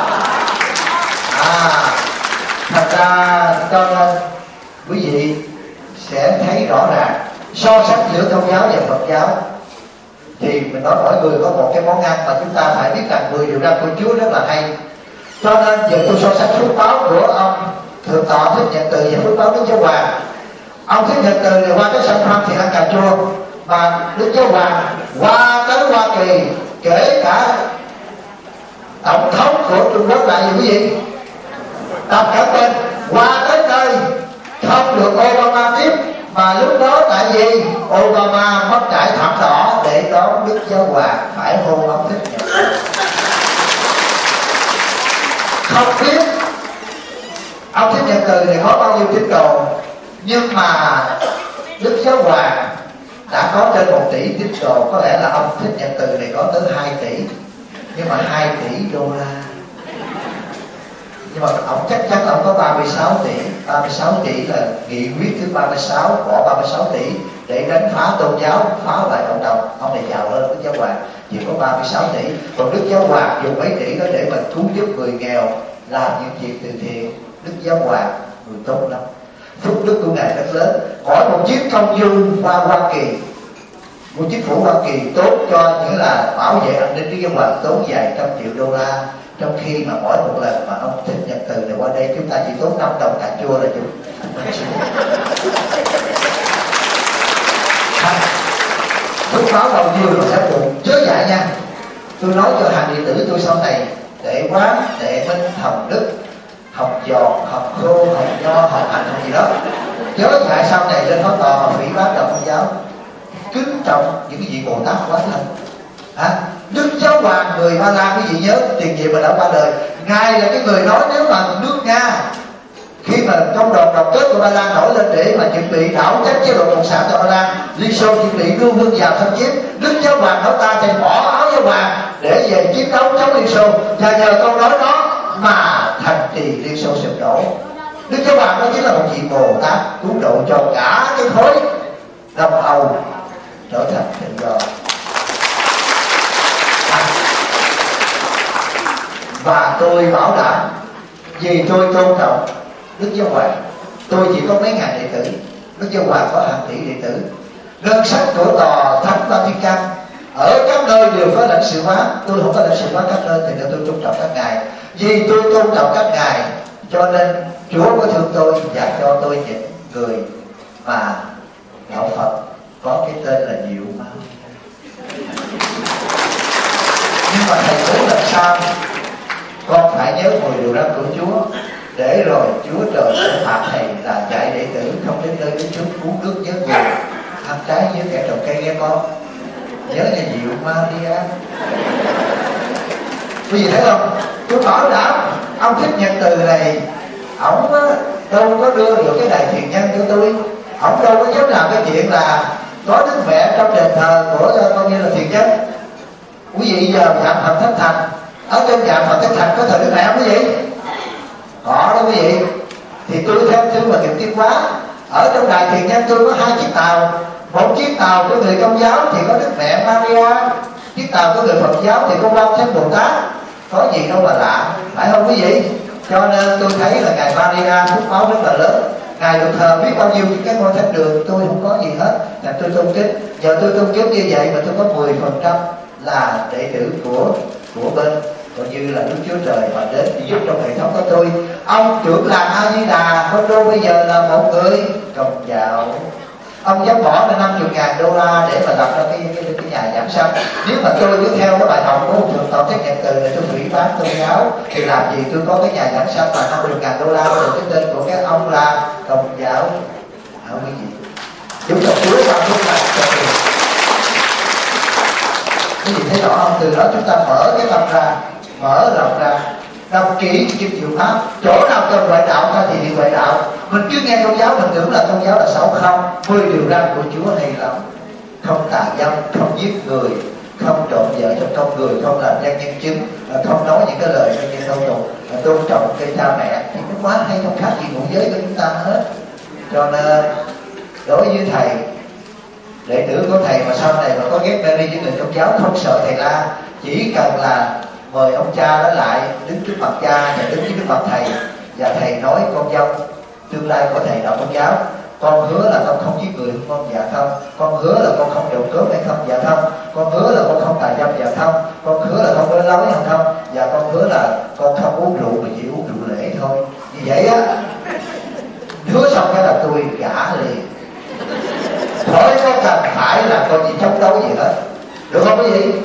À, thật ra cho nên quý vị sẽ thấy rõ ràng so sánh giữa Công giáo và Phật giáo. Thì mình nói mỗi người có một cái món ăn mà chúng ta phải biết rằng mười điều răn của Chúa rất là hay. Cho nên giờ tôi so sánh phước báo của ông Thượng tọa Thích Nhật Từ và phước báo Đức Giáo Hoàng. Ông Thích Nhật Từ thì qua cái sông Phan thì ăn cà chua, mà Đức Giáo Hoàng qua tới Hoa Kỳ, kể cả tổng thống của Trung Quốc là gì quý vị? Tập Cận Bình qua tới nơi không được Obama tiếp, mà lúc đó tại vì Obama mất trải thảm đỏ để đón Đức Giáo Hoàng phải hôn ông Thích Nhật Từ. Không biết ông Thích Nhật Từ thì có bao nhiêu tín đồ, nhưng mà Đức Giáo Hoàng đã có trên một tỷ tín đồ. Có lẽ là ông Thích Nhật Từ này có tới hai tỷ, nhưng mà hai tỷ đô la. Nhưng mà ông chắc chắn là ông có ba mươi sáu tỷ. Ba mươi sáu tỷ là nghị quyết thứ ba mươi sáu, bỏ ba mươi sáu tỷ để đánh phá tôn giáo, phá hoại cộng đồng. Ông này giàu hơn Đức Giáo Hoàng, chỉ có ba mươi sáu tỷ. Còn Đức Giáo Hoàng dùng mấy tỷ đó để mà cứu giúp người nghèo, làm những việc từ thiện. Đức Giáo Hoàng người tốt lắm, phước đức của ngài rất lớn. Mỗi một chuyến công du qua Hoa Kỳ, một chính phủ Hoa Kỳ tốt cho những là bảo vệ an ninh Đức Giáo Hoàng tốn vài trăm triệu đô la, trong khi mà mỗi một lần mà ông Thích Nhật Từ này qua đây chúng ta chỉ tốn năm đồng cà chua là chúng. Phước báo bao nhiêu mà sẽ buồn chớ dại nha. Tôi nói cho hàng đệ tử tôi sau này, đệ quán, đệ minh, hồng đức, học giọt, học khô, học nho, học hành, học gì đó, chớ dại sau này lên nói tòa mà phỉ báng đạo Công giáo. Kính trọng những cái vị Bồ Tát quá thân. À, Đức Giáo Hoàng người Ba Lan, quý vị nhớ tiền gì mà đã qua đời. Ngài là cái người nói nếu mà nước Nga khi mà trong đoàn đoàn kết của Ba Lan nổi lên để mà chuẩn bị đảo chắc chế độ cộng sản tại Ba Lan, Liên Xô chuẩn bị đưa quân vào xâm chiếm, Đức Giáo Hoàng nói ta sẽ bỏ áo Giáo Hoàng để về chiến đấu chống Liên Xô, và nhờ câu nói đó mà thành trì Liên Xô sụp đổ. Đức Chúa Bà đó chính là một vị Bồ Tát cứu độ cho cả cái khối Đông Âu trở thành tự do. Và tôi bảo đảm, vì tôi tôn trọng Đức Giáo Hoàng, tôi chỉ có mấy ngàn đệ tử, Đức Giáo Hoàng có hàng tỷ đệ tử. Ngân sách của tòa Thánh Vatican ở các nơi đều có lãnh sự quán, tôi không có lãnh sự quán các nơi thì nên tôi tôn trọng các ngài. Vì tôi tôn trọng các ngài cho nên Chúa có thương tôi và cho tôi những người mà đạo Phật có cái tên là Diệu Ma. Nhưng mà thầy muốn làm sao con phải nhớ mười điều răn của Chúa, để rồi Chúa trời sẽ phạt thầy là dạy đệ tử không đến nơi đến chốn uống nước nhớ người, ăn trái với kẻ trồng cây nghe con. Nhớ là Diệu Ma đi á. Quý vị thấy không? Tôi bảo đảm ông Thích Nhật Từ này, ổng đâu có đưa được cái đài thiền nhân cho tôi, ổng đâu có dám làm cái chuyện là có Đức Mẹ trong đền thờ của coi như là thiền nhân. Quý vị giờ Vạn Phật Thánh Thành, ở trên Vạn Phật Thánh Thành có thờ Đức Mẹ không quý vị? Họ đó quý vị. Thì tôi theo thư mà Kiệm Tiến Hóa, ở trong đài thiền nhân tôi có hai chiếc tàu. Một chiếc tàu của người Công giáo thì có Đức Mẹ Maria, chiếc tàu của người Phật giáo thì có Quan Thế Bồ Tát. Có gì đâu mà lạ, phải không quý vị? Cho nên tôi thấy là ngài Maria phúc báo rất là lớn, ngài được thờ biết bao nhiêu những cái ngôi thánh đường, tôi không có gì hết, là tôi tôn kính. Giờ tôi tôn kính như vậy mà tôi có mười phần trăm là đệ tử của của bên coi như là Đức Chúa Trời mà đến giúp trong hệ thống của tôi. Ông trưởng làng A Di Đà Con Đô bây giờ là một người Công giáo. Ông dám bỏ ra năm mươi ngàn đô la để mà lập ra cái, cái, cái nhà giảng sanh. Nếu mà tôi cứ theo cái bài học của ông Thượng Tọa Thích Nhật Từ là tôi phỉ bán tôn giáo, thì làm gì tôi có cái nhà giảng sanh mà năm mươi ngàn đô la rồi cái tên của cái ông là Công giáo. Không cái gì. Chúng ta Chúa ban phúc lành cho mình. Cái gì thấy rõ không? Từ đó chúng ta mở cái tâm ra, mở rộng ra, đọc kỹ kinh diệu pháp. Chỗ nào cần ngoại đạo ta thì đi ngoại đạo. Mình cứ nghe Công giáo mình tưởng là Công giáo là xấu. Không, mười điều răn của Chúa hay lắm. Không tà dâm, không giết người, không trộm vợ trong công người, không làm gian nhân chứng, không nói những cái lời nhân thô tục, tôn trọng cây cha mẹ. Thì nó quá hay, không khác gì ngũ giới của chúng ta hết. Cho nên đối với thầy, đệ tử của thầy mà sau này mà có ghét Mary với người Công giáo không sợ thầy la, chỉ cần là mời ông cha đó lại đứng trước mặt cha và đứng trước mặt thầy, và thầy nói con dâu tương lai của thầy đạo Công giáo, con hứa là con không giết người không? Dạ không. Con hứa là con không trộm cướp hay không? Dạ không. Con hứa là con không tà dâm? Dạ không. Con hứa là con nói lối hay không? Dạ con hứa là con không uống rượu mà chỉ uống rượu lễ thôi. Như vậy á, hứa xong cái là tôi gả liền, khỏi có cần phải là con gì chống đối gì hết, được không quý vị?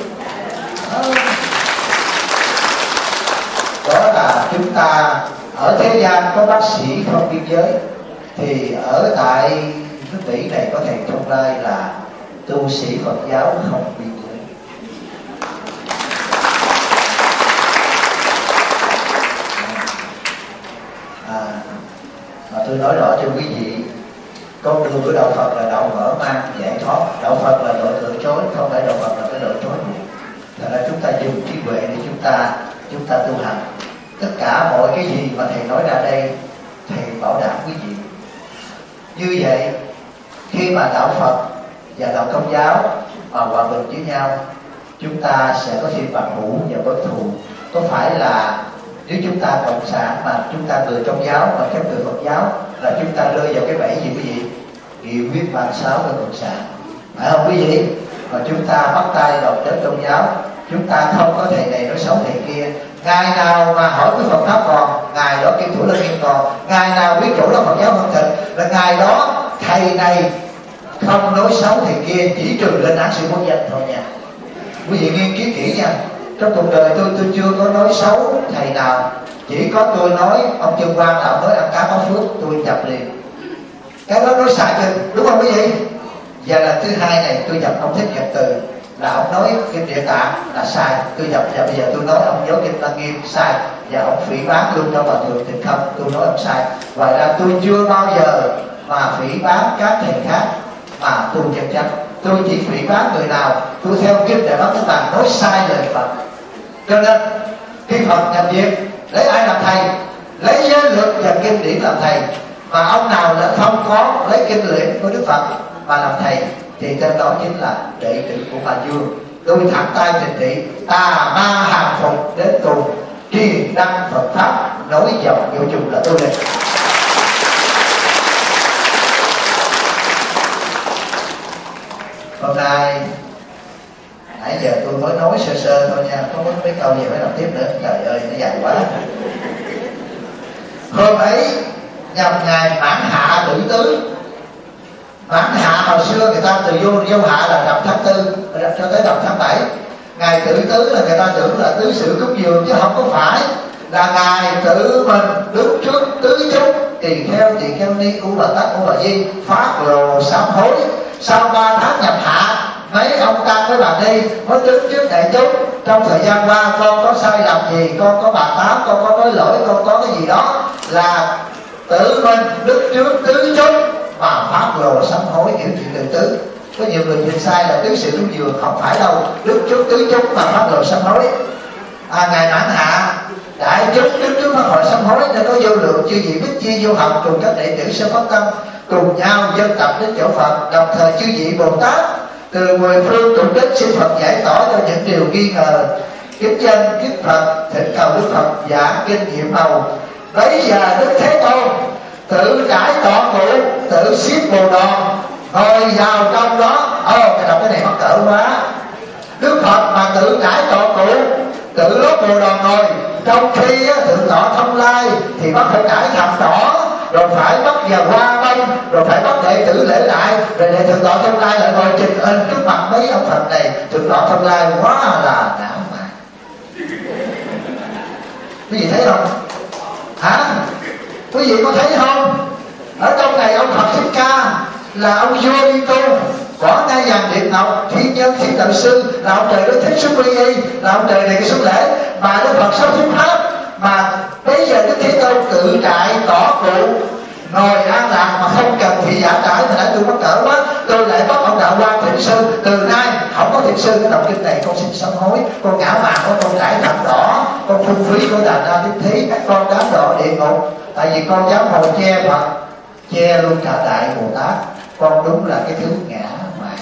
Đó là chúng ta ở thế gian có bác sĩ không biên giới, thì ở tại nước Mỹ này có thầy Thông Lai là tu sĩ Phật giáo không biên giới. À, mà tôi nói rõ cho quý vị, con đường của đạo Phật là đạo mở mang giải thoát, đạo Phật là đội từ chối, không phải đạo Phật là cái đội chối buộc. Thật ra chúng ta dùng trí huệ để chúng ta chúng ta tu hành. Tất cả mọi cái gì mà thầy nói ra đây, thầy bảo đảm quý vị. Như vậy, khi mà đạo Phật và đạo Công giáo mà hòa bình với nhau, chúng ta sẽ có sự bằng hữu và bất thù. Có phải là nếu chúng ta cộng sản mà chúng ta người Công giáo mà các người Phật giáo là chúng ta rơi vào cái bẫy gì quý vị? Nghị quyết ba mươi sáu của cộng sản, phải không quý vị? Mà chúng ta bắt tay vào đến Công giáo, chúng ta không có thầy này nói xấu thầy kia. Ngày nào mà hỏi cái Phật pháp còn, ngày đó Kim Thủ Lăng Nghiêm còn, ngày nào biết chỗ đó Phật giáo không thịnh, là ngày đó thầy này không nói xấu thầy kia, chỉ trừ lên án sự vô danh thôi nha. Quý vị nghiên cứu kỹ nha. Trong cuộc đời tôi tôi chưa có nói xấu thầy nào, chỉ có tôi nói ông Trương Quang nào nói ăn cá có phước, tôi nhập liền. Cái đó nói sai chưa, đúng không quý vị? Và lần thứ hai này tôi nhập ông Thích Nhật Từ, là ông nói Kinh Địa Tạng là sai, tôi nhập. Và bây giờ tôi nói ông giáo Kinh Lăng Nghiêm sai, và ông phỉ bán luôn cho bà Thượng Tịnh Không, tôi nói ông sai. Ngoài ra tôi chưa bao giờ mà phỉ bán các thầy khác mà tôi chắc chắn. Tôi chỉ phỉ bán người nào tôi theo Kinh Đại Bát Tánh Tạng nói sai lời Phật. Cho nên khi Phật nhập diệt lấy ai làm thầy? Lấy giới luật và kinh điển làm thầy. Mà ông nào đã không có lấy kinh điển của Đức Phật mà làm thầy thì tên đó chính là đệ tử của Ma Dương. Tôi thẳng tay trình thị tà ma hàng phục đến cùng, truyền đăng Phật pháp, nói dòng vô chung là tôi đây. Hôm nay nãy giờ tôi mới nói sơ sơ thôi nha, không có mấy câu gì phải làm tiếp nữa. Trời ơi nó dài quá. Hôm ấy nhằm ngày mãn hạ tử tứ. Mãn hạ hồi xưa người ta từ vô vô hạ là rằm tháng tư cho tới rằm tháng bảy. Ngày tử tứ là người ta tưởng là tứ sự cúng dường, chứ không có phải là ngài tự mình đứng trước tứ chúng tỳ kheo tỳ kheo ni u bà tát u bà di phát lộ sám hối. Sau ba tháng nhập hạ, mấy ông tăng với bà đi mới đứng trước đại chúng: trong thời gian qua con có sai lầm gì, con có bạc táo, con có nói lỗi, con có cái gì đó là tự mình đứng trước tứ chúng mà phát lộ sám hối, kiểu chuyện từ tứ. Có nhiều người nhìn sai là tứ sự cúng dường, không phải đâu, đứng trước tứ chúng mà phát lộ sám hối. À, ngày mãn hạ đại chúng đứng trước phát lộ sám hối để có vô lượng chư vị bích chi vô học cùng các đệ tử sơ phát tâm cùng nhau dân tập đến chỗ Phật. Đồng thời chư vị Bồ Tát từ mười phương tụng đức xin Phật giải tỏ cho những điều nghi ngờ. Kính danh kiết Phật thỉnh cầu Đức Phật giảng kinh nghiệm màu. Bấy giờ Đức Thế Tôn tự trải tọa cụ, tự xiết bồ đòn ngồi vào trong đó. Ồ, oh, cái đọc cái này mắc cỡ quá. Đức Phật mà tự trải tọa cụ, tự lót bồ đòn ngồi, trong khi tự tọa thông lai thì bắt phải trải thập đỏ, rồi phải bắt vào hoa bông, rồi phải bắt đệ tử lễ lại, rồi đệ thượng tọa thông lai lại ngồi trình ơn trước mặt mấy ông Phật này. Thượng tọa thông lai quá là não mà. Quý vị thấy không? Hả? Quý vị có thấy không? Ở trong này ông Phật Thích Ca là ông vua đi tu, có ngai vàng điện ngọc, thiên nhân thiên tự sư, là ông trời Đức Thích Xuất Quy Y, là ông trời này cái xuất lễ, mà Đức Phật sắp thuyết pháp. Mà bây giờ Đức Thế Tôn tự trại tỏ cụ ngồi an lạc mà không cần thị giả trải. Thì nãy tôi mắc cỡ quá, tôi lại bắt ông đạo quan thiện sư. Từ nay không có thiện sư, cái đọc kinh này con xin sám hối, con ngã mạn của con trải thập đỏ, con phung phí của đàn ra tiếp thí, con đám đỏ địa ngục. Tại vì con dám hồi che Phật, che luôn cả đại Bồ Tát. Con đúng là cái thứ ngã mạn.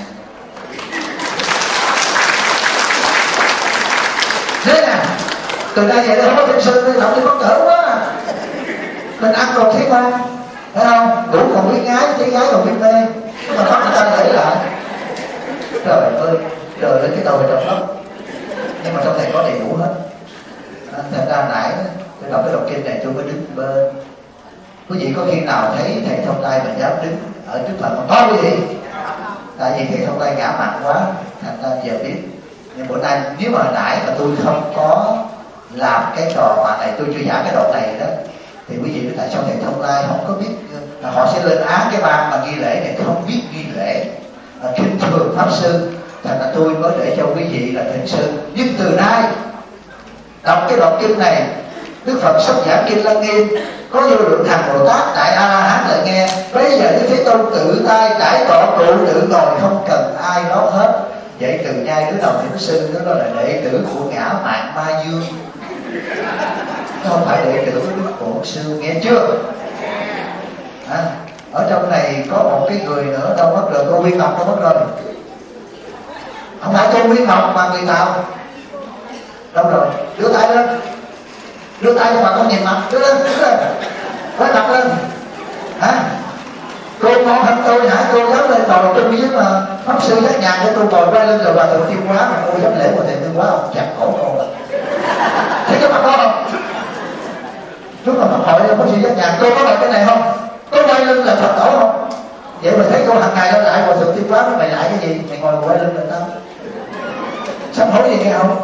Thế nè, từ nay về đây không có thiện sư, tôi đọc tôi mắc cỡ quá. Mình ăn còn thấy ngon, thấy không? Đủ còn biết gái, thấy gái còn biết mê, mà bắt người ta để lại. Trời ơi, trời ơi cái đầu trong lắm. Nhưng mà trong này có đầy đủ hết. Thật ra nãy tôi đọc cái đọc kinh này tôi mới đứng bên. Quý vị có khi nào thấy thầy Thông Lai mà dám đứng ở trước Phật không? Có quý vị. Tại vì thầy Thông Lai ngã mạn quá, thành ra giờ biết. Nhưng bữa nay nếu mà hồi nãy mà tôi không có làm cái trò mà này, tôi chưa giảng cái đoạn này đó, thì quý vị biết tại sao thầy Thông Lai không có biết là họ sẽ lên án cái ban mà nghi lễ này không biết nghi lễ, khinh thường pháp sư. Thành ra tôi mới để cho quý vị là thiện sư. Nhưng từ nay đọc cái đoạn kinh này, Đức Phật sắp giảng kinh Lăng Nghiêm, có vô lượng hàng Bồ Tát đại A La Hán lại nghe. Bây giờ Đức Thế Tôn tự tay trải tọa cụ, tự ngồi không cần ai nói hết. Vậy từ nay đứa đầu thiện sư đó là đệ tử của ngã mạn Ma Dương, không phải đệ tử của Đức Bổn Sư, nghe chưa? À, ở trong này có một cái người nữa đâu mất rồi, cô Nguyên Ngọc đâu mất rồi. Không phải cô Nguyên Ngọc mà người Tàu. Đâu rồi? Đưa tay lên, đưa tay cho bà con nhìn mặt, đưa lên, đưa lên, quay mặt lên. Hả? Cô ngon hơn tôi hả? Cô dám lên ngồi chung với mà pháp sư giác nhàn cho tôi ngồi quay lưng rồi bà tự tiêu hóa, mà cô dám lễ của thầy tiêu hóa không? Chặt cổ cô rồi. Thấy cái mặt đó không? Lúc mà Phật hội pháp sư giác nhàn, cô có ngồi cái này không? Có quay lưng là Phật tổ không? Vậy mà thấy cô hàng ngày lên lại ngồi tự tiêu hóa, mày lại cái gì? Mày ngồi quay lưng là tao sám hối gì nghe không?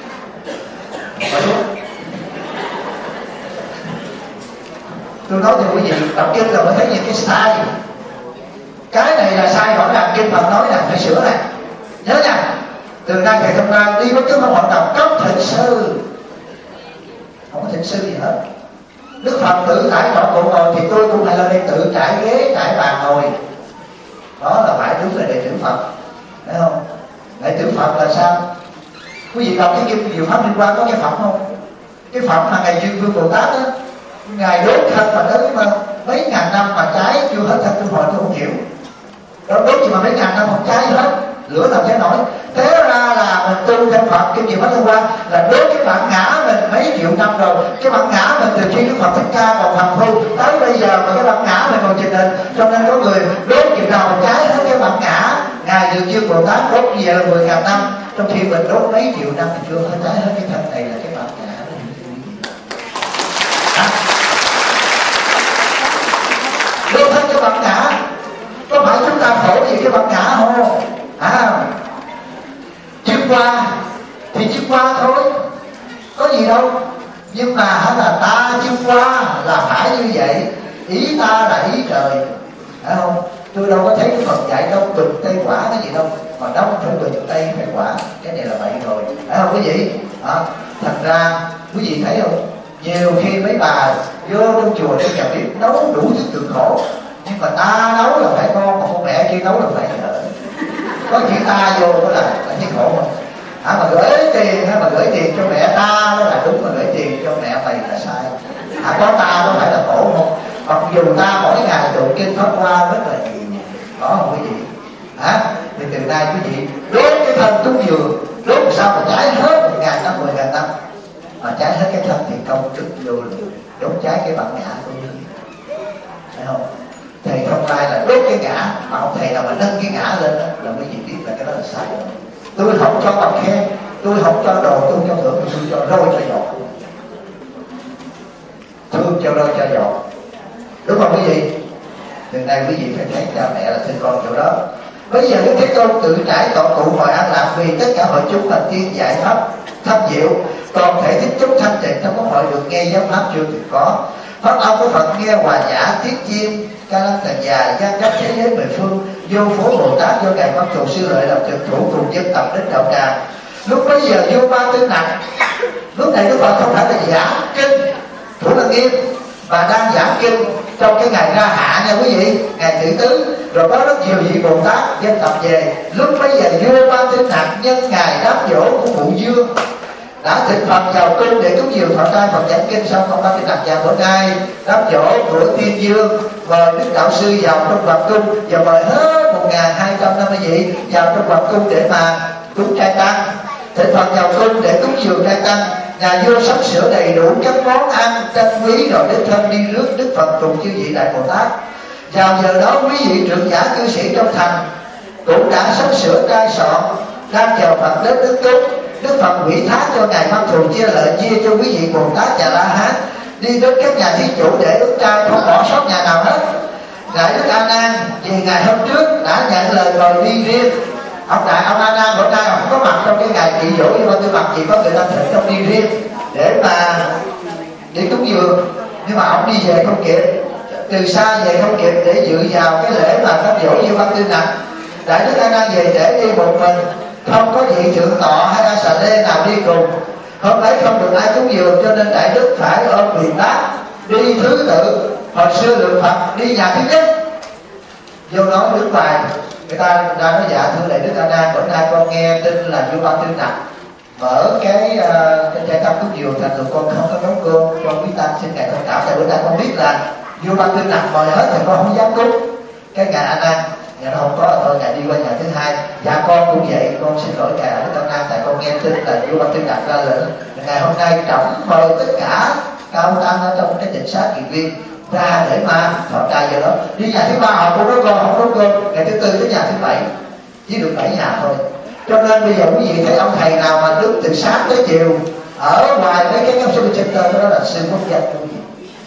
Tôi nói cho quý vị, đọc kinh là mới thấy những cái sai. Cái này là sai, rõ ràng kinh Phật nói là phải sửa này. Nhớ nha, từ nay thầy Thông Lai đi với chứ không hoạt động cấp thịnh sư, không có thịnh sư gì hết. Đức Phật tự trải tọa cụ ngồi thì tôi cũng phải là đây tự trải ghế, trải bàn ngồi. Đó là phải đúng là đệ tử Phật, thấy không? Đệ tử Phật là sao? Quý vị đọc cái kinh Diệu Pháp Liên Quan có cái phẩm không? Cái phẩm mà ngày Dương Vương Bồ Tát đó, ngài đốt thân mà đến mà mấy ngàn năm mà cháy chưa hết thân trung hồi tôi không hiểu. Đó đốt gì mà mấy ngàn năm không cháy hết, lửa làm cháy nổi. Thế ra là mình tu theo Phật kinh nghiệm Pháp Luân Quan là đốt cái bản ngã mình mấy triệu năm rồi. Cái bản ngã mình từ khi Đức Phật Thích Ca còn phàm phu tới bây giờ mà cái bản ngã mình còn trình hình. Cho nên có người đốt chừng nào mà cháy hết cái bản ngã. Ngài Dược Dương Bồ Tát đốt như vậy là mười ngàn năm, trong khi mình đốt mấy triệu năm thì chưa hết cháy hết cái thân này là cái bản ngã. Đốt hết cái bản ngã, có phải chúng ta khổ vì cái bản ngã không? À, chịu qua thì chịu qua thôi, có gì đâu. Nhưng mà hả là ta chịu qua là phải như vậy, ý ta là ý trời, phải không? Tôi đâu có thấy cái Phật dạy đông tuần tây quả cái gì đâu, mà đông phải tuần tây phải quả, cái này là vậy rồi, phải không quý vị? À, thật ra quý vị thấy không? Nhiều khi mấy bà vô trong chùa để chào biết nấu đủ thứ cực khổ, nhưng mà ta nấu là phải ngon, mà con mẹ kia nấu là phải đỡ. Có chữ ta vô đó là là thấy khổ không? À, mà gửi tiền hay mà gửi tiền cho mẹ ta đó là đúng, mà gửi tiền cho mẹ mày là sai. À, có ta có phải là khổ không? Mặc dù ta mỗi ngày tụng kinh Pháp Hoa rất là nhiều, có không quý vị? À, thì từ nay quý vị đốt cái thân cúng dường, đốt sao mà cháy hết một ngàn năm, mười ngàn năm, mà cháy hết cái thân thì công đức vô lượng, đốt cháy cái bản ngã của mình, phải không? Thầy không ai là đốt cái ngã, mà ông thầy nào mà nâng cái ngã lên đó, là quý vị biết là cái đó là sai. Tôi không cho bằng khen, tôi không cho đồ, tôi cho thưởng, tôi cho roi cho giọt, thương cho roi cho giọt, đúng không quý vị? Từ nay quý vị phải thấy cha mẹ là thương con chỗ đó. Bây giờ Đức Thế Tôn tự trải tọa cụ hồi an lạc, vì tất cả hội chúng là tiên giải pháp thâm diệu, toàn thể thích chúng thanh tịnh trong có hội được nghe giáo pháp chưa từng có. Pháp âm của Phật nghe hòa giả tiết chiêm ca lăng tần già gian cách thế giới mười phương, vô phố Bồ Tát do ngài Pháp Thù Sư Lợi làm trực thủ cùng dân tập đến đạo tràng. Lúc bấy giờ vô ba tư nặng, lúc này Đức Phật không phải là giảng kinh Thủ Lăng Nghiêm, mà đang giảng kinh trong cái ngày ra hạ nha quý vị, ngày tử tứ, rồi có rất nhiều vị Bồ Tát dân tập về. Lúc bấy giờ vua Ba Tư Nặc nhân ngày đáp dỗ của Phụ Dương đã thịnh Phật vào cung để cúng dường thọ trai Phật giảng kinh, xong ông Ba Tư Nặc vào bữa nay đáp dỗ của Thiên Dương, mời Đức Đạo Sư vào trong Hoàng cung, và mời hết một nghìn hai trăm năm mươi vị vào trong Hoàng cung để mà cúng trai tăng. Thịnh Phật vào cung để cúng dường trai tăng, nhà vua sắm sửa đầy đủ các món ăn trân quý, rồi đến thân đi rước Đức Phật cùng chư vị Đại Bồ Tát. Vào giờ đó quý vị trưởng giả cư sĩ trong thành cũng đã sắm sửa trai soạn, đang chờ Phật đến Đức Túc. Đức Phật ủy thác cho ngài Pháp Thù chia lợi chia cho quý vị Bồ Tát và La Hán đi đến các nhà thí chủ để ước trai, không bỏ sót nhà nào hết. Ngài Đức A Nan vì ngày hôm trước đã nhận lời mời đi riêng. Ông đại ông A Nan bữa nay không có mặt trong cái ngày trị dỗ, nhưng mà tôi mặt chỉ có người ta thỉnh ông đi riêng để mà đi cúng dường, nhưng mà ông đi về không kịp, từ xa về không kịp để dự vào cái lễ mà đáp dỗ như Ba Tư Nặc. Đại Đức A Nan về để đi một mình, không có vị thượng tọa hay A Xà Lê nào đi cùng. Hôm ấy không được ai cúng dường, cho nên Đại Đức phải ôm quyền bác đi thứ tự. Hồi xưa lượng Phật đi nhà thứ nhất, vô đó đứng bài, người ta đang nói dạ thưa Đại Đức A Nan, bữa nay con nghe tin là vua Ba Tư Nặc mở cái uh, cái trại tâm cúng dường, thành tụi con không có nấu cơm, con quý tăng xin ngài thông cảm. Tại bữa nay con biết là vua Ba Tư Nặc mời hết thì con không dám cúng. Cái ngài A Nan ngài không có, thôi ngài đi qua nhà thứ hai. Dạ con cũng vậy, con xin lỗi ngài Đức A Nan, tại con nghe tin là vua Ba Tư Nặc ra lệnh ngày hôm nay trọng mời tất cả cao tăng ở trong cái tịnh xá Kiền Viên ra để mà thọ trai. Giờ đó đi nhà thứ ba họ cũng nói con không nấu cơm, ngày thứ tư tới nhà thứ bảy, chỉ được bảy nhà thôi. Cho nên bây giờ quý vị thấy ông thầy nào mà đứng từ sáng tới chiều ở ngoài mấy cái shopping center đó là sư quốc danh quý vị,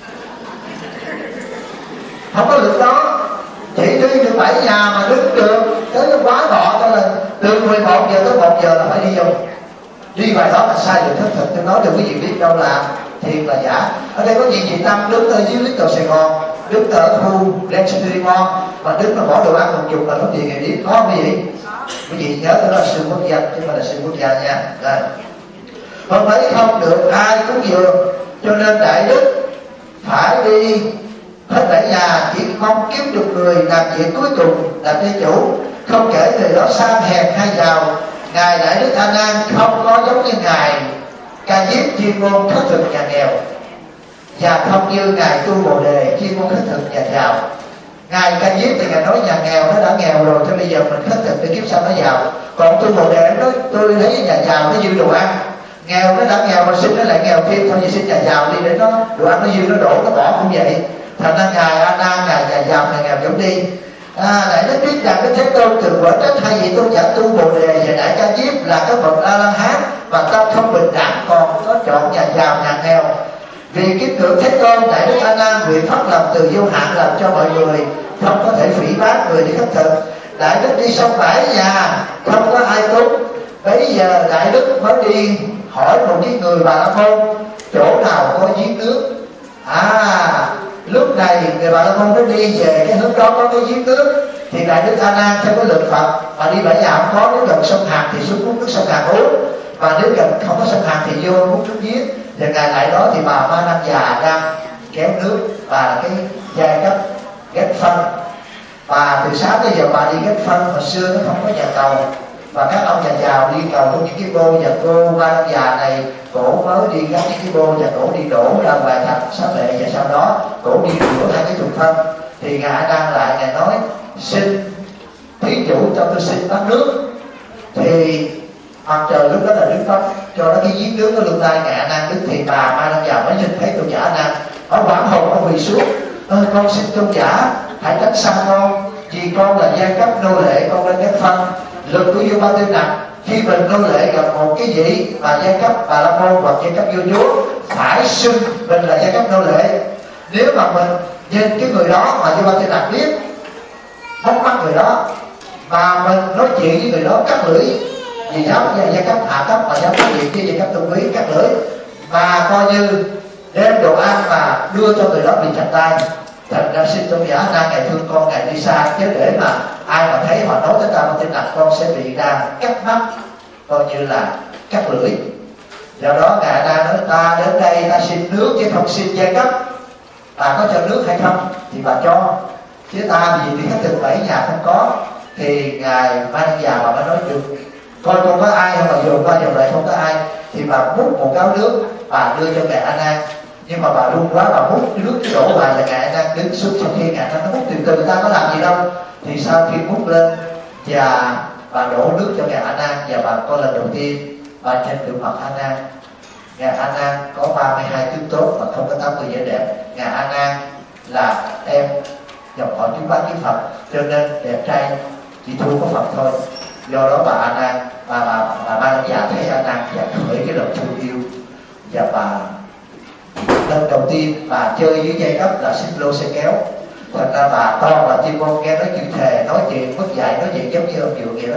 không có được đó. Chỉ đi được bảy nhà mà đứng được tới nó quá gọn, cho nên từ mười một giờ tới một giờ là phải đi vô. Đi vào đó là sai được thất thực. Tôi nói cho quý vị biết đâu là thiệt là giả. Ở đây có vị Việt Nam đứng ở dưới lít cầu Sài Gòn, đứng ở khu Grand Mall mà đứng mà bỏ đồ ăn một chục là có tiền người biết, có không quý vị? Quý vị nhớ đó là sư quốc danh chứ không phải là sư quốc gia nha. Rồi hôm ấy không được ai cúng dường, cho nên Đại Đức phải đi hết bảy nhà, chỉ mong kiếm được người làm việc cuối cùng làm gia chủ. Không kể người đó sang hèn hay giàu, ngài Đại Đức A Nan không có giống như ngài ca diếp chuyên môn khất thực nhà nghèo. và không như ngài tu Bồ Đề chuyên môn khất thực nhà giàu. Ngài Ca Diếp thì ngài nói nhà nghèo nó đã nghèo rồi, cho bây giờ mình khất thực để kiếp sau nó giàu. Còn tu Bồ Đề nói tôi thấy nhà giàu nó dư đồ ăn, nghèo nó đã nghèo mà xin nó lại nghèo thêm, thôi thì xin nhà giàu đi để nó đồ ăn nó dư nó đổ nó bỏ cũng vậy. Thành ra ngài A Nan, ngài nhà giàu ngài nghèo giống đi. À, đại đức biết rằng cái Thế Tôn từ quả trách hai vị tôn giả tu Bồ Đề và Đại Ca Diếp là các bậc A La Hán và tâm không bình đẳng, còn có chọn nhà giàu nhà nghèo. Vì kiếp ngưỡng Thế Tôn, đại đức A Nan nguyện phát lòng từ vô hạn làm cho mọi người không có thể phỉ báng người đi khất thực. Đại đức đi sông bãi nhà không có ai cúng. Bây giờ đại đức mới đi hỏi một cái người Bà La Môn chỗ nào có giếng nước. À, lúc này người Bà La Môn nó đi về cái hướng đó có cái giếng nước, thì đại đức A Nan theo cái luật Phật mà đi bãi nhà không có, nếu gần sông Hàn thì xuống uống nước sông Hàn uống, và nếu gần không có sông Hàn thì vô uống nước giếng. Thì ngày lại đó thì bà Ma Năng già đang kéo nước và cái giai cấp ghét phân. Và từ sáng tới giờ bà đi ghét phân, hồi xưa nó không có nhà cầu, và các ông nhà giàu đi cầu với những cái bô, và cô Ma Năng già này cổ mới đi gắn những cái bô và cổ đi đổ ra ngoài thành Xá Lợi, và sau đó cổ đi rửa hai cái thùng phân. Thì ngài đang lại ngài nói xin thí chủ cho tôi xin bát nước. Thì mặt trời lúc đó là đứng tóc cho nó cái giếng nước nó lung tay, ngài A Nan đứng, thì bà Ma Năng già mới nhìn thấy tôn giả A Nan, ở quảng hồn ông quỳ xuống, ơi con xin tôn giả hãy tránh xa con, vì con là giai cấp nô lệ, con lên ghét phân. Lực của vua Ba Tư Nặc khi mình nô lệ gặp một cái vị mà giai cấp Bà La Môn hoặc giai cấp vua chúa phải xưng mình là giai cấp nô lệ. Nếu mà mình nhìn cái người đó mà vua Ba Tư Nặc biết bóc mắt người đó mà mình nói chuyện với người đó cắt lưỡi, vì giáo giai cấp hạ cấp mà giáo cấp việc với giai cấp tôn quý cắt lưỡi, mà coi như đem đồ ăn mà đưa cho người đó bị chặt tay. Thành ra xin tôn giả A Nan ngài thương con, ngài đi xa, chứ để mà ai mà thấy họ nói tới ta mà tin là con sẽ bị ra cắt mắt, coi như là cắt lưỡi. Do đó ngài A Nan nói ta đến đây ta xin nước chứ không xin giai cấp. Bà có cho nước hay không thì bà cho, chứ ta vì đi khất thực bảy nhà không có. Thì ngài Ma Năng già bà mới nói được, coi không có ai không, mà dồn qua dồn lại không có ai, thì bà múc một gáo nước bà đưa cho ngài A Nan. Nhưng mà bà run quá, bà múc nước đổ vào là ngài A Nan đứng xuống. Sau khi ngài A Nan nó múc từ từ, ta có làm gì đâu, thì sau khi múc lên và bà đổ nước cho ngài A Nan, và bà có lần đầu tiên bà trên được mặt A Nan. Ngài A Nan có ba mươi hai tướng tốt mà không có tám mươi vẻ đẹp. Ngài A Nan là em dòng họ chú bá với Phật, cho nên đẹp trai chỉ thua có Phật thôi. Do đó bà A Nan, bà bà bà Ma Năng già thấy A Nan và khởi cái lòng thương yêu, và bà lần đầu tiên bà chơi với giai cấp là xích lô xe kéo. Thật ra bà to bà chuyên môn nghe nói chuyện thề, nói chuyện mất dạy, nói chuyện giống như ông Dượng vậy đó.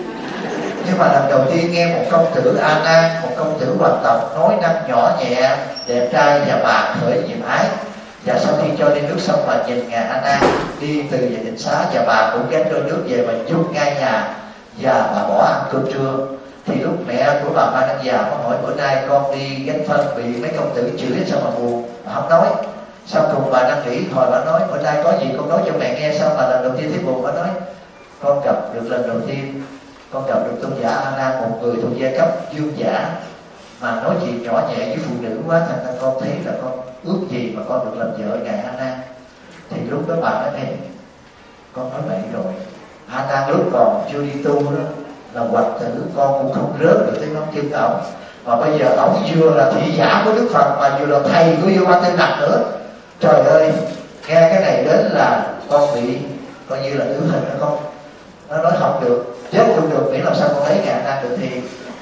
Nhưng mà lần đầu tiên nghe một công tử A Nan, một công tử hoàng tộc nói năng nhỏ nhẹ, đẹp trai, và bà khởi niềm ái. Và sau khi cho đi nước xong, bà nhìn ngài A Nan đi từ về định xá, và bà cũng gánh đôi nước về, bà dung ngay nhà và bà bỏ ăn cơm trưa. Thì lúc mẹ của bà Ma Năng già có hỏi bữa nay con đi gánh phân bị mấy công tử chửi sao mà buồn, bà không nói. Sau cùng bà năn nỉ hồi bà nói bữa nay có gì con nói cho mẹ nghe. Sao mà lần đầu tiên thấy buồn, bà nói con gặp được lần đầu tiên con gặp được tôn giả A Nan, một người thuộc giai cấp dương giả mà nói chuyện nhỏ nhẹ với phụ nữ quá, thành ra con thấy là con ước gì mà con được làm vợ ngài A Nan. Thì lúc đó bà nói này, con nói vậy rồi, A Nan lúc còn chưa đi tu đó là hoặc tử, con cũng không rớt được tới ngón chân ổng, mà bây giờ ổng vừa là thị giả của Đức Phật mà vừa là thầy của vua Ba Tư Nặc nữa. Trời ơi, nghe cái này đến là con bị coi như là tử hình đó con. Nó nói không được, chết cũng được, miễn làm sao con lấy ngài A Nan được. Thì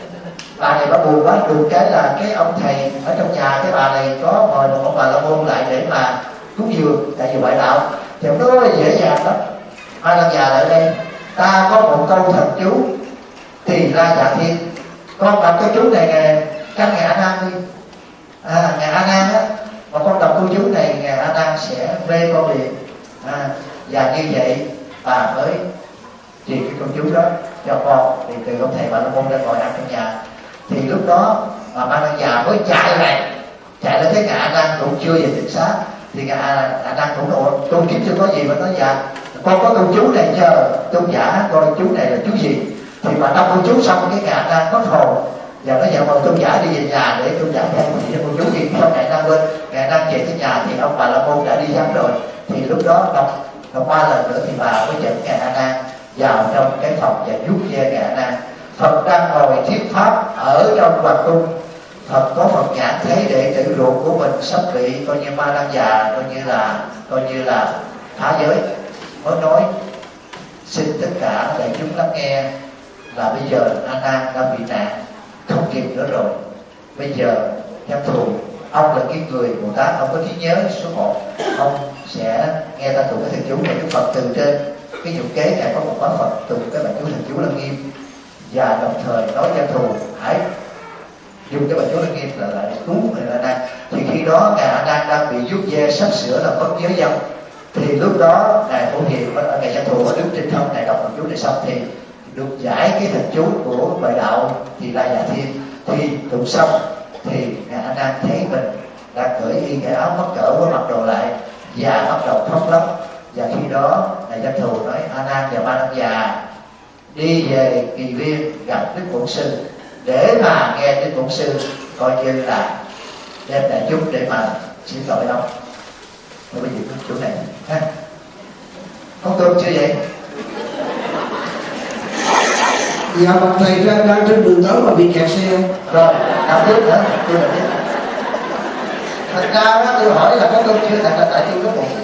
bà này bà buồn quá, buồn cái là cái ông thầy ở trong nhà cái bà này có mời một ông Bà La Môn lại để mà cúng dường, tại vì ngoại đạo. Thì ông nói dễ dàng lắm, Ma Năng già lại đây, ta có một câu thần chú Tỳ La Dạ Thiên, con đọc cái chú này ngài căn ngài A Nan đi. À, ngài A Nan á, mà con đọc câu chú này ngài A Nan sẽ mê con liền. À, và như vậy bà mới truyền cái câu chú đó cho con. Thì từ ông thầy Bà La Môn ra ngồi ăn trong nhà, thì lúc đó mà Ma Năng già mới chạy lại, chạy lại thấy ngài A Nan cũng chưa về tịnh xá. Thì ngài A Nan cũng nói tôi kiếm chưa có gì, mà nói dạ con có câu chú này chờ tôn giả coi chú này là chú gì. Thì mà đọc câu chú xong cái ngài A Nan có hồn, và nó vào mời tôn giả đi về nhà để tôn giả dạy gì cho câu chú gì. Sau ngài A Nan bên Ngài Năng về tới nhà thì ông Bà La Môn đã đi vắng rồi, thì lúc đó đọc đọc ba lần nữa thì bà mới dẫn Ngài A Nan vào trong cái phòng và vuốt ve Ngài A Nan. Phật đang ngồi thuyết pháp ở trong hoàng cung. Phật có Phật nhãn thấy đệ tử ruột của mình sắp bị coi như ma đang già, coi như là coi như là phá giới, mới nói xin tất cả đại chúng lắng nghe là bây giờ A Nan đã bị nạn, không kịp nữa rồi. Bây giờ nhâm thù, ông là cái người Bồ Tát, ông có trí nhớ số một, ông sẽ nghe ta tụng cái thần chú của Đức Phật từ trên cái dụng kế ngài có một quán Phật tụng cái bài chú thần chú Lăng Nghiêm, và đồng thời nói cho thù hãy dùng cái bài chú Lăng Nghiêm là lại cứu người A Nan. Thì khi đó ngài A Nan đang bị vuốt ve sắp sửa là mất giới dâm, thì lúc đó ngài Phổ Hiền ngài Cha Thù đứng trên không, ngài đọc thần chú này xong thì được giải cái thần chú của bài đạo thì La Già Thiên. Thì tụng xong thì ngài A Nan thấy mình đã cởi y cái áo mắc cỡ với mặc đồ lại và bắt đầu khóc lắm. Và khi đó ngài Cha Thù nói A Nan và Ma Lăng Già đi về Kỳ Viên gặp Đức Bổn Sư để mà nghe Đức Bổn Sư coi như là đem đại chúng để mà xin lỗi ông. Thôi bây giờ cái chỗ này ha, không tôn chưa vậy? Dạ bậc thầy đang, đang trên đường tới mà bị kẹt xe. Rồi, nào tiếp nữa, tôi là tiếp. Thật ra đó, tôi hỏi là có tôn chưa, thật là tại tôi có bụng.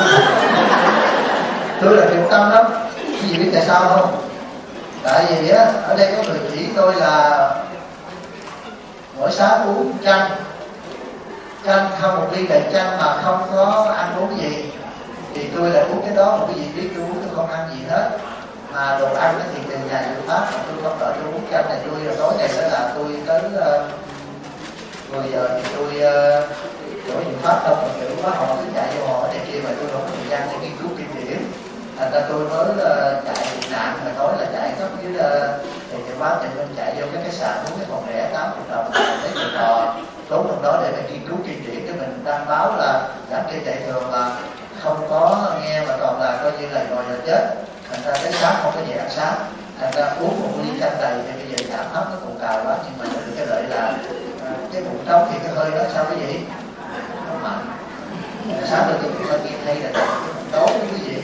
Tôi là thiện tâm lắm, cái gì biết tại sao không? Tại vì á, ở đây có người chỉ tôi là mỗi sáng uống chanh, chanh không một ly đầy chanh mà không có ăn uống gì, thì tôi là uống cái đó, một cái gì biết tôi uống tôi không ăn gì hết. Mà đồ ăn thì từ nhà dự pháp mà tôi không đợi tôi uống chanh này, tôi là tối này đó là tôi tới uh, mười giờ thì tôi uh, chỗ dự pháp đâu mà kiểu quá họ cứ chạy vô họ này kia mà tôi không có thời gian để nghiên cứu kinh điển. Thành ra tôi mới uh, chạy bị nạn mà nói là chạy khắp dưới uh, thì dự pháp thì mình chạy vô cái khách sạn uống cái phòng rẻ tám mươi đồng lấy tiền đò tốn trong đó để mình nghiên cứu kinh điển, cái mình đăng báo là giảng trên chạy thường là không có nghe mà còn là coi như là ngồi là chết. Thành ra đến sáng không có gì ăn sáng, thành ra uống một ly chanh đầy thì bây giờ cảm hấp nó cũng cào quá, nhưng mà nó được cái lợi là à, cái bụng trống thì cái hơi đó sao cái gì nó mạnh. Sáng rồi tôi cũng hơi nghe thấy là cái bụng trống cái gì.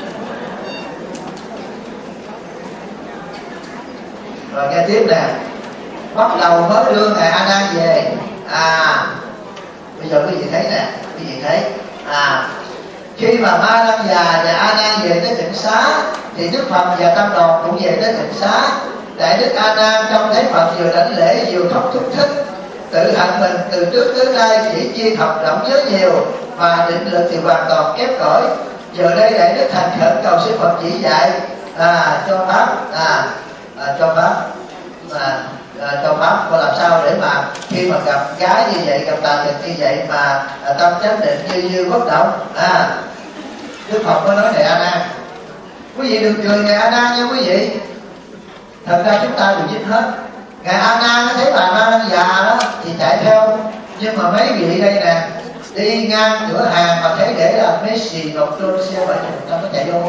Rồi nghe tiếp nè, bắt đầu mới đưa ngài A Nan về. À bây giờ quý vị thấy nè, quý vị thấy à khi mà Ma Lăng Già và A Nan về tới Tịnh Xá thì Đức Phật và Tam Đoàn cũng về tới Tịnh Xá. Đại Đức A Nan trông thấy Phật vừa đảnh lễ vừa khóc thúc thích, tự hạnh mình từ trước tới nay chỉ chuyên học rộng nhớ nhiều mà định lực thì hoàn toàn kém cỏi. Giờ đây Đại Đức thành khẩn cầu xin Phật chỉ dạy à, cho pháp à, à, cho pháp à, à, cho pháp có làm sao để mà khi mà gặp gái như vậy, gặp tà thực như vậy mà à, tâm chánh định như như bất động. À Đức Phật mới nói này A Nan, quý vị đừng cười ngài A Nan nha quý vị. Thật ra chúng ta đều dính hết. Ngài A Nan nó thấy bà Ma Lăng Già đó thì chạy theo, nhưng mà mấy vị đây nè đi ngang cửa hàng mà thấy để là Messi Ngọc Trôn xe bảy chục trăm nó chạy vô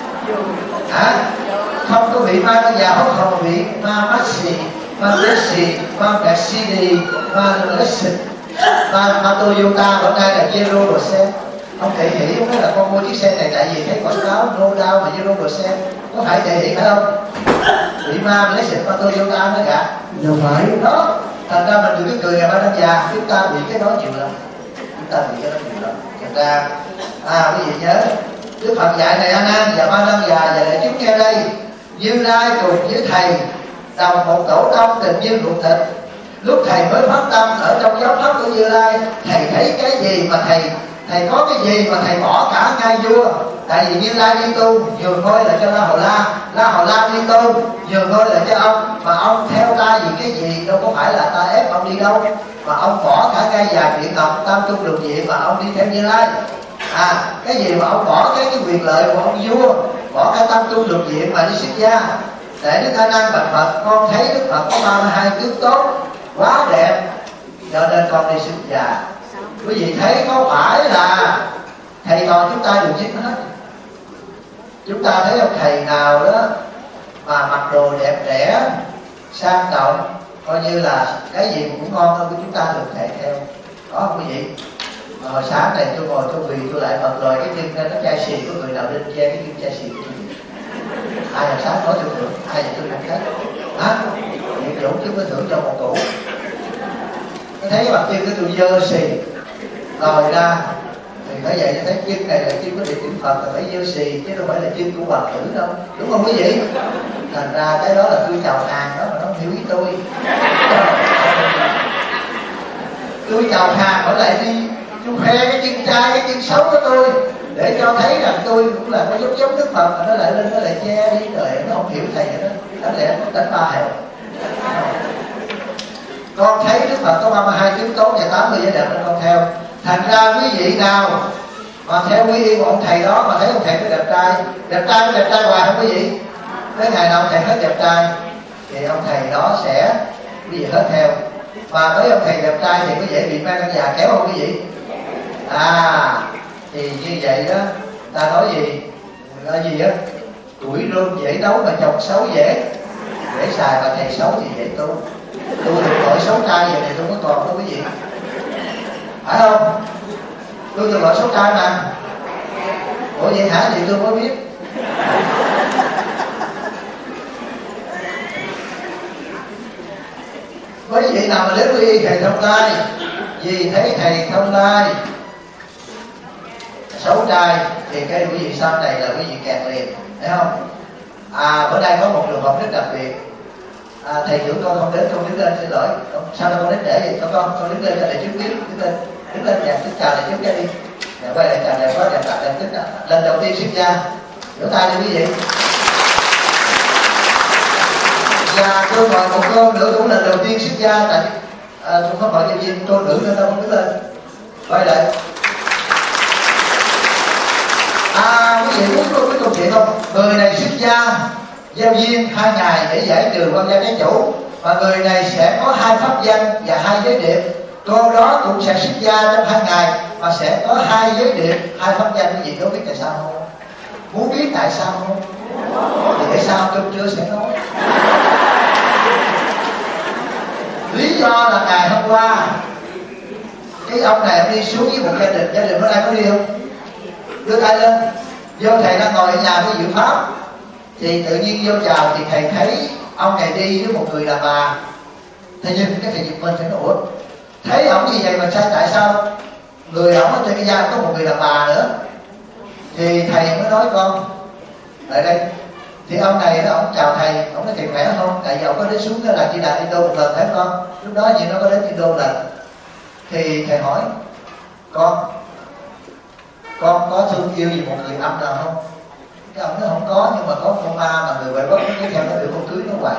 hả? Không có bị Ma Lăng Già, không không bị ma Messi, ma Messi, ma Cassini, ma Lesson, ma ma Toyota, bữa nay là Zero rồi xe. Ông Thị Hỷ cũng nói là con mua chiếc xe này tại vì thấy quảng cáo no down mà Zero rồi xe, có phải Thị Hỷ phải không? Bị ma Lesson, ma Toyota nó cả. Dạ phải. Đó, thành ra mình đừng cứ cười ngày Ma Lăng Già, chúng ta bị cái đó nhiều lắm, chúng ta bị cái đó nhiều lắm. Thành ra à quý vị nhớ Đức Phật dạy này A Nan và Ma Lăng Già và đại chúng nghe đây, Như Lai cùng với thầy đồng một tổ tông tình như ruột thịt. Lúc thầy mới phát tâm ở trong giáo pháp của Như Lai, thầy thấy cái gì mà thầy thầy có cái gì mà thầy bỏ cả ngai vua. Tại vì Như Lai đi tu nhường ngôi lại cho La Hầu La, La Hầu La đi tu nhường ngôi lại cho ông, mà ông theo ta vì cái gì, đâu có phải là ta ép ông đi đâu, mà ông bỏ cả ngai vàng điện ngọc tam trung lục diện mà ông đi theo Như Lai. À cái gì mà ông bỏ cái cái quyền lợi của ông vua, bỏ cả tam trung lục diện mà đi xuất gia. Để Đức A Nan bạch Phật, con thấy Đức Phật có ba mươi hai tướng tốt quá đẹp cho nên con đi xuất gia. Quý vị thấy có phải là thầy trò chúng ta đều dính hết. Chúng ta thấy ông thầy nào đó mà mặc đồ đẹp đẽ sang trọng, coi như là cái gì cũng ngon hơn của chúng ta thường chạy theo, có không quý vị? Mà hồi sáng này tôi ngồi tôi quỳ tôi lại bật lòi cái chân ra nó chai xì của người nào lên che cái chân chai xì của tôi. Ai làm sáng nói tôi thưởng, ai là tôi làm hết. Hả? Nhiệm vụ chứ có thưởng cho một cụ. Nó thấy cái mặt chân của tôi dơ xì lòi ra thì phải vậy, thấy chân này là chân của địa điểm Phật là phải dơ xì chứ đâu phải là chân của hoàng tử đâu, đúng không quý vị? Thành ra cái đó là tôi chào hàng đó mà nó không hiểu ý tôi. Tôi chào hàng hỏi lại đi, tôi khoe cái chân trai cái chân xấu của tôi để cho thấy rằng tôi cũng là có giống giống Đức Phật, mà nó lại lên nó lại che đi rồi nó không hiểu thầy vậy đó. Đáng lẽ nó đánh ba hiệu. Con thấy Đức Phật có ba mươi hai tướng tốt và tám mươi vẻ đẹp nên con theo. Thành ra quý vị nào mà theo quý y một ông thầy đó mà thấy ông thầy có đẹp trai, đẹp trai đẹp trai hoài không quý vị? Tới ngày nào ông thầy hết đẹp trai thì ông thầy đó sẽ quý vị hết theo. Và tới ông thầy đẹp trai thì có dễ bị mang con già kéo không quý vị? À thì như vậy đó, ta nói gì là gì á, tuổi run dễ đấu mà chồng xấu dễ dễ xài, mà thầy xấu thì dễ tu. Tu được loại xấu trai vậy này tôi có còn đâu quý vị, phải không? Tôi được loại xấu trai mà. Ủa vậy hả? Thì tôi có biết. Quý vị nào mà đến quý vị thầy thông lai, vì thấy thầy thông lai xấu trai thì cái quý vị sau này là quý vị kẹt liền, thấy không? À bữa nay có một trường hợp rất đặc biệt. À, thầy trưởng con không đến, con đứng lên, xin lỗi. Sao con đến trễ vậy? Con con con đứng lên cho thầy trước biết, đứng lên, đứng lên nhà trước chào thầy trước cái đi. Nhà quay lại chào thầy quá đẹp đẹp trước đó. Lần đầu tiên xuất gia, vỗ tay đi quý vị. Và tôi mời một cô nữa cũng lần đầu tiên xuất gia, tại à, tôi không phải cho viên cô nữ nữa đâu, không đứng lên. Quay lại. À quý vị muốn tôi biết câu chuyện không? Người này xuất gia giao duyên hai ngày để giải trừ quan gia trái chủ, và người này sẽ có hai pháp danh và hai giới điệp. Cô đó cũng sẽ xuất gia trong hai ngày mà sẽ có hai giới điệp, hai pháp danh. Quý vị có biết tại sao không? Muốn biết tại sao không? Thì tại sao tôi chưa sẽ nói. Lý do là ngày hôm qua cái ông này ông đi xuống với một gia đình, gia đình bữa nay có đi không? Đưa tay lên. Vô thầy đang ngồi ở nhà với dự pháp thì tự nhiên vô chào thì thầy thấy ông này đi với một người đàn bà. Thầy nhìn cái thầy giật mình, thầy nói ủa thấy ổng như vậy mà sao, tại sao người ổng ở trên cái gia có một người đàn bà nữa? Thì thầy mới nói con lại đây. Thì ông này đó, ông chào thầy, ông nói thầy khỏe không? Tại vì ông có đến xuống cái là Di Đà Đi Đô một lần thấy con, lúc đó như nó có đến Đi Đô lần. Thì thầy hỏi con con có thương yêu gì một người âm nào không? Cái ông nói không có, nhưng mà có con ma mà người ngoại quốc nó theo nó được con cưới nó hoài.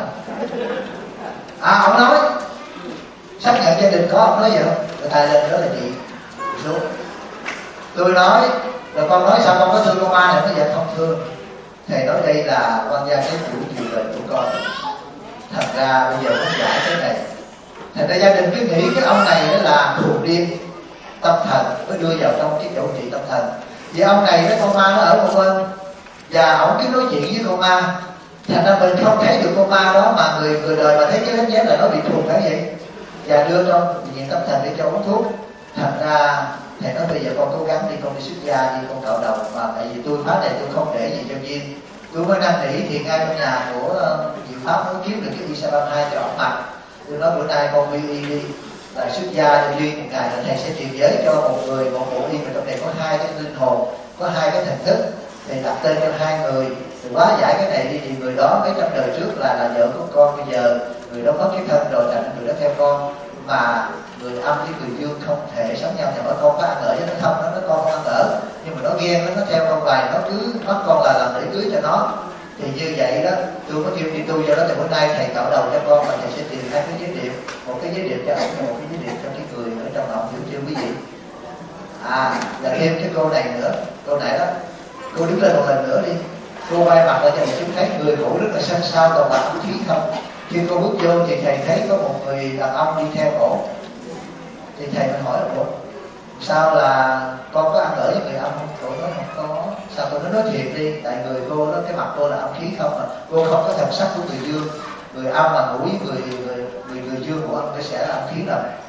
À ông nói xác nhận gia đình có, ông nói vậy không? Rồi thầy lên đó là chị xuống. Tôi nói rồi con nói sao con có thương con ma này? Nó vậy không thương. Thầy nói đây là quan gia cái chủ chiều đời của con. Thật ra bây giờ nó giải cái này. Thành ra gia đình cứ nghĩ cái ông này nó là khùng điên tâm thần mới đưa vào trong cái chỗ trị tâm thần. Vì ông này cái con ma nó ở một bên và ổng cứ nói chuyện với con ma, thành ra mình không thấy được con ma đó, mà người người đời mà thấy cái đánh giá là nó bị thùng phải vậy, và đưa trong viện tâm thần để cho uống thuốc. Thành ra thầy nói bây giờ con cố gắng đi, con đi xuất gia đi, con cạo đầu, mà tại vì tôi phá này tôi không để gì cho duyên. Tôi mới năn nỉ thì ngay trong nhà của Diệu Pháp nó kiếm được cái y sa ba hai cho ổng mặc. Tôi nói bữa nay con đi y đi là xuất gia cho duyên một ngày là thầy sẽ truyền giới cho một người một bộ y, mà trong này có hai cái linh hồn, có hai cái thần thức, thì đặt tên cho hai người thì hóa giải cái này đi. Thì người đó mấy trăm đời trước là là vợ của con, bây giờ người đó mất cái thân rồi, thành người đó theo con. Mà người âm với người dương không thể sống nhau, thì nói con có ăn ở với nó không, nó nói con không ăn ở, nhưng mà nó ghen nó, nó theo con hoài, nó cứ bắt con là làm để cưới cho nó. Thì như vậy đó, tôi có kêu đi tu, do đó thì bữa nay thầy cạo đầu cho con, mà thầy sẽ tìm hai cái giới điệp, một cái giới điệp cho ông và một cái giới điệp cho cái người ở trong lòng, hiểu chưa quý vị? À, và thêm cái cô này nữa, cô này đó, cô đứng lên một lần nữa đi, cô quay mặt ra cho thầy chúng thấy người cổ rất là xanh xao, còn mặt không khí không. Khi cô bước vô thì thầy thấy có một người đàn ông đi theo cổ, thì thầy mới hỏi là ủa sao là con có ăn ở với người âm không? Cô nói không có. Sao cô nói nói chuyện đi, tại người cô đó, cái mặt cô là âm khí không, mà cô không có thần sắc của người dương. Người âm mà ngủ với người người người, người dương của ông cái sẽ là âm khí rồi.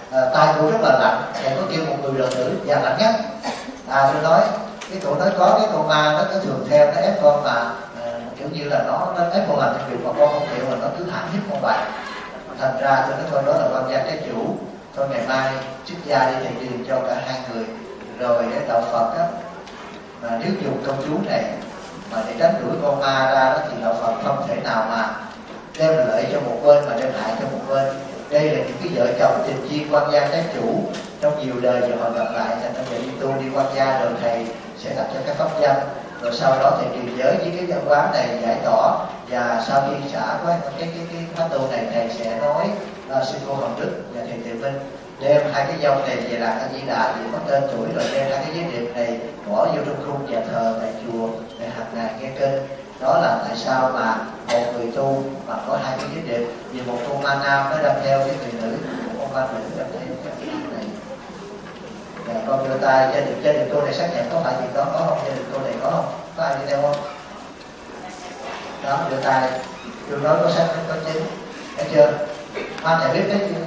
à, tay cô rất là lạnh, thầy có kêu một người đệ tử và lạnh nhất. À tôi nói cái cổ nói có cái con ma nó cứ thường theo nó ép con mà à, kiểu như là nó nó ép con làm cái việc mà con không chịu mà nó cứ hãm hiếp con bạn. Thành ra tôi nói thôi đó là quan gia trái chủ, thôi ngày mai xuất gia đi thầy truyền cho cả hai người. Rồi cái đạo Phật á, mà nếu dùng công chú này mà để đánh đuổi con ma ra đó thì đạo Phật không thể nào mà đem lợi cho một bên mà đem hại cho một bên. Đây là những cái vợ chồng tình duyên quan gia trái chủ, trong nhiều đời rồi họ gặp lại, thành ra đi tu đi quan gia rồi thầy sẽ đặt cho các pháp danh, rồi sau đó thầy truyền giới với cái văn hóa này giải tỏ, và sau khi xả cái cái cái cái pháp tu này thầy sẽ nói uh, sư cô Hồng Đức và thầy Thiện Minh đem hai cái dông này về làm A Di Đà thì có tên tuổi, rồi đem hai cái giấy điệp này bỏ vô trong khung nhà thờ tại chùa để hàng ngày nghe kinh. Đó là tại sao mà một người tu mà có hai cái giấy điệp, vì một con ma nam nó đâm theo cái người nữ, một con ma nữ đâm theo cái người này. Và con đưa tay gia đình gia đình cô này xác nhận có phải gì đó có không? Gia đình cô này có không? Có ai đi theo không? Đó, đưa tay. Tôi nói có xác nhận có chính. Thấy chưa? Ma nhà biết đấy chưa?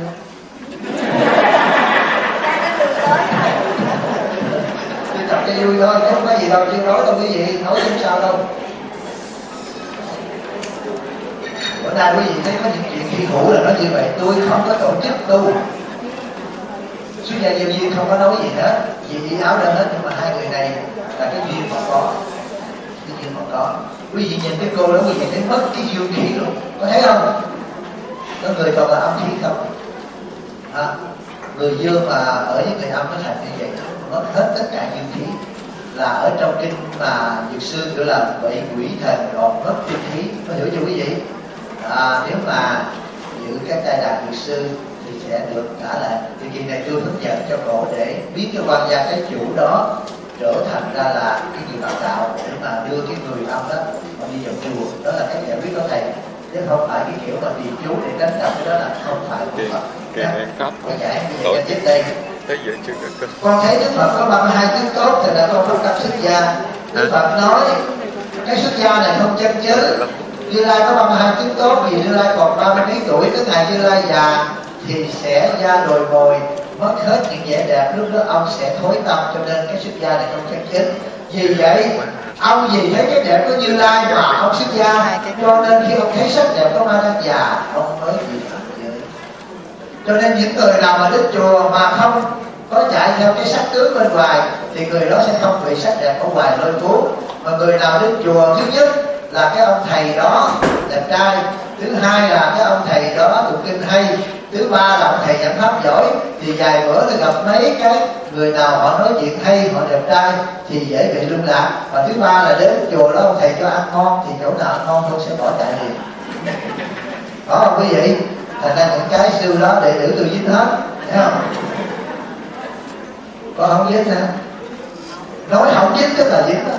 Tôi tập cho vui thôi, không có gì đâu, chưa nói đâu quý vị, nói không sao đâu. Bữa nay quý vị thấy có những chuyện khi ngủ là nói như vậy, tôi không có tổ chức tu. Xuất gia Diệu Duyên không có nói gì hết, vì áo lên hết, nhưng mà hai người này là cái duyên mà có, cái duyên mà có. Quý vị nhìn cái cô đó, quý vị thấy mất cái dương khí luôn, có thấy không? Có người toàn là âm khí không? À, người dương mà ở với người âm nó thành như vậy, mất hết tất cả dương khí. Là ở trong kinh mà Dược Sư gọi là vậy quỷ thần đột mất dương khí, có hiểu chưa quý vị? À, nếu mà giữ các tay đàn Dược Sư thì sẽ được trả lại. Thì kỳ này tôi hướng dẫn cho cổ để biết cái quan gia cái chủ đó trở thành ra là cái người bảo đạo để mà đưa cái người âm đó mà đi vào chùa. Đó là cái giải quyết của thầy, chứ không phải cái kiểu mà trì chú để đánh đập, cái đó là không phải của Phật. Cái này cấp cái giải như vậy trước đây thế vậy chưa được. Con thấy Đức Phật có ba mươi hai tướng tốt thì là con không cấp xuất gia. Đức Phật nói cái xuất gia này không chân chứ. Như Lai có ba mươi hai tướng tốt, vì Như Lai còn ba mươi mấy tuổi, tới ngày Như Lai già thì sẽ da đồi bồi, mất hết những vẻ đẹp, lúc đó ông sẽ thối tâm, cho nên cái xuất gia này không chân chính. Vì vậy ông vì thấy cái đẹp của Như Lai mà ông xuất gia, cho nên khi ông thấy sắc đẹp của Ma Đăng già, ông mới bị phạm giới. Cho nên những người nào mà đến chùa mà không có chạy theo cái sắc tướng bên ngoài thì người đó sẽ không bị sắc đẹp ở ngoài lôi cuốn. Mà người nào đến chùa, thứ nhất là cái ông thầy đó đẹp trai, thứ hai là cái ông thầy đó tụng kinh hay, thứ ba là ông thầy giảng pháp giỏi, thì vài bữa nó gặp mấy cái người nào họ nói chuyện hay, họ đẹp trai thì dễ bị lung lạc. Và thứ ba là đến chùa đó ông thầy cho ăn ngon thì chỗ nào ăn ngon thôi sẽ bỏ chạy liền. Có không quý vị? Thành ra những cái sư đó đệ tử tôi dính hết, thấy không? Có không dính hả? Nói không dính tức là dính đó.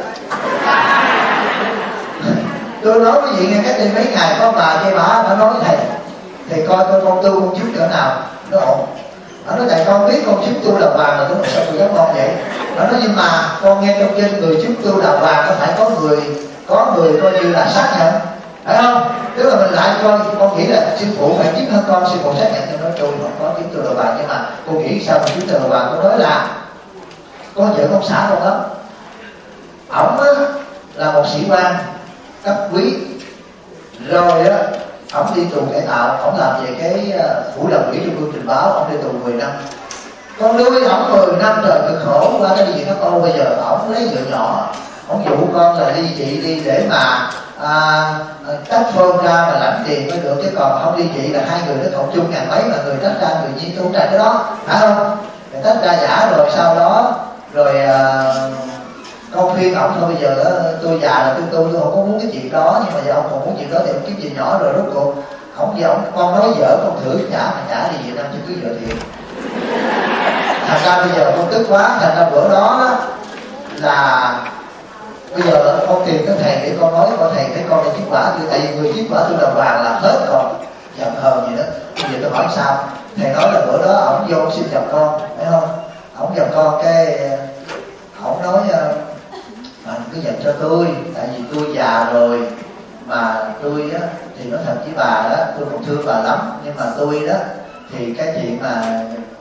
Tôi nói quý vị nghe cách đây mấy ngày có bà kia bà bà nói thầy thầy coi tôi con tu con chứng cỡ nào nó ổn. Nó nói thầy con biết con chứng tu đàng hoàng là tôi nói sao tôi dám con vậy. Nó nói nhưng mà con nghe trong kinh người chứng tu đàng hoàng có phải có người có người coi như là xác nhận, phải không? Tức là mình lại coi con nghĩ là sư phụ phải chứng hơn con, sư phụ xác nhận cho nó tôi không có chứng tu đàng hoàng, nhưng mà cô nghĩ sao mà chứng tu đàng hoàng. Cô nói là con vợ con xã con đó, ổng á là một sĩ quan cấp quý, rồi á ổng đi tù cải tạo, ổng làm về cái phủ đồng ủy trung ương Trình Báo, ổng đi tù mười năm. Con nuôi ổng mười năm trời cực khổ, qua cái gì nó con bây giờ ổng lấy vợ nhỏ, ổng dụ con là ly dị đi để mà à, tách phone ra mà lãnh tiền mới được, chứ còn không ly dị là hai người nó cộng chung ngàn mấy mà người tách ra người nhiên tu ra cái đó, phải không? Người tách ra giả rồi sau đó rồi à, con khuyên ổng thôi bây giờ đó, tôi già là tôi tu, tôi không có muốn cái chuyện đó, nhưng mà giờ ông còn muốn chuyện đó thì ông kiếm chuyện nhỏ rồi rốt cuộc ổng giờ ổng con nói vợ con thử trả mà trả thì Việt Nam chứ cứ vợ thiệt. Thành ra bây giờ con tức quá, thành ra bữa đó là bây giờ con tìm cái thầy để con nói con thầy thấy con là kết quả, tại vì người kết quả tôi đàng hoàng là hết còn giận hờn gì đó. Bây giờ tôi hỏi sao, thầy nói là bữa đó ổng vô xin gặp con, phải không? Ổng gặp con cái ổng nói anh cứ dành cho tôi, tại vì tôi già rồi mà tôi á thì nói thật với bà đó, tôi còn thương bà lắm, nhưng mà tôi đó thì cái chuyện mà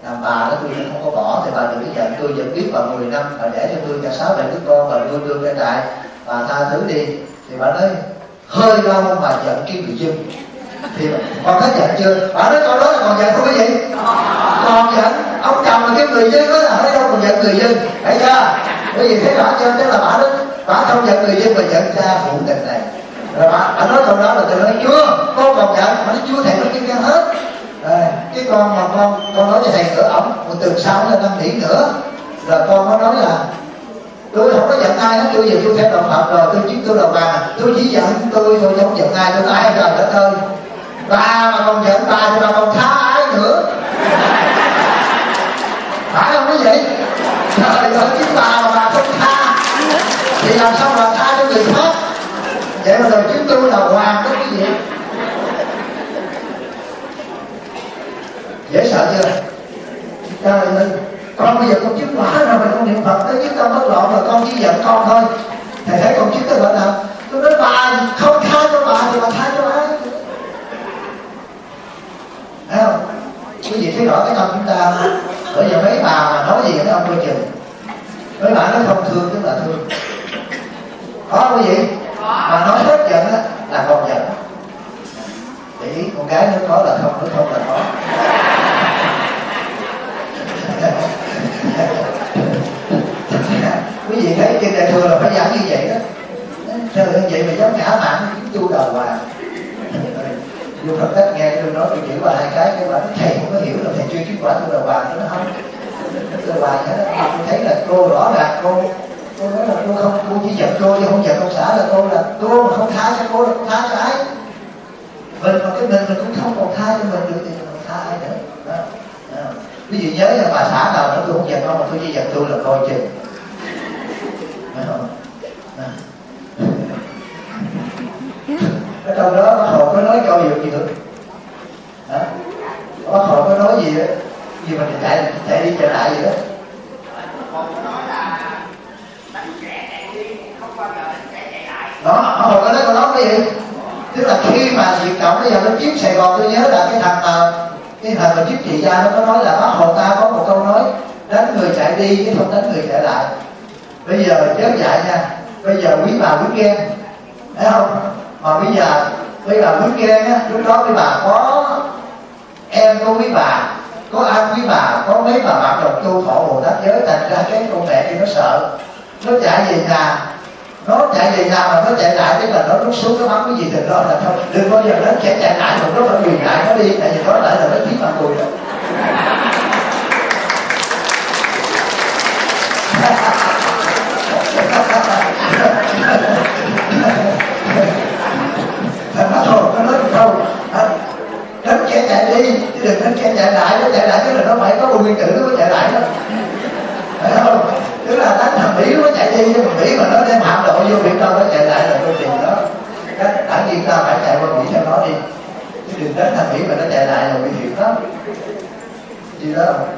làm bà đó tôi không có bỏ, thì bà đừng có giận tôi, giận biết bà mười năm bà đẻ cho tôi cả sáu bảy đứa con, bà nuôi tôi ra trại, bà tha thứ đi. Thì bà nói hơi lâu mà giận cái người dân, thì con có giận chưa? Bà nói câu đó là còn giận không cái gì? Còn giận. Ông chồng là cái người dân đó, là ở đâu còn giận người dân, thấy chưa? Bởi vì thấy rõ chưa? Tức là bà đó, bà không giận người dân mà giận cha phụ tình này. Rồi bà, bà nói câu đó là tôi nói chưa, con còn giận. Bà nói chưa, thầy nói kinh gan hết. Rồi, cái con mà con con nói cho thầy nữa, ổng một tuần sau là năm nghỉ nữa, rồi con có nói là tôi không có giận ai hết, tôi giờ tôi theo đạo Phật rồi, tôi chiếm tôi đầu bà, tôi chỉ giận tôi thôi, không giận ai, tôi ai trời đất ơi. Bà mà còn giận bà thì bà còn tha ai nữa, phải không quý vị? Trời ơi, chính bà mà bà không tha thì làm sao bà tha cho người khác? Vậy mà rồi chúng tôi là hoàng đó quý vị. Dễ sợ chưa? Trời ơi, con bây giờ con chứng quả rồi, mà con niệm Phật tới với con bất loạn rồi, con chỉ giận con thôi. Thầy thấy con chứng tới bệnh nào? Tôi nói bà không tha cho bà thì bà tha cho ai? Thấy không? Quý vị thấy rõ cái tâm chúng ta. Bởi giờ mấy bà mà nói gì với ông coi chừng. Mấy bà nói không thương tức là thương. Có không quý vị? Mà nói hết giận á là còn giận. Để ý con gái nó có là không, nó không là có. Quý vị thấy trên đại thừa là phải giảng như vậy đó. Trời ơi, vậy mà dám ngã mạng chúng tu đầu hoàng. Vô Phật cách nghe tôi nói tôi chỉ qua hai cái, cái bà nói thầy không có hiểu là thầy chưa chứng quả tu đầu hoàng. Nó không tu đầu hoàng hết đó. Tôi thấy là cô rõ ràng cô cô nói là cô không, cô chỉ giận cô chứ không giận ông xã, là cô là cô mà không tha cho cô là không tha cho ai. Mình mà cái mình mình cũng không còn tha cho mình được thì mình tha ai nữa đó. Đó. Ví dụ nhớ là bà xã nào nói tôi không giận ông mà tôi chỉ giận tôi là coi chừng. Phải không? Đó. Ở trong đó bác Hồ có nói câu gì nữa? Hả? Bác Hồ có nói gì đó? Gì mà chạy chạy đi chạy lại gì đó? Đó, bác Hồ có nói câu đó cái gì? Tức là khi mà Việt Cộng bây giờ nó chiếm Sài Gòn, tôi nhớ là cái thằng mà cái thằng mà chiếm trị gia nó có nói là bác Hồ ta có một câu nói đánh người chạy đi chứ không đánh người chạy lại. Bây giờ chớ dạy nha, bây giờ quý bà quý ghen, thấy không? Mà bây giờ quý bà quý ghen á, lúc đó quý bà có em của quý bà, có anh quý bà, có mấy bà bạn đồng tu thọ Bồ Tát giới, thành ra cái con mẹ thì nó sợ, nó chạy về nhà, nó chạy về nhà mà nó chạy lại, tức là nó rút xuống nó bắn cái gì từ đó là thôi, đừng bao giờ nó chạy chạy lại, mà nó phải quyền lại nó đi, tại vì đó lại là nó thiếu bằng cùi đó. Thằng nó thôi, nó nói câu đánh chạy chạy đi, chứ đừng đánh chạy chạy lại, nó chạy lại tức là nó phải có nguyên tử nó mới chạy lại đó. Phải không? Tức là đánh thằng Mỹ nó chạy đi, nhưng mà Mỹ mà nó đem hạm đội vô Biển Đông nó chạy lại là câu chuyện đó. Các đảng viên ta phải chạy qua Mỹ theo nó đi, chứ đừng đánh thằng Mỹ mà nó chạy lại là nguy hiểm lắm. Gì đó không?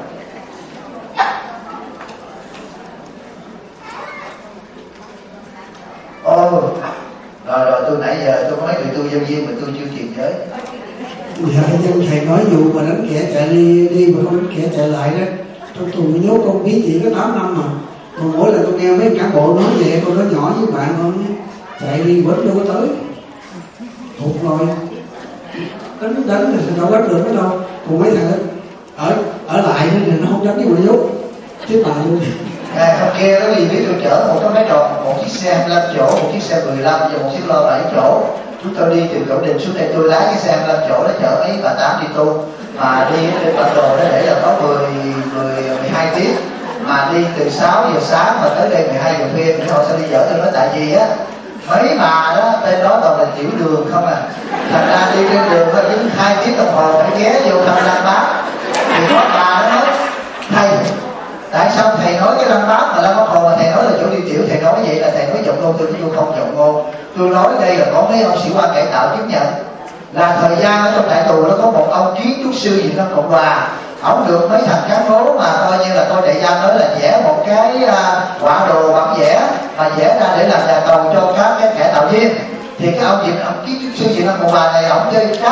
Ồ, rồi rồi tôi nãy giờ tôi nói tụi tôi dân viên mà tôi chưa truyền giới. Dạ, nhưng thầy nói vụ mà đánh kẻ chạy đi đi mà không đánh kẻ chạy lại đó. Tôi tôi mới nhớ con biết chị có tám năm mà. Còn mỗi lần tôi nghe mấy cán bộ nói vậy, con nói nhỏ với bạn con chạy đi quýnh đâu có tới. Thụt rồi. Đánh đánh thì đâu đánh được cái đâu. Còn mấy thằng ở ở lại thì nó không đánh với mà giúp. Chứ bà luôn. À, hôm kia có gì biết tôi chở một cái máy tròn, một chiếc xe hai mươi lăm chỗ, một chiếc xe mười lăm và một chiếc lo bảy chỗ. Chúng tôi đi từ Cậu Đình xuống đây, tôi lái cái xe hai mươi lăm chỗ để chở mấy bà tám đi tu. Mà đi trên bản đồ đó để là có mười, mười, mười hai tiếng. Mà đi từ sáu giờ sáng mà tới đây mười hai giờ khuya thì họ sẽ đi dở. Tôi nói tại vì á, mấy bà đó tên đó toàn là tiểu đường không à. Thành ra đi trên đường có những hai tiếng đồng hồ phải ghé vô thăm Lăng Bác. Thì có bà đó nói, thầy tại sao thầy nói cái Lăng Bác mà Lăng Bác Hồ mà thầy nói là chỗ đi tiểu, thầy nói vậy là thầy nói giọng ngôn, tôi tôi không giọng ngôn. Tôi nói đây là có mấy ông sĩ quan cải tạo chứng nhận là thời gian ở trong trại tù nó có một ông kiến trúc sư Việt Nam Cộng Hòa, ông được mấy thằng cán bố mà coi như là coi trại giam nói là vẽ một cái uh, họa đồ bản vẽ mà vẽ ra để làm nhà cầu cho các cái cải tạo viên. Thì cái ông Việt ông kiến trúc sư Việt Nam Cộng Hòa này ông chơi cáp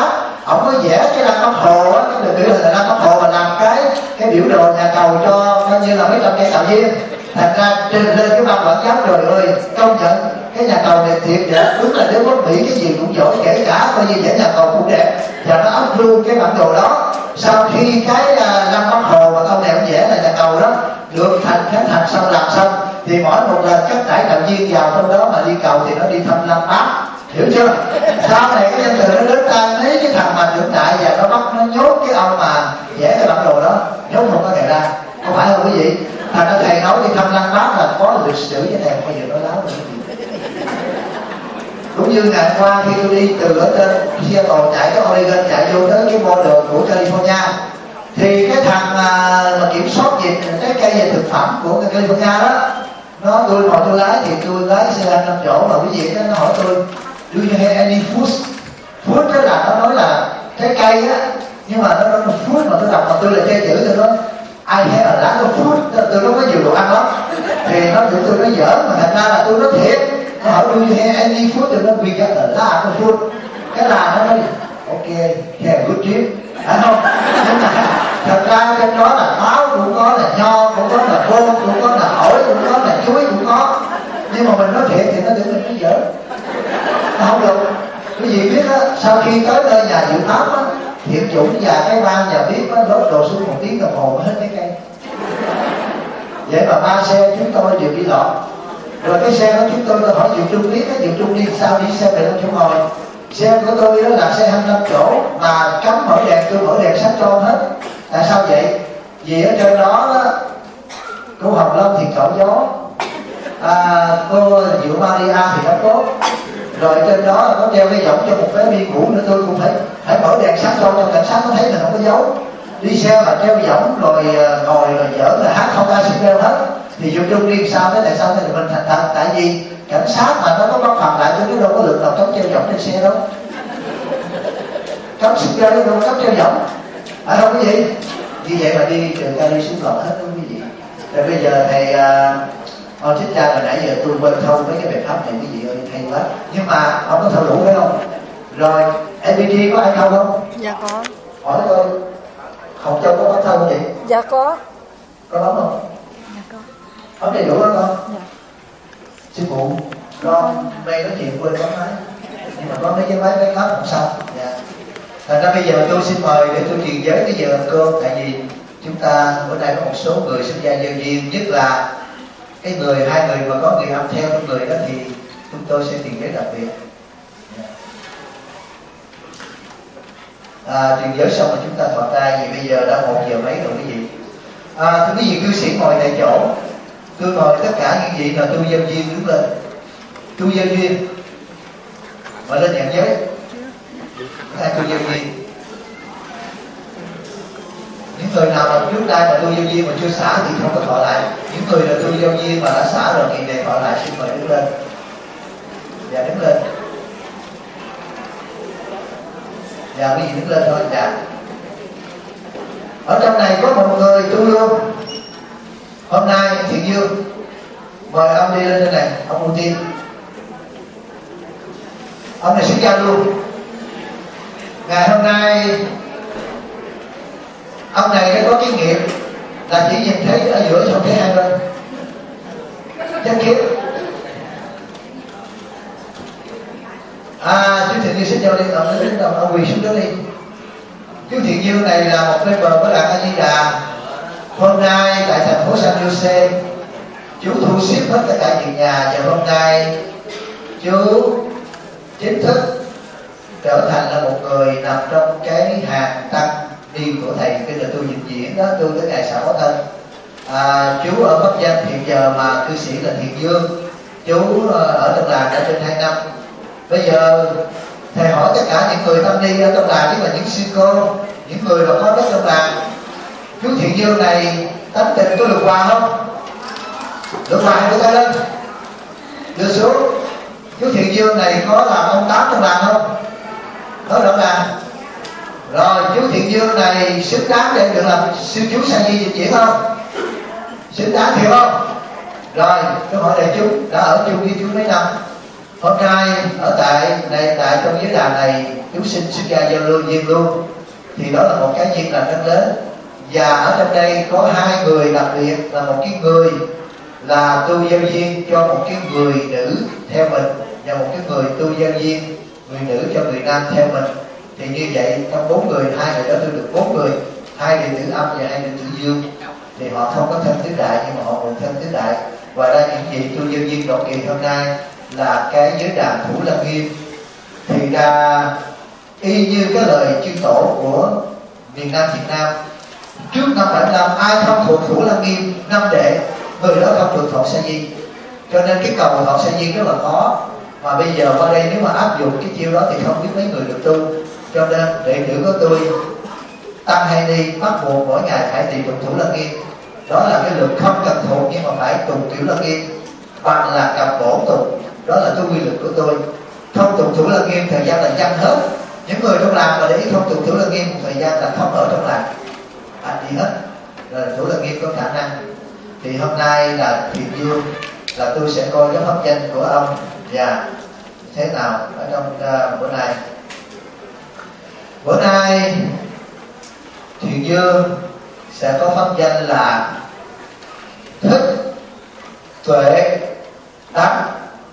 Ông có vẽ cái Lăng Bác Hồ á, cái biểu hình là Lăng Bác Hồ mà làm cái cái biểu đồ nhà cầu cho coi như là mấy trăm cây tạo viên. Thành ra trên lên cái ban quản giáo trời ơi, công nhận cái nhà cầu này thiệt đẹp, đúng là nếu có Mỹ cái gì cũng giỏi, kể cả coi như vẽ nhà cầu cũng đẹp, và nó ấp luôn cái bản đồ đó. Sau khi cái uh, Lăng Bác Hồ mà ông này ông vẽ là nhà cầu đó được thành khánh thành xong làm xong, thì mỗi một lần các đại đạo viên vào trong đó mà đi cầu thì nó đi thăm Lăng Bác, hiểu chưa? Sau này cái dân từ nó đến ta lấy cái thằng mà trưởng đại và nó bắt nó nhốt cái ông mà vẽ cái bản đồ đó, nhốt không có ngày ra, không phải không quý vị? Thành ra thầy nói đi thăm Lăng Bác là có lịch sử với thầy không bao giờ nói láo nữa. Cũng như ngày hôm qua khi tôi đi từ ở trên Seattle chạy cái Oregon chạy vô tới cái border của California, thì cái thằng mà kiểm soát dịch cái cây về thực phẩm của California đó, nó tôi ngồi tôi lái thì tôi lái xe năm chỗ mà quý vị đó, nó hỏi tôi do you have any food? Food đó là nó nói là trái cây á, nhưng mà nó nói là food mà tôi đọc mà tôi là che chữ tôi nói I have a lot of food, tôi nói có nhiều đồ ăn lắm, thì nó tưởng tôi nói giỡn mà thật ra là tôi nói thiệt. Nó hỏi do you have any food? Thì nó we got a lot of food. Cái là nó nói ok, have a good trip, phải không? Nhưng mà thật ra trong đó là táo cũng có, là nho cũng có, là bông cũng có, là ổi cũng có, là chuối cũng có, nhưng mà mình nói thiệt thì nó tưởng mình nói giỡn, nó không được. Quý vị biết á, sau khi tới nơi nhà Diệu Tám á, Thiện Dũng và cái ban nhà bếp á đốt đồ xuống một tiếng đồng hồ hết cái cây. Vậy mà ba xe chúng tôi đều đi lọt. Rồi cái xe đó chúng tôi tôi hỏi Diệu Trung biết á, Diệu Trung đi sao đi xe về đâu chỗ ngồi. Xe của tôi đó là xe hai mươi lăm chỗ mà cắm mở đèn, tôi mở đèn sáng tròn hết. Tại sao vậy? Vì ở trên đó, đó cô Hồng Lâm thì cởi gió, à, cô Diệu Maria thì nó tốt. Rồi trên đó là có treo cái giọng cho một bé đi ngủ nữa, tôi cũng phải phải mở đèn sáng cho cho cảnh sát nó thấy mình không có giấu. Đi xe mà treo giọng rồi ngồi rồi giỡn là hát không ai xin đeo hết. Thì Diệu Trung đi sao thế tại sao thì mình thành thật, tại vì cảnh sát mà nó có bắt phạt lại tôi biết đâu có lực nào cấm treo giọng trên xe đâu, cấm xin đeo đâu cấm treo giọng, phải không quý vị? Như vậy mà đi từ ta đi xuống lọt hết đó quý vị. Rồi bây giờ thầy ông thích ra là nãy giờ tôi quên thâu mấy cái biện pháp này quý vị ơi hay quá, nhưng mà ông có thâu đủ phải không? Rồi em pê giê có ai thâu không? Dạ có. Hỏi tôi Hồng Châu có bắt thâu không chị? Dạ có. Có bấm không? Dạ có. Bấm đầy đủ đó con? Dạ. Sư phụ con đây nói chuyện quên bấm máy, nhưng mà con lấy cái máy máy không sao. Dạ. Thành ra bây giờ tôi xin mời để tôi truyền giới cái giờ cơm, tại vì chúng ta bữa nay có một số người sinh ra nhân duyên, nhất là cái người hai người mà có người âm theo trong người đó thì chúng tôi sẽ truyền giới đặc biệt. À, truyền giới xong rồi chúng ta thoát ra, vì bây giờ đã một giờ mấy rồi quý vị. À, thưa quý vị cư sĩ ngồi tại chỗ, tôi mời tất cả những vị là tu dân duyên đứng lên. Tu dân duyên mời lên nhận giới. Ai tu dân duyên? Những người nào mà trước đây mà tu dân duyên mà chưa xả thì không có thọ lại. Những người là tu dân duyên mà đã xả rồi thì để thọ lại, xin mời đứng lên. Dạ đứng lên. Dạ quý vị đứng lên thôi. Dạ. Ở trong này có một người tu luôn. Hôm nay Thiện Dương mời ông đi lên đây này, ông ưu tiên. Ông này xuất gia luôn. Ngày hôm nay ông này đã có cái nghiệp là chỉ nhìn thấy ở giữa trong thấy hai bên chân kiếp. À, chú Thiện Dương xin chào đi, ông đến đâu, ông quỳ xuống đó đi. Chú Thiện Dương này là một member của Lạc A Di Đà. Hôm nay tại thành phố San Jose, chú thu xếp hết tất cả chuyện nhà, và hôm nay chú chính thức trở thành là một người nằm trong cái hàng tăng ni của thầy. Cái là tôi dịch diễn đó, tôi tới ngày xả có thân. À, chú ở Bắc Danh hiện giờ mà cư sĩ là Thiện Dương, chú ở trong làng đã trên hai năm. Bây giờ thầy hỏi tất cả những người tăng ni ở trong làng, chứ là những sư cô, những người mà có đất trong làng, chú Thiện Dương này tánh tình có được quà không? Được quà đưa tay lên, đưa xuống. Chú Thiện Dương này có làm ông tám trong làng không? Có trong làng. Rồi chú Thiện Dương này xứng đáng để được làm sư chú Sa Di dịch diễn không? Xứng đáng thiệt không? Rồi tôi hỏi đại chúng đã ở chung với chú mấy năm? Hôm nay ở tại này tại trong giới đàn này chúng sinh xuất gia giao lưu duyên luôn, thì đó là một cái duyên lành rất lớn. Và ở trong đây có hai người đặc biệt, là một cái người là tu giao duyên cho một cái người nữ theo mình, và một cái người tu giao duyên người nữ cho người nam theo mình. Thì như vậy trong bốn người, hai người đó tu được bốn người, hai đệ tử âm và hai đệ tử dương. Thì họ không có thân tứ đại nhưng mà họ mượn thân tứ đại. Và ra những vị tu giao duyên đột kỳ hôm nay là cái giới đàn Thủ Lăng Nghiêm, thì ra y như cái lời chư tổ của miền Nam Việt Nam trước năm bảy mươi lăm, ai không thuộc Thủ Lăng Nghiêm năm đệ, người đó không được thọ sa di. Cho nên cái cầu thọ sa di rất là khó. Mà bây giờ qua đây nếu mà áp dụng cái chiêu đó thì không biết mấy người được tu. Cho nên đệ tử của tôi tăng hay ni bắt buộc mỗi ngày phải trì tụng Thủ Lăng Nghiêm. Đó là cái luật không cần thuộc nhưng mà phải tụng Thủ Lăng Nghiêm bằng là cặp bổ tụng. Đó là cái quy luật của tôi. Không tụng Thủ Lăng Nghiêm thời gian là dăng hết. Những người trong làng mà để ý không tụng Thủ Lăng Nghiêm một thời gian là không ở trong làng, anh đi hết. Rồi Thủ Lăng Nghiêm có khả năng. Thì hôm nay là Thiện Dương, là tôi sẽ coi cái pháp danh của ông và thế nào ở trong uh, bữa nay. Bữa nay Thiện Dương sẽ có pháp danh là Thích Tuệ Đắc.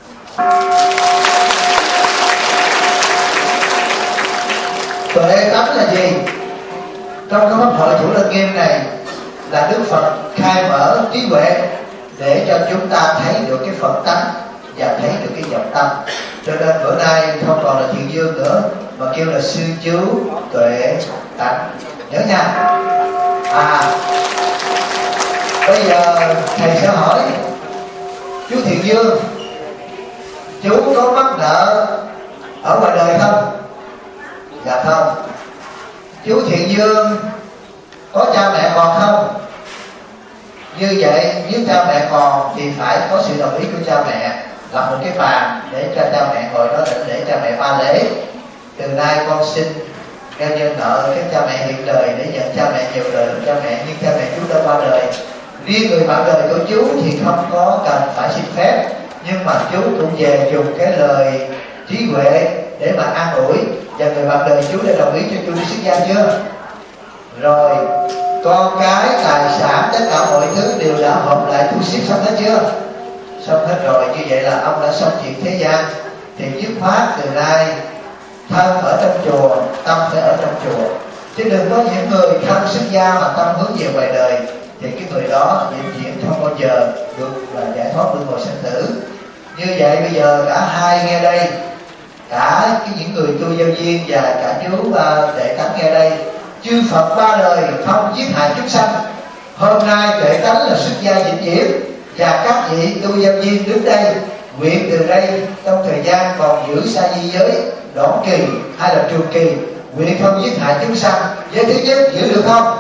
Tuệ Đắc là gì? Trong cái pháp hội Thủ Lăng Nghiêm này là Đức Phật khai mở trí huệ để cho chúng ta thấy được cái Phật tánh và thấy được cái vọng tâm. Cho nên bữa nay không còn là Thiện Dương nữa mà kêu là Sư Chú Tuệ Tánh, nhớ nha. À, bây giờ thầy sẽ hỏi chú Thiện Dương, chú có mắc nợ ở ngoài đời không? Dạ không. Chú Thiện Dương có cha mẹ còn không? Như vậy nếu cha mẹ còn thì phải có sự đồng ý của cha mẹ, lập một cái bàn để cho cha mẹ ngồi đó để, để cha mẹ ba lễ. Từ nay con xin theo nhân nợ các cha mẹ hiện đời để nhận cha mẹ nhiều đời cha mẹ, nhưng cha mẹ chú đã qua đời. Riêng người bạn đời của chú thì không có cần phải xin phép, nhưng mà chú cũng về dùng cái lời trí huệ để mà an ủi. Và người bạn đời chú đã đồng ý cho chú đi xuất gia chưa? Rồi con cái, tài sản, tất cả mọi thứ đều đã hợp lại thu xếp xong hết chưa? Xong hết rồi. Như vậy là ông đã xong chuyện thế gian. Thì dứt khoát từ nay thân ở trong chùa, tâm phải ở trong chùa, chứ đừng có những người thân xuất gia mà tâm hướng về ngoài đời, thì cái người đó vĩnh viễn không bao giờ được là giải thoát luân hồi sinh tử. Như vậy bây giờ cả hai nghe đây, cả cái những người tu giao duyên và cả chú uh, Tuệ Tánh nghe đây, chư Phật ba đời không giết hại chúng sanh. Hôm nay Tuệ Tánh là xuất gia vĩnh viễn, và các vị tu giao duyên đứng đây nguyện từ đây trong thời gian còn giữ sa di giới đoạn kỳ hay là trường kỳ, nguyện không giết hại chúng sanh. Giới thứ nhất giữ được không?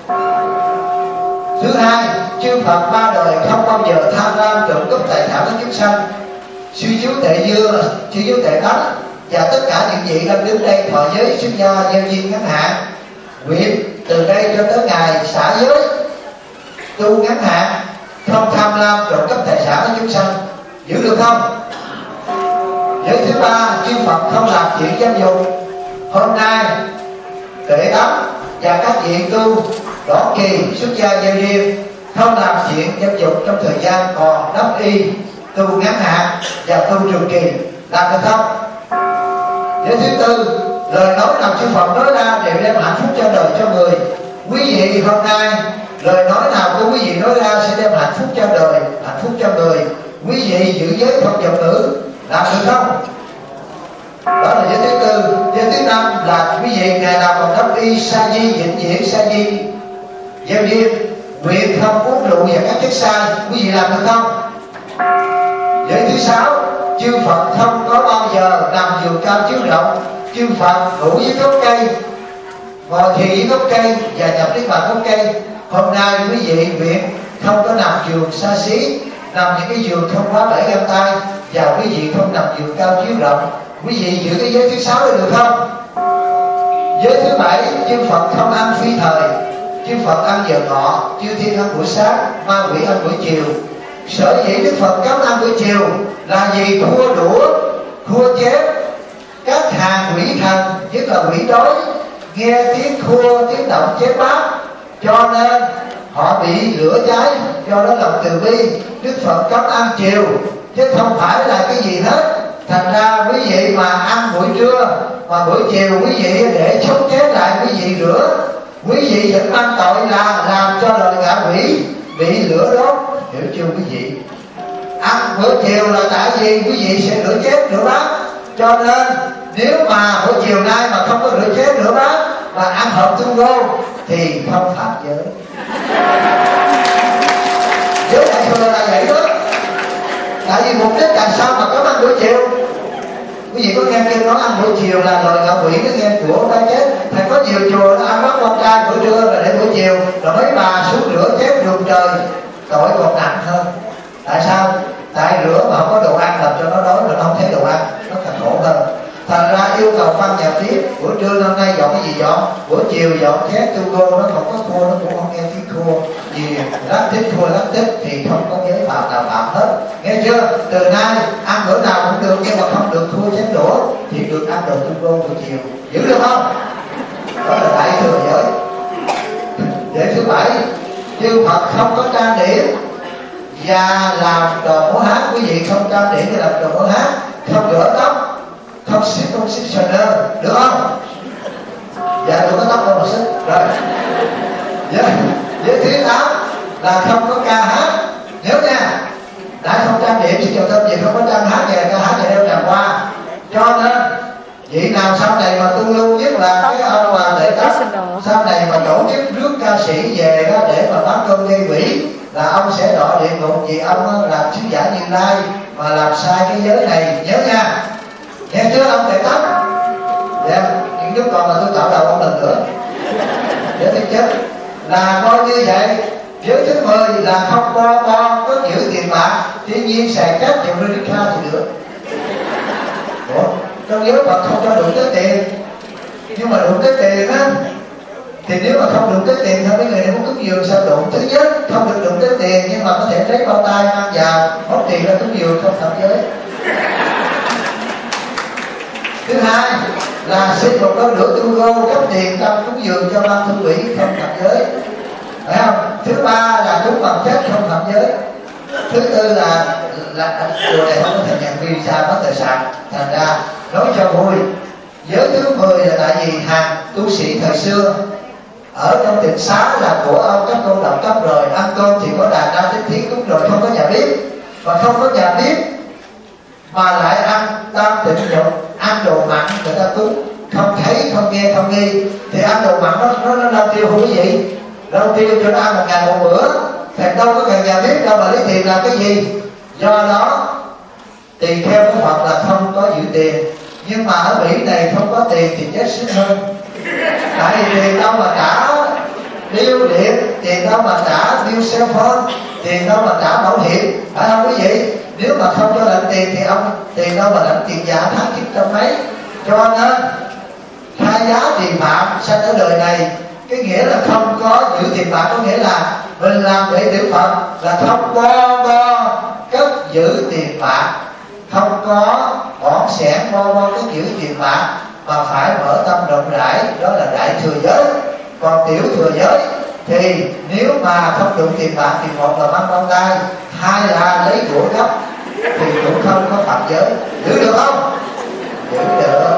Thứ hai, chư Phật ba đời không bao giờ tham lam trộm cắp tài sản của chúng sanh. Sư chú Tuệ Dương, sư chú Tuệ Tánh và tất cả những vị đang đứng đây thọ giới xuất gia giao duyên ngắn hạn, nguyện từ đây cho tới ngày xả giới tu ngắn hạn, không tham lam trộm cắp tài sản của chúng sanh. Giữ được không? Giới thứ ba, chư Phật không làm chuyện dâm dục. Hôm nay Tuệ Tánh và các vị tu đoạn kỳ xuất gia giao duyên không làm chuyện dâm dục trong thời gian còn đắp y, tu ngắn hạn và tu trường kỳ. Làm được không? Giới thứ tư, lời nói nào chư Phật nói ra đều đem hạnh phúc cho đời cho người. Quý vị hôm nay lời nói nào của quý vị nói ra sẽ đem hạnh phúc cho đời, hạnh phúc cho người. Quý vị giữ giới không giọng ngữ. Làm được không? Đó là giới thứ tư. Giới thứ năm là quý vị ngày nào còn đắp y sa di vĩnh viễn sa di giao duyên, nguyện không uống rượu và các chất sai. Quý vị làm được không? Giới thứ sáu, chư Phật không có bao giờ nằm giường cao chiếu rộng. Chư Phật ngủ dưới gốc cây, ngồi thiền dưới gốc cây và nhập niết bàn gốc cây. Hôm nay quý vị nguyện không có nằm giường xa xí, nằm những cái giường không quá bảy găng tay, và quý vị không nằm giường cao chiếu rộng. Quý vị giữ cái giới thứ sáu được không? Giới thứ bảy, chư Phật không ăn phi thời. Chư Phật ăn giờ ngọ, chư thiên ăn buổi sáng, ma quỷ ăn buổi chiều. Sở dĩ Đức Phật cấm ăn buổi chiều là vì thua đũa khua chém. Các hàng quỷ thần, nhất là quỷ đói, nghe tiếng khua, tiếng động chém bát, cho nên họ bị lửa cháy. Do đó lòng từ bi, Đức Phật cấm ăn chiều, chứ không phải là cái gì hết. Thành ra quý vị mà ăn buổi trưa mà buổi chiều quý vị để chống chế lại, quý vị rửa, quý vị vẫn mang tội là làm cho loài ngạ quỷ bị lửa đốt. Hiểu chưa quý vị? Ăn bữa chiều là tại vì quý vị sẽ rửa chén rửa bát, cho nên nếu mà buổi chiều nay mà không có rửa chén rửa bát mà ăn hộp tu gô thì không phạm giới. Giới đại thừa là vậy đó. Tại vì mục đích làm sao mà có ăn buổi chiều. Quý vị có nghe kêu nói ăn buổi chiều là loài ngạ quỷ, nó nghe của cái chết. Thành có nhiều chùa nó ăn bát con trai buổi trưa rồi để buổi chiều, rồi mấy bà xuống rửa chén đường trời, tội còn nặng hơn. Tại sao? Tại rửa mà không có đồ ăn làm cho nó đói, rồi nó không thấy đồ ăn, nó càng khổ hơn. Thành ra yêu cầu phân nhà tiếp, buổi trưa năm nay dọn cái gì dọn, buổi chiều dọn chén tu cô, nó không có khô, nó cũng không nghe tiếng khô. Vì lát tích khô lát tích thì không có giới phạm nào phạm hết. Nghe chưa? Từ nay ăn bữa nào cũng được, nhưng mà không được khô chén đũa, thì được ăn đồ tu cô buổi chiều. Giữ được không? Đó là đại thừa giới. Để thứ bảy, chư Phật không có trang điểm và làm đồ múa hát. Quý vị không trang điểm để làm đồ múa hát, không rửa tóc, không xích không xích Chanel, được không? Dạ tôi có tóc không mà xích rồi. Dạ. Với thứ tám là không có ca hát. Nhớ nha, đã không trang điểm thì chầu thơm gì không có trang hát về ca hát về đeo tràng hoa. Cho nên vị nào sau này mà tu lưu, nhất là cái ông mà để tóc sau này mà tổ chức rước ca sĩ về đó để mà bán cơm gây quỷ là ông sẽ đọa địa ngục, vì ông làm sứ giả Như Lai mà làm sai cái giới này. Nhớ nha, nghe chưa ông để tóc? Dạ, những đứa con là tôi tạo đầu ông lần nữa để tôi chết là coi như vậy. Giới thứ mười là không bo bo, có giữ tiền bạc, tuy nhiên xài cát chịu rơi đi thì được. Ủa? Trong giới Phật không cho đụng tới tiền, nhưng mà đụng tới tiền á thì nếu mà không đụng tới tiền thôi mấy người này muốn cúng dường sao đụng. Thứ nhất không được đụng tới tiền, nhưng mà có thể lấy bao tay mang vào móc tiền ra cúng dường, không phạm giới. Thứ hai là xin một đôi đũa tu gô cấp tiền trong cúng dường cho ban thư quỷ, không phạm giới, phải không? Thứ ba là cúng bằng chất, không phạm giới. Thứ tư là là điều này không có thể nhận vì sao mất tài sản. Thành ra nói cho vui, giới thứ mười là tại vì hàng tu sĩ thời xưa ở trong tịnh xá là của ông các tôn độc cấp rồi, ăn cơm thì có đàn đa tích thí cúng rồi, không có nhà bếp, và không có nhà bếp mà lại ăn tam tịnh dục, ăn đồ mặn người ta cúng, không thấy không nghe không nghi thì ăn đồ mặn nó nó nó đâu tiêu không cái gì, đâu tiêu cho nó ăn một ngày một bữa, thì đâu có cần nhà bếp đâu mà lấy tiền làm cái gì. Do đó tùy theo cái Phật là không có giữ tiền, nhưng mà ở Mỹ này không có tiền thì chết sướng hơn. Tại vì tiền đâu mà trả bill điện, tiền đâu mà trả bill cell phone, tiền đâu mà trả bảo hiểm, phải không quý vị? Nếu mà không cho lãnh tiền thì ông tiền đâu mà lãnh tiền giả tháng chín trăm mấy. Cho nên khai giá tiền phạm sanh ở đời này, cái nghĩa là không có giữ tiền bạc, có nghĩa là mình làm để tiểu Phật là không bo bo cất giữ tiền bạc, không có bỏn sẻn bo bo cất giữ tiền bạc, mà phải mở tâm rộng rãi, đó là đại thừa giới. Còn tiểu thừa giới thì nếu mà không đụng tiền bạc thì một là mang bao tay, hai là lấy của gấp thì cũng không có phạm giới. Giữ được không? Giữ được.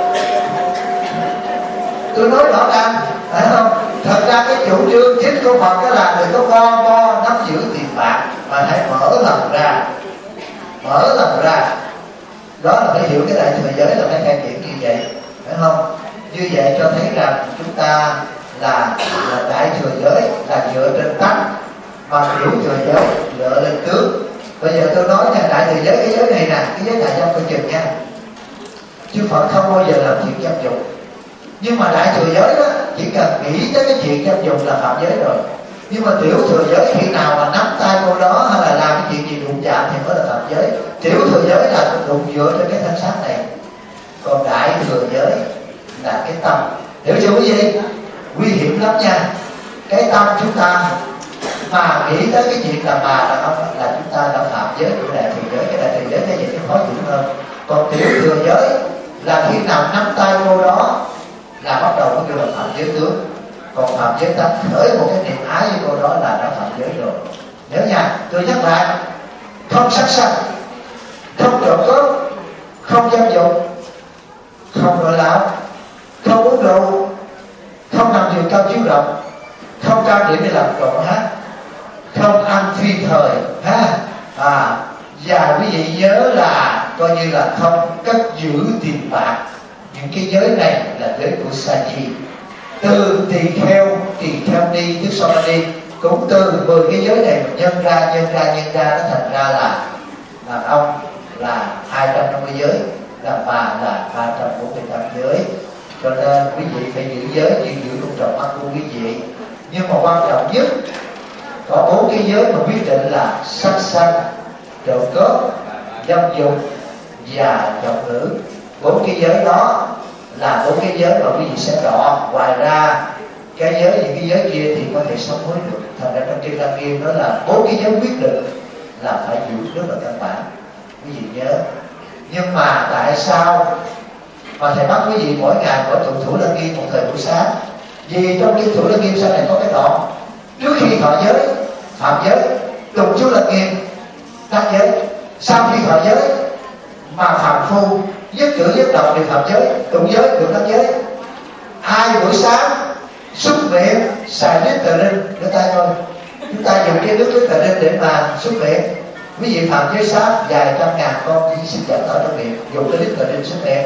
Tôi nói rõ ràng, phải không? Thật ra cái chủ trương chính của Phật cái là đừng có bo bo nắm giữ tiền bạc, mà hãy mở lòng ra, mở lòng ra. Đó là phải hiểu cái đại thừa giới là phải khai triển như vậy, phải không? Như vậy cho thấy rằng chúng ta là, là đại thừa giới là dựa trên tánh, mà tiểu thừa giới dựa lên tướng. Bây giờ tôi nói nha, đại thừa giới cái giới này nè, cái giới đại dâm coi chừng nha. Chứ Phật không bao giờ làm chuyện dâm dục. Nhưng mà đại thừa giới đó chỉ cần nghĩ tới cái chuyện dâm dục là phạm giới rồi. Nhưng mà tiểu thừa giới khi nào mà nắm tay cô đó hay là làm cái chuyện gì đụng chạm thì mới là phạm giới. Tiểu thừa giới là đụng dựa trên cái thân xác này. Còn đại thừa giới là cái tâm. Hiểu chưa quý vị? Nguy hiểm lắm nha. Cái tâm chúng ta mà nghĩ tới cái chuyện là bà là ông là chúng ta đã phạm giới của đại thừa giới. Cái đại thừa giới cái gì nó khó chịu hơn. Còn tiểu thừa giới là khi nào nắm tay vô đó là bắt đầu có kêu là phạm giới tướng. Còn phạm giới ta khởi một cái niềm ái với cô đó là đã phạm giới rồi. Nhớ nha, tôi nhắc lại, không sát sanh, không trộm cướp, không dâm dục, không nội lão, không uống rượu, không làm điều cao chiếu rộng, không cao điểm để làm trộm hát, không ăn phi thời ha. À, và quý vị nhớ là coi như là không cất giữ tiền bạc. Những cái giới này là giới của sa di. Từ tỳ kheo, tỳ kheo ni, tức so ni, cũng từ mười cái giới này nhân ra nhân ra nhân ra nó thành ra là đàn ông là hai trăm năm mươi giới, đàn bà là ba trăm bốn mươi tám giới. Cho nên quý vị phải giữ giới như giữ con trọng mắt của quý vị. Nhưng mà quan trọng nhất có bốn cái giới mà quyết định là sát sanh, trộm cướp, dâm dục và trọng nữ. Bốn cái giới đó là bốn cái giới mà quý vị sẽ chọn. Ngoài ra cái giới những cái giới kia thì có thể sống hối được. Thành ra trong kinh Lăng Nghiêm đó là bốn cái giới quyết định là phải giữ rất là căn bản, quý vị nhớ. Nhưng mà tại sao mà thầy bắt quý vị mỗi ngày mỗi tụng Thủ Lăng Nghiêm một thời buổi sáng? Vì trong kinh Thủ Lăng Nghiêm sau này có cái đoạn trước khi thọ giới phạm giới tụng chú Lăng Nghiêm đắc giới, sau khi thọ giới mà phạm phu nhất cử nhất động đều phạm giới tụng giới được đắc giới. Hai buổi sáng xúc miệng xài nước tờ linh, đưa tay thôi, chúng ta dùng cái nước nước tờ linh để mà xúc miệng. Quý vị phạm giới sáng vài trăm ngàn con chỉ sinh vật ở trong miệng, dùng cái nước tờ linh xúc miệng.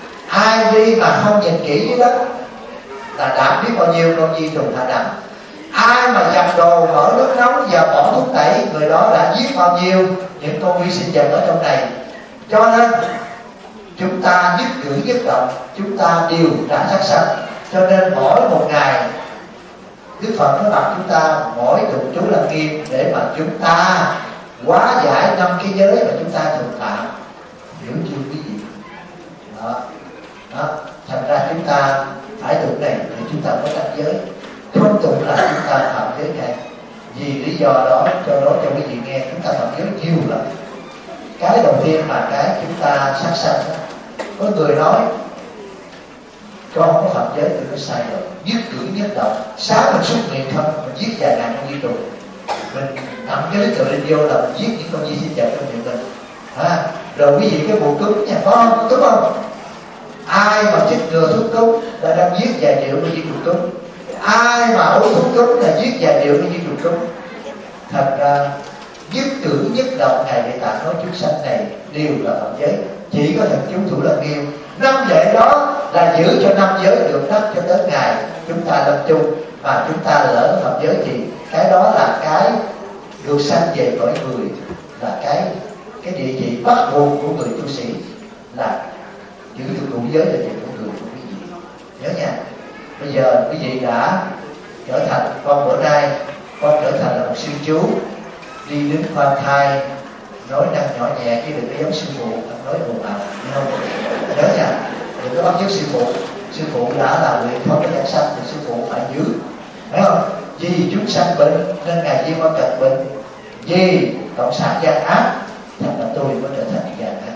Ai đi mà không nhìn kỹ dưới đất là đảm biết bao nhiêu con di trùng hạ đẳng. Ai mà giặt đồ mở nước nóng và bỏ thuốc tẩy, người đó đã giết bao nhiêu những con vi sinh vật ở trong này. Cho nên chúng ta nhất cử nhất động chúng ta đều đã sát sanh. Cho nên mỗi một ngày Đức Phật nó bảo chúng ta mỗi tụng chú Lăng Nghiêm để mà chúng ta hóa giải năm cái giới mà chúng ta thường phạm. Hiểu chưa quý vị? Đó. Đó. Thành ra chúng ta phải tụng này để chúng ta có đắc giới. Không tụng là chúng ta phạm giới này. Vì lý do đó, cho đó cho quý vị nghe, chúng ta phạm giới nhiều lắm. Cái đầu tiên là cái chúng ta sát sanh. Có người nói con có phạm giới thì nó sai rồi. Nhất cử nhất động, sáng mình xúc miệng không, mình giết vài ngàn con vi trùng, mình nằm cái lý tự lên vô là mình giết những con vi sinh vật trong miệng mình. À, rồi quý vị cái bụng cứng nha, có không? Đúng không? Ai mà chích ngừa thuốc cúm là đang giết vài triệu con vi trùng cúm. Ai mà uống thuốc cúm là giết vài triệu con vi trùng cúm. Thật ra nhất cử nhất động ngày Địa Tạng nói chúng sanh này đều là phạm giới. Chỉ có thần chú Thủ Lăng Nghiêm năm giới đó là giữ cho năm giới được đắc cho tới ngày chúng ta lâm chung. Mà chúng ta lỡ phạm giới thì cái đó là cái được sanh về cõi người, là cái cái địa vị bắt buộc của người tu sĩ, là giữ được ngũ giới là việc của người của quý vị. Nhớ nha. Bây giờ quý vị đã trở thành con bữa nay, con trở thành là một sư chú, đi đứng khoan thai, nói năng nhỏ nhẹ chứ đừng có giống sư phụ nói ồn ào, không? Nhớ nha, đừng có bắt chước sư phụ. Sư phụ đã là người không có giảng sanh thì sư phụ phải giữ, phải không? Vì chúng sanh bệnh nên ngài Di Quan Cật bệnh, vì cộng sản gian ác thành là tôi mới trở thành gian ác.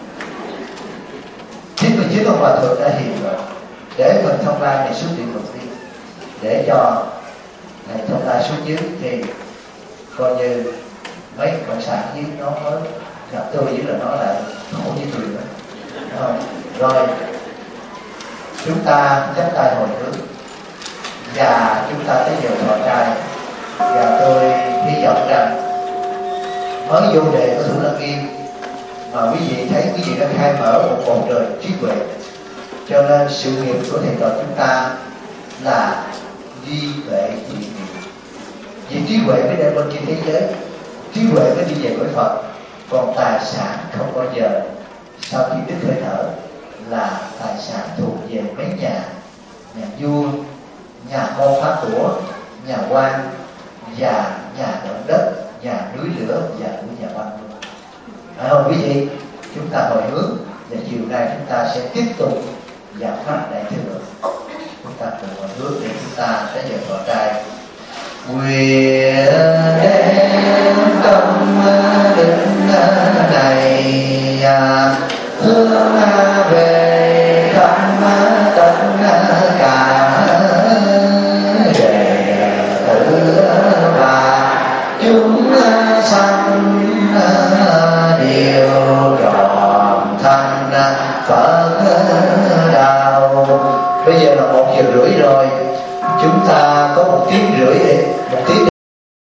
chín mươi chín ông hòa thượng đã hiện rồi để mình thông lai này xuất hiện một đi, để cho này thông lai xuống dưới thì coi như mấy cộng sản với nó mới gặp tôi với là nó lại khổ với tôi nữa. Rồi chúng ta chắp tay hồi hướng và chúng ta tới giờ thọ trai. Và tôi hy vọng rằng mới vô đề của Thủ Lăng Nghiêm mà quý vị thấy quý vị đã khai mở một bầu trời trí huệ. Cho nên sự nghiệp của thầy trò chúng ta là di huệ dị nghiệp. Vì trí huệ mới đem bên trên thế giới, trí huệ mới đi về cõi Phật. Còn tài sản không bao giờ sau khi đứt hơi thở là tài sản thuộc về mấy nhà, nhà vua, nhà môn phá của, nhà quan và nhà động đất, nhà núi lửa và của nhà băng. Phải không quý vị? Chúng ta hồi hướng và chiều nay chúng ta sẽ tiếp tục giảng pháp đại thừa. Chúng ta cùng hồi hướng để chúng ta sẽ giờ thọ trai. nguyện đem tâm định này hướng về thăm tất cả đệ tử và chúng sanh đều trọn thành Phật đạo. Bây giờ là một giờ rưỡi rồi, chúng ta có một tiếng rưỡi để một tiếng